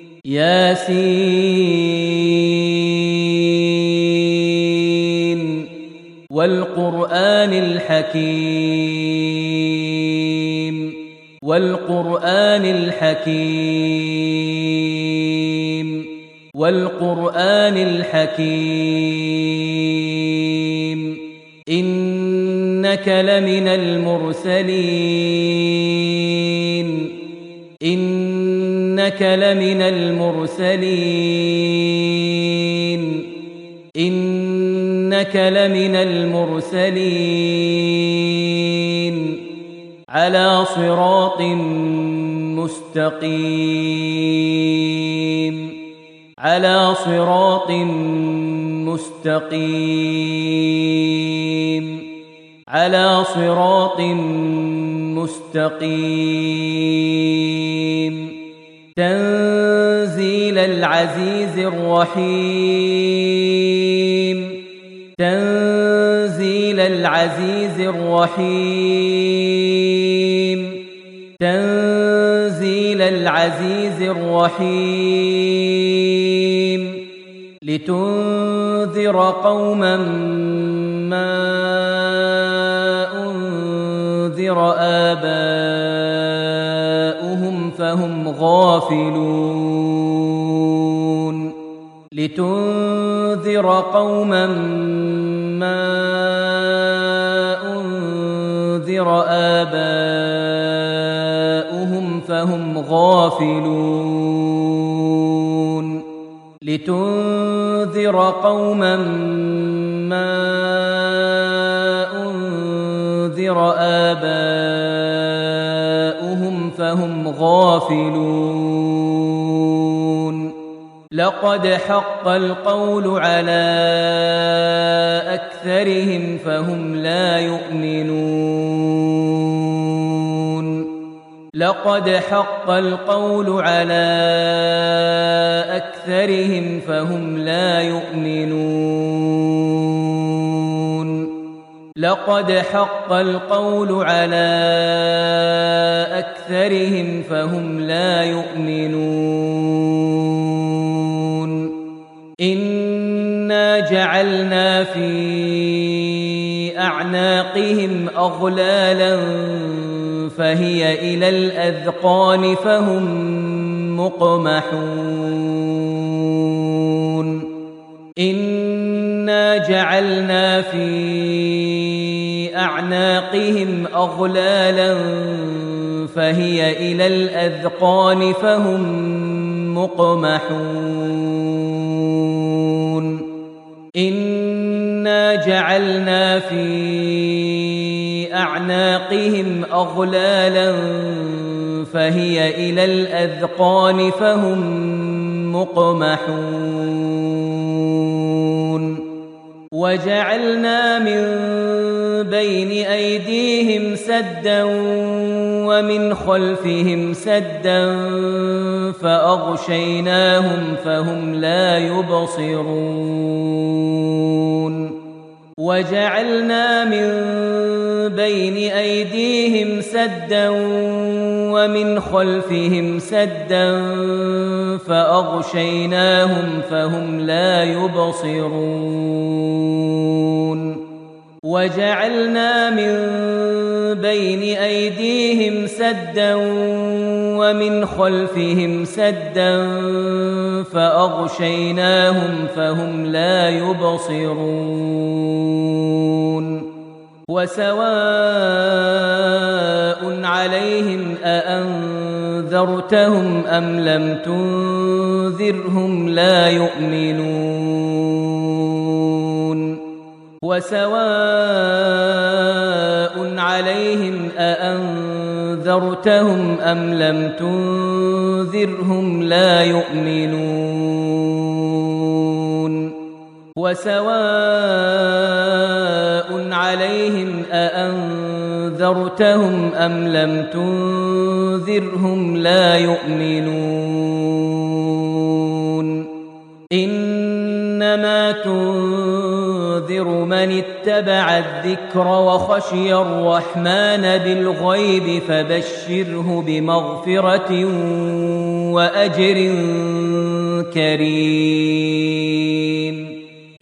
ياسين والقرآن الحكيم والقرآن الحكيم والقرآن الحكيم إنك لمن المرسلين إنك لمن المرسلين إنك لمن المرسلين على صراط مستقيم على صراط مستقيم على صراط مستقيم تنزيل العزيز الرحيم تنزيل العزيز الرحيم تنزيل العزيز الرحيم لتنذر قوما ما أنذر آباؤهم فهم غافلون لتنذر قوما ما أنذر آباؤهم فهم غافلون لتنذر قوما ما أنذر آباؤهم فهم غافلون لقد حق القول على أكثرهم فهم لا يؤمنون لقد حق القول على أكثرهم فهم لا يؤمنون لقد حق القول على أكثرهم فهم لا يؤمنون إنا جعلنا في أعناقهم أغلالا فهي إلى الأذقان فهم مقمحون إنا جعلنا في أعناقهم أغلالا فهي إلى الأذقان فهم مقمحون إنا جعلنا في أعناقهم أغلالا فهي إلى الأذقان فهم مقمحون وجعلنا من بين أيديهم سدا ومن خلفهم سدا فأغشيناهم فهم لا يبصرون وجعلنا من بين أيديهم سدا ومن خلفهم سدا فأغشيناهم فهم لا يبصرون وجعلنا من بين أيديهم سدا ومن خلفهم سدا فأغشيناهم فهم لا يبصرون وسواء عليهم أأنذرتهم أم لم تنذرهم لا يؤمنون وسواء عليهم أأنذرتهم أم لم تنذرهم لا يؤمنون وسواء عليهم أأنذرتهم أم لم تنذرهم لا يؤمنون إنما تنذر من اتبع الذكر وخشي الرحمن بالغيب فبشره بمغفرة وأجر كريم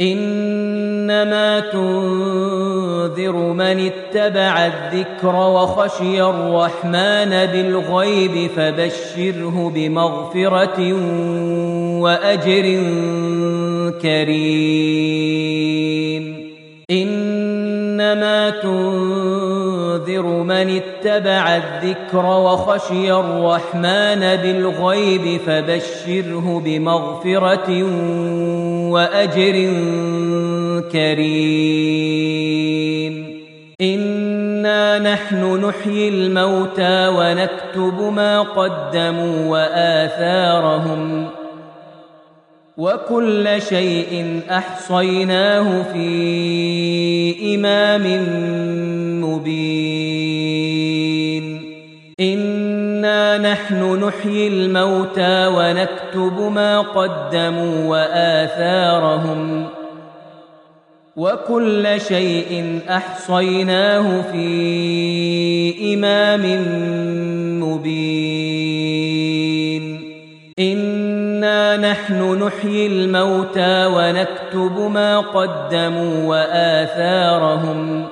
إنما تنذر من اتبع الذكر وخشي الرحمن بالغيب فبشره بمغفرة وأجر كريم إنما تنذر من اتبع الذكر وخشي الرحمن بالغيب فبشره بمغفرة وأجر كريم إنا نحن نحيي الموتى ونكتب ما قدموا وآثارهم وكل شيء أحصيناه في إمام مبين إنا نحن نحيي الموتى ونكتب ما قدموا وآثارهم وكل شيء أحصيناه في إمام مبين إنا نحن نحيي الموتى ونكتب ما قدموا وآثارهم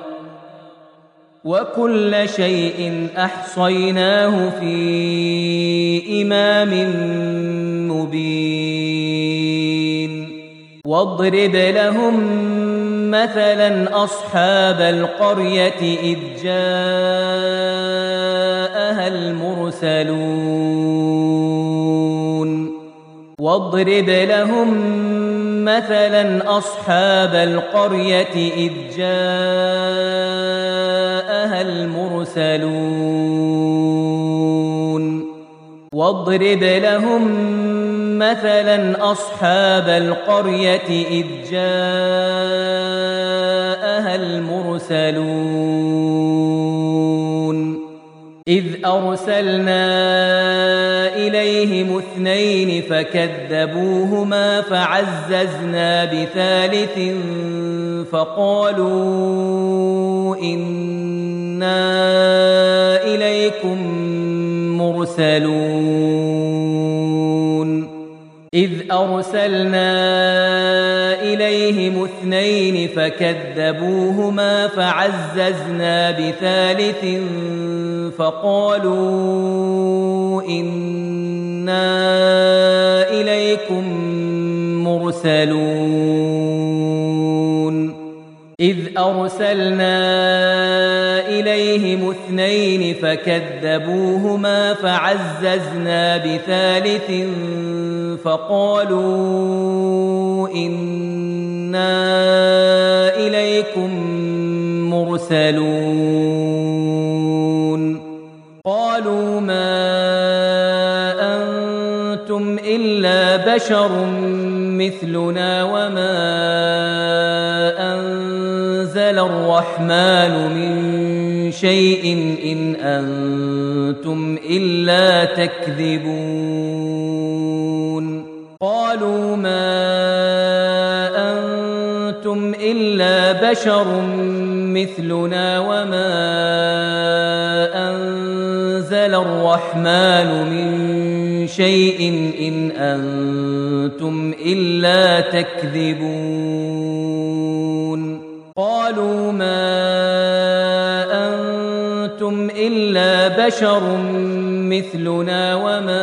وكل شيء أحصيناه في إمام مبين واضرب لهم مثلا أصحاب القرية إذ جاءها المرسلون واضرب لهم مثلا أصحاب القرية إذ جاءها المرسلون واضرب لهم مثلا أصحاب القرية إذ جاءها المرسلون إذ أرسلنا إليهم 2 فكذبوهما فعززنا بثالث فقالوا إنا إليكم مرسلون إذ أرسلنا إليهم 2 فكذبوهما فعززنا بثالث فقالوا إنا إليكم مرسلون إذ أرسلنا إليهم 2 فكذبوهما فعززنا بثالث فقالوا إنا إليكم مرسلون قالوا ما أنتم إلا بشر مثلنا وما أنزل الرحمن من شيء إن أنتم إلا تكذبون قالوا ما أنتم إلا بشر مثلنا وما أنزل الرحمن من شيء إن أنتم إلا تكذبون قالوا ما أنتم إلا بشر مثلنا وما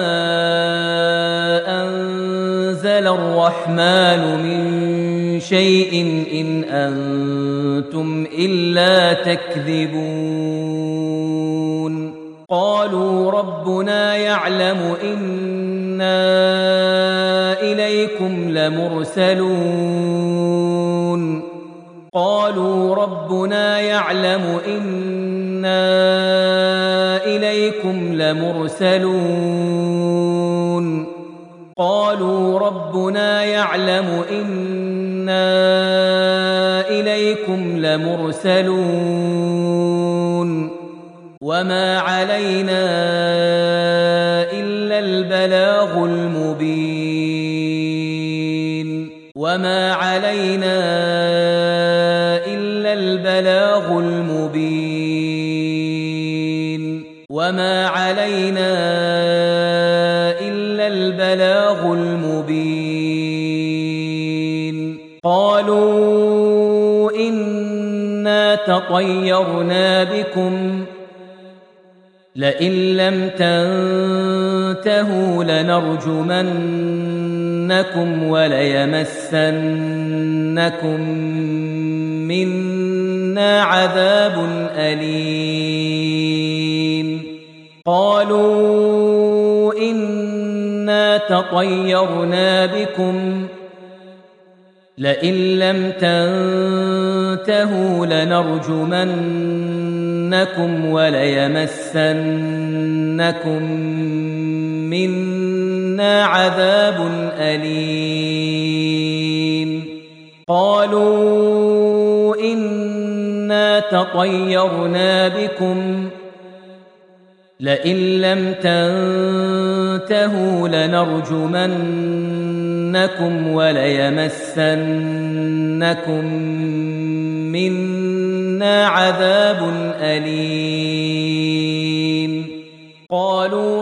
أنزل الرحمن من شيء إن أنتم إلا تكذبون قالوا ربنا يعلم إنا إليكم لمرسلون قالوا ربنا يعلم إنا إليكم لمرسلون قالوا ربنا يعلم إنا إليكم لمرسلون وما علينا إلا البلاغ المبين وما علينا إلا البلاغ المبين وما علينا إلا البلاغ المبين قالوا إنا تطيرنا بكم لئن لم تنتهوا لنرجمنكم وليمسنكم منا عذاب أليم قالوا إنا تطيرنا بكم لئن لم تنتهوا لنرجمنكم وليمسنكم منا عذاب أليم قالوا إنا تطيرنا بكم لئن لم تنتهوا لنرجمنكم وليمسنكم منا عذاب أليم قالوا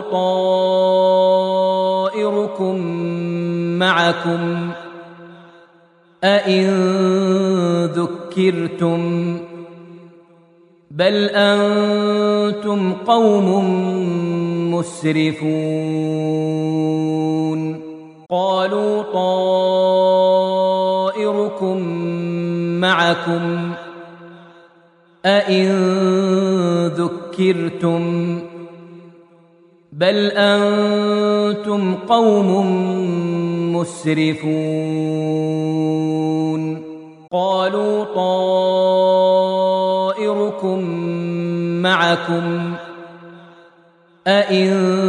طائركم معكم أئن ذكرتم بل أنتم قوم مسرفون قالوا طائركم معكم أئن ذكرتم بل أنتم قوم مسرفون قالوا طائركم معكم أئن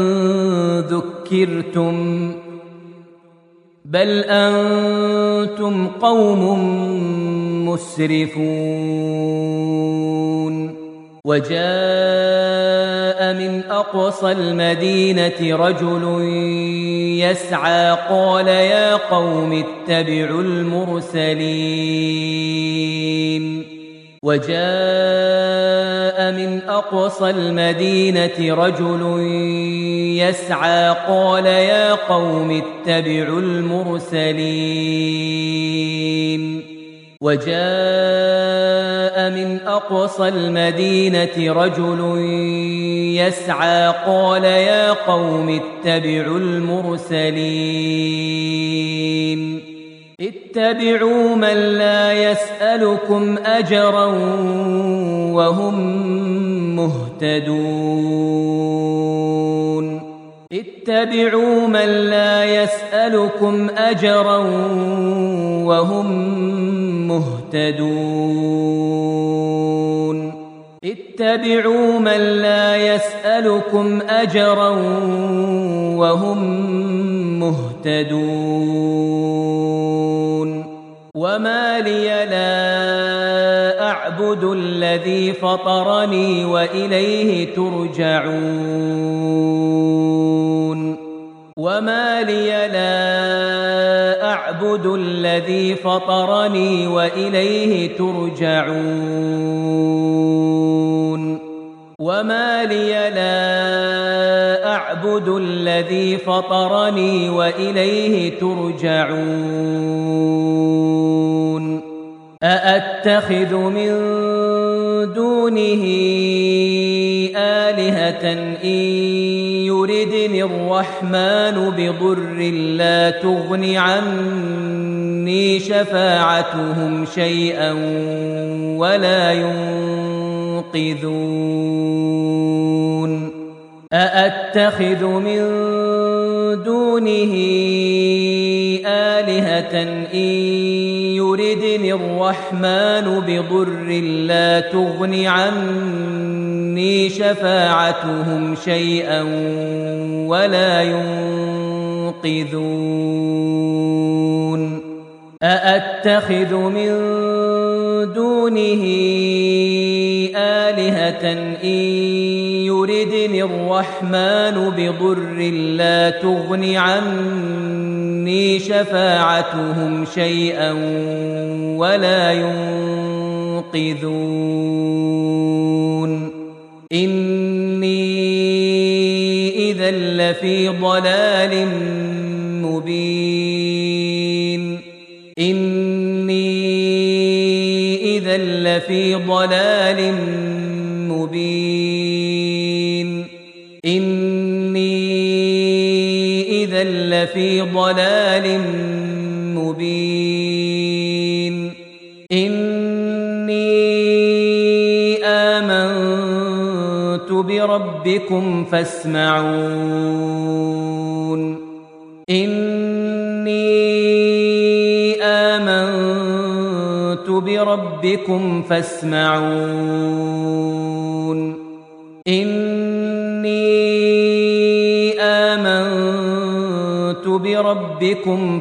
ذكرتم بل أنتم قوم مسرفون وجاء من أقصى المدينة رجل يسعى قال يا قوم اتبعوا المرسلين وجاء من أقصى المدينة رجل يسعى قال يا قوم اتبعوا المرسلين وجاء من أقصى المدينة رجل يسعى قال يا قوم اتبعوا المرسلين اتبعوا من لا يسألكم أجرا وهم مهتدون اتبعوا من لا يسألكم أجرا وهم مهتدون اتبعوا من لا يسألكم أجرا وهم مهتدون وما لي لا أعبد الذي فطرني وإليه ترجعون وما لي لا أعبد الذي فطرني وإليه ترجعون وما لي لا أعبد الذي فطرني وإليه ترجعون أأتخذ من دونه آلهة إن يردني الرحمن بضر لا تغن عني شفاعتهم شيئا ولا ينقذون أأتخذ من دونه آلهة إن يردني الرحمن بضر لا تغن عني شفاعتهم شيئا ولا ينقذون أأتخذ من دونه آلهة إن يردني الرحمن بضر لا تغن عني شفاعتهم شيئا ولا ينقذون إني إذا لفي ضلال مبين إني إذا لفي ضلال مبين إني إذا لفي ضلال مبين إني آمنت بربكم فاسمعون إني آمنت بربكم فاسمعون إني آمنت بربكم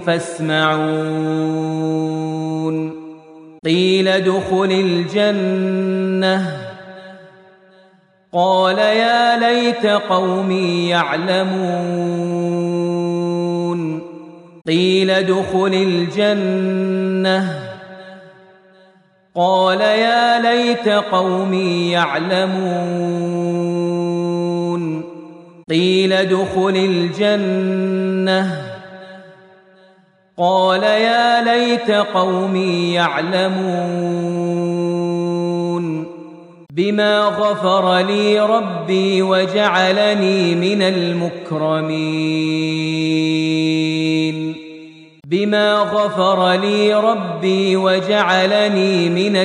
فاسمعون قيل ادخل الجنة قال يا ليت قومي يعلمون قيل ادخل الجنة قال يا ليت قومي يعلمون قيل ادخل الجنة قال يا ليت قومي يعلمون بما غفر لي ربي وجعلني من المكرمين بما غفر لي ربي وجعلني من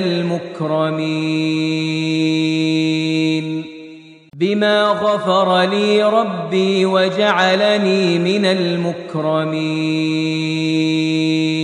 المكرمين بما غفر لي ربي وجعلني من المكرمين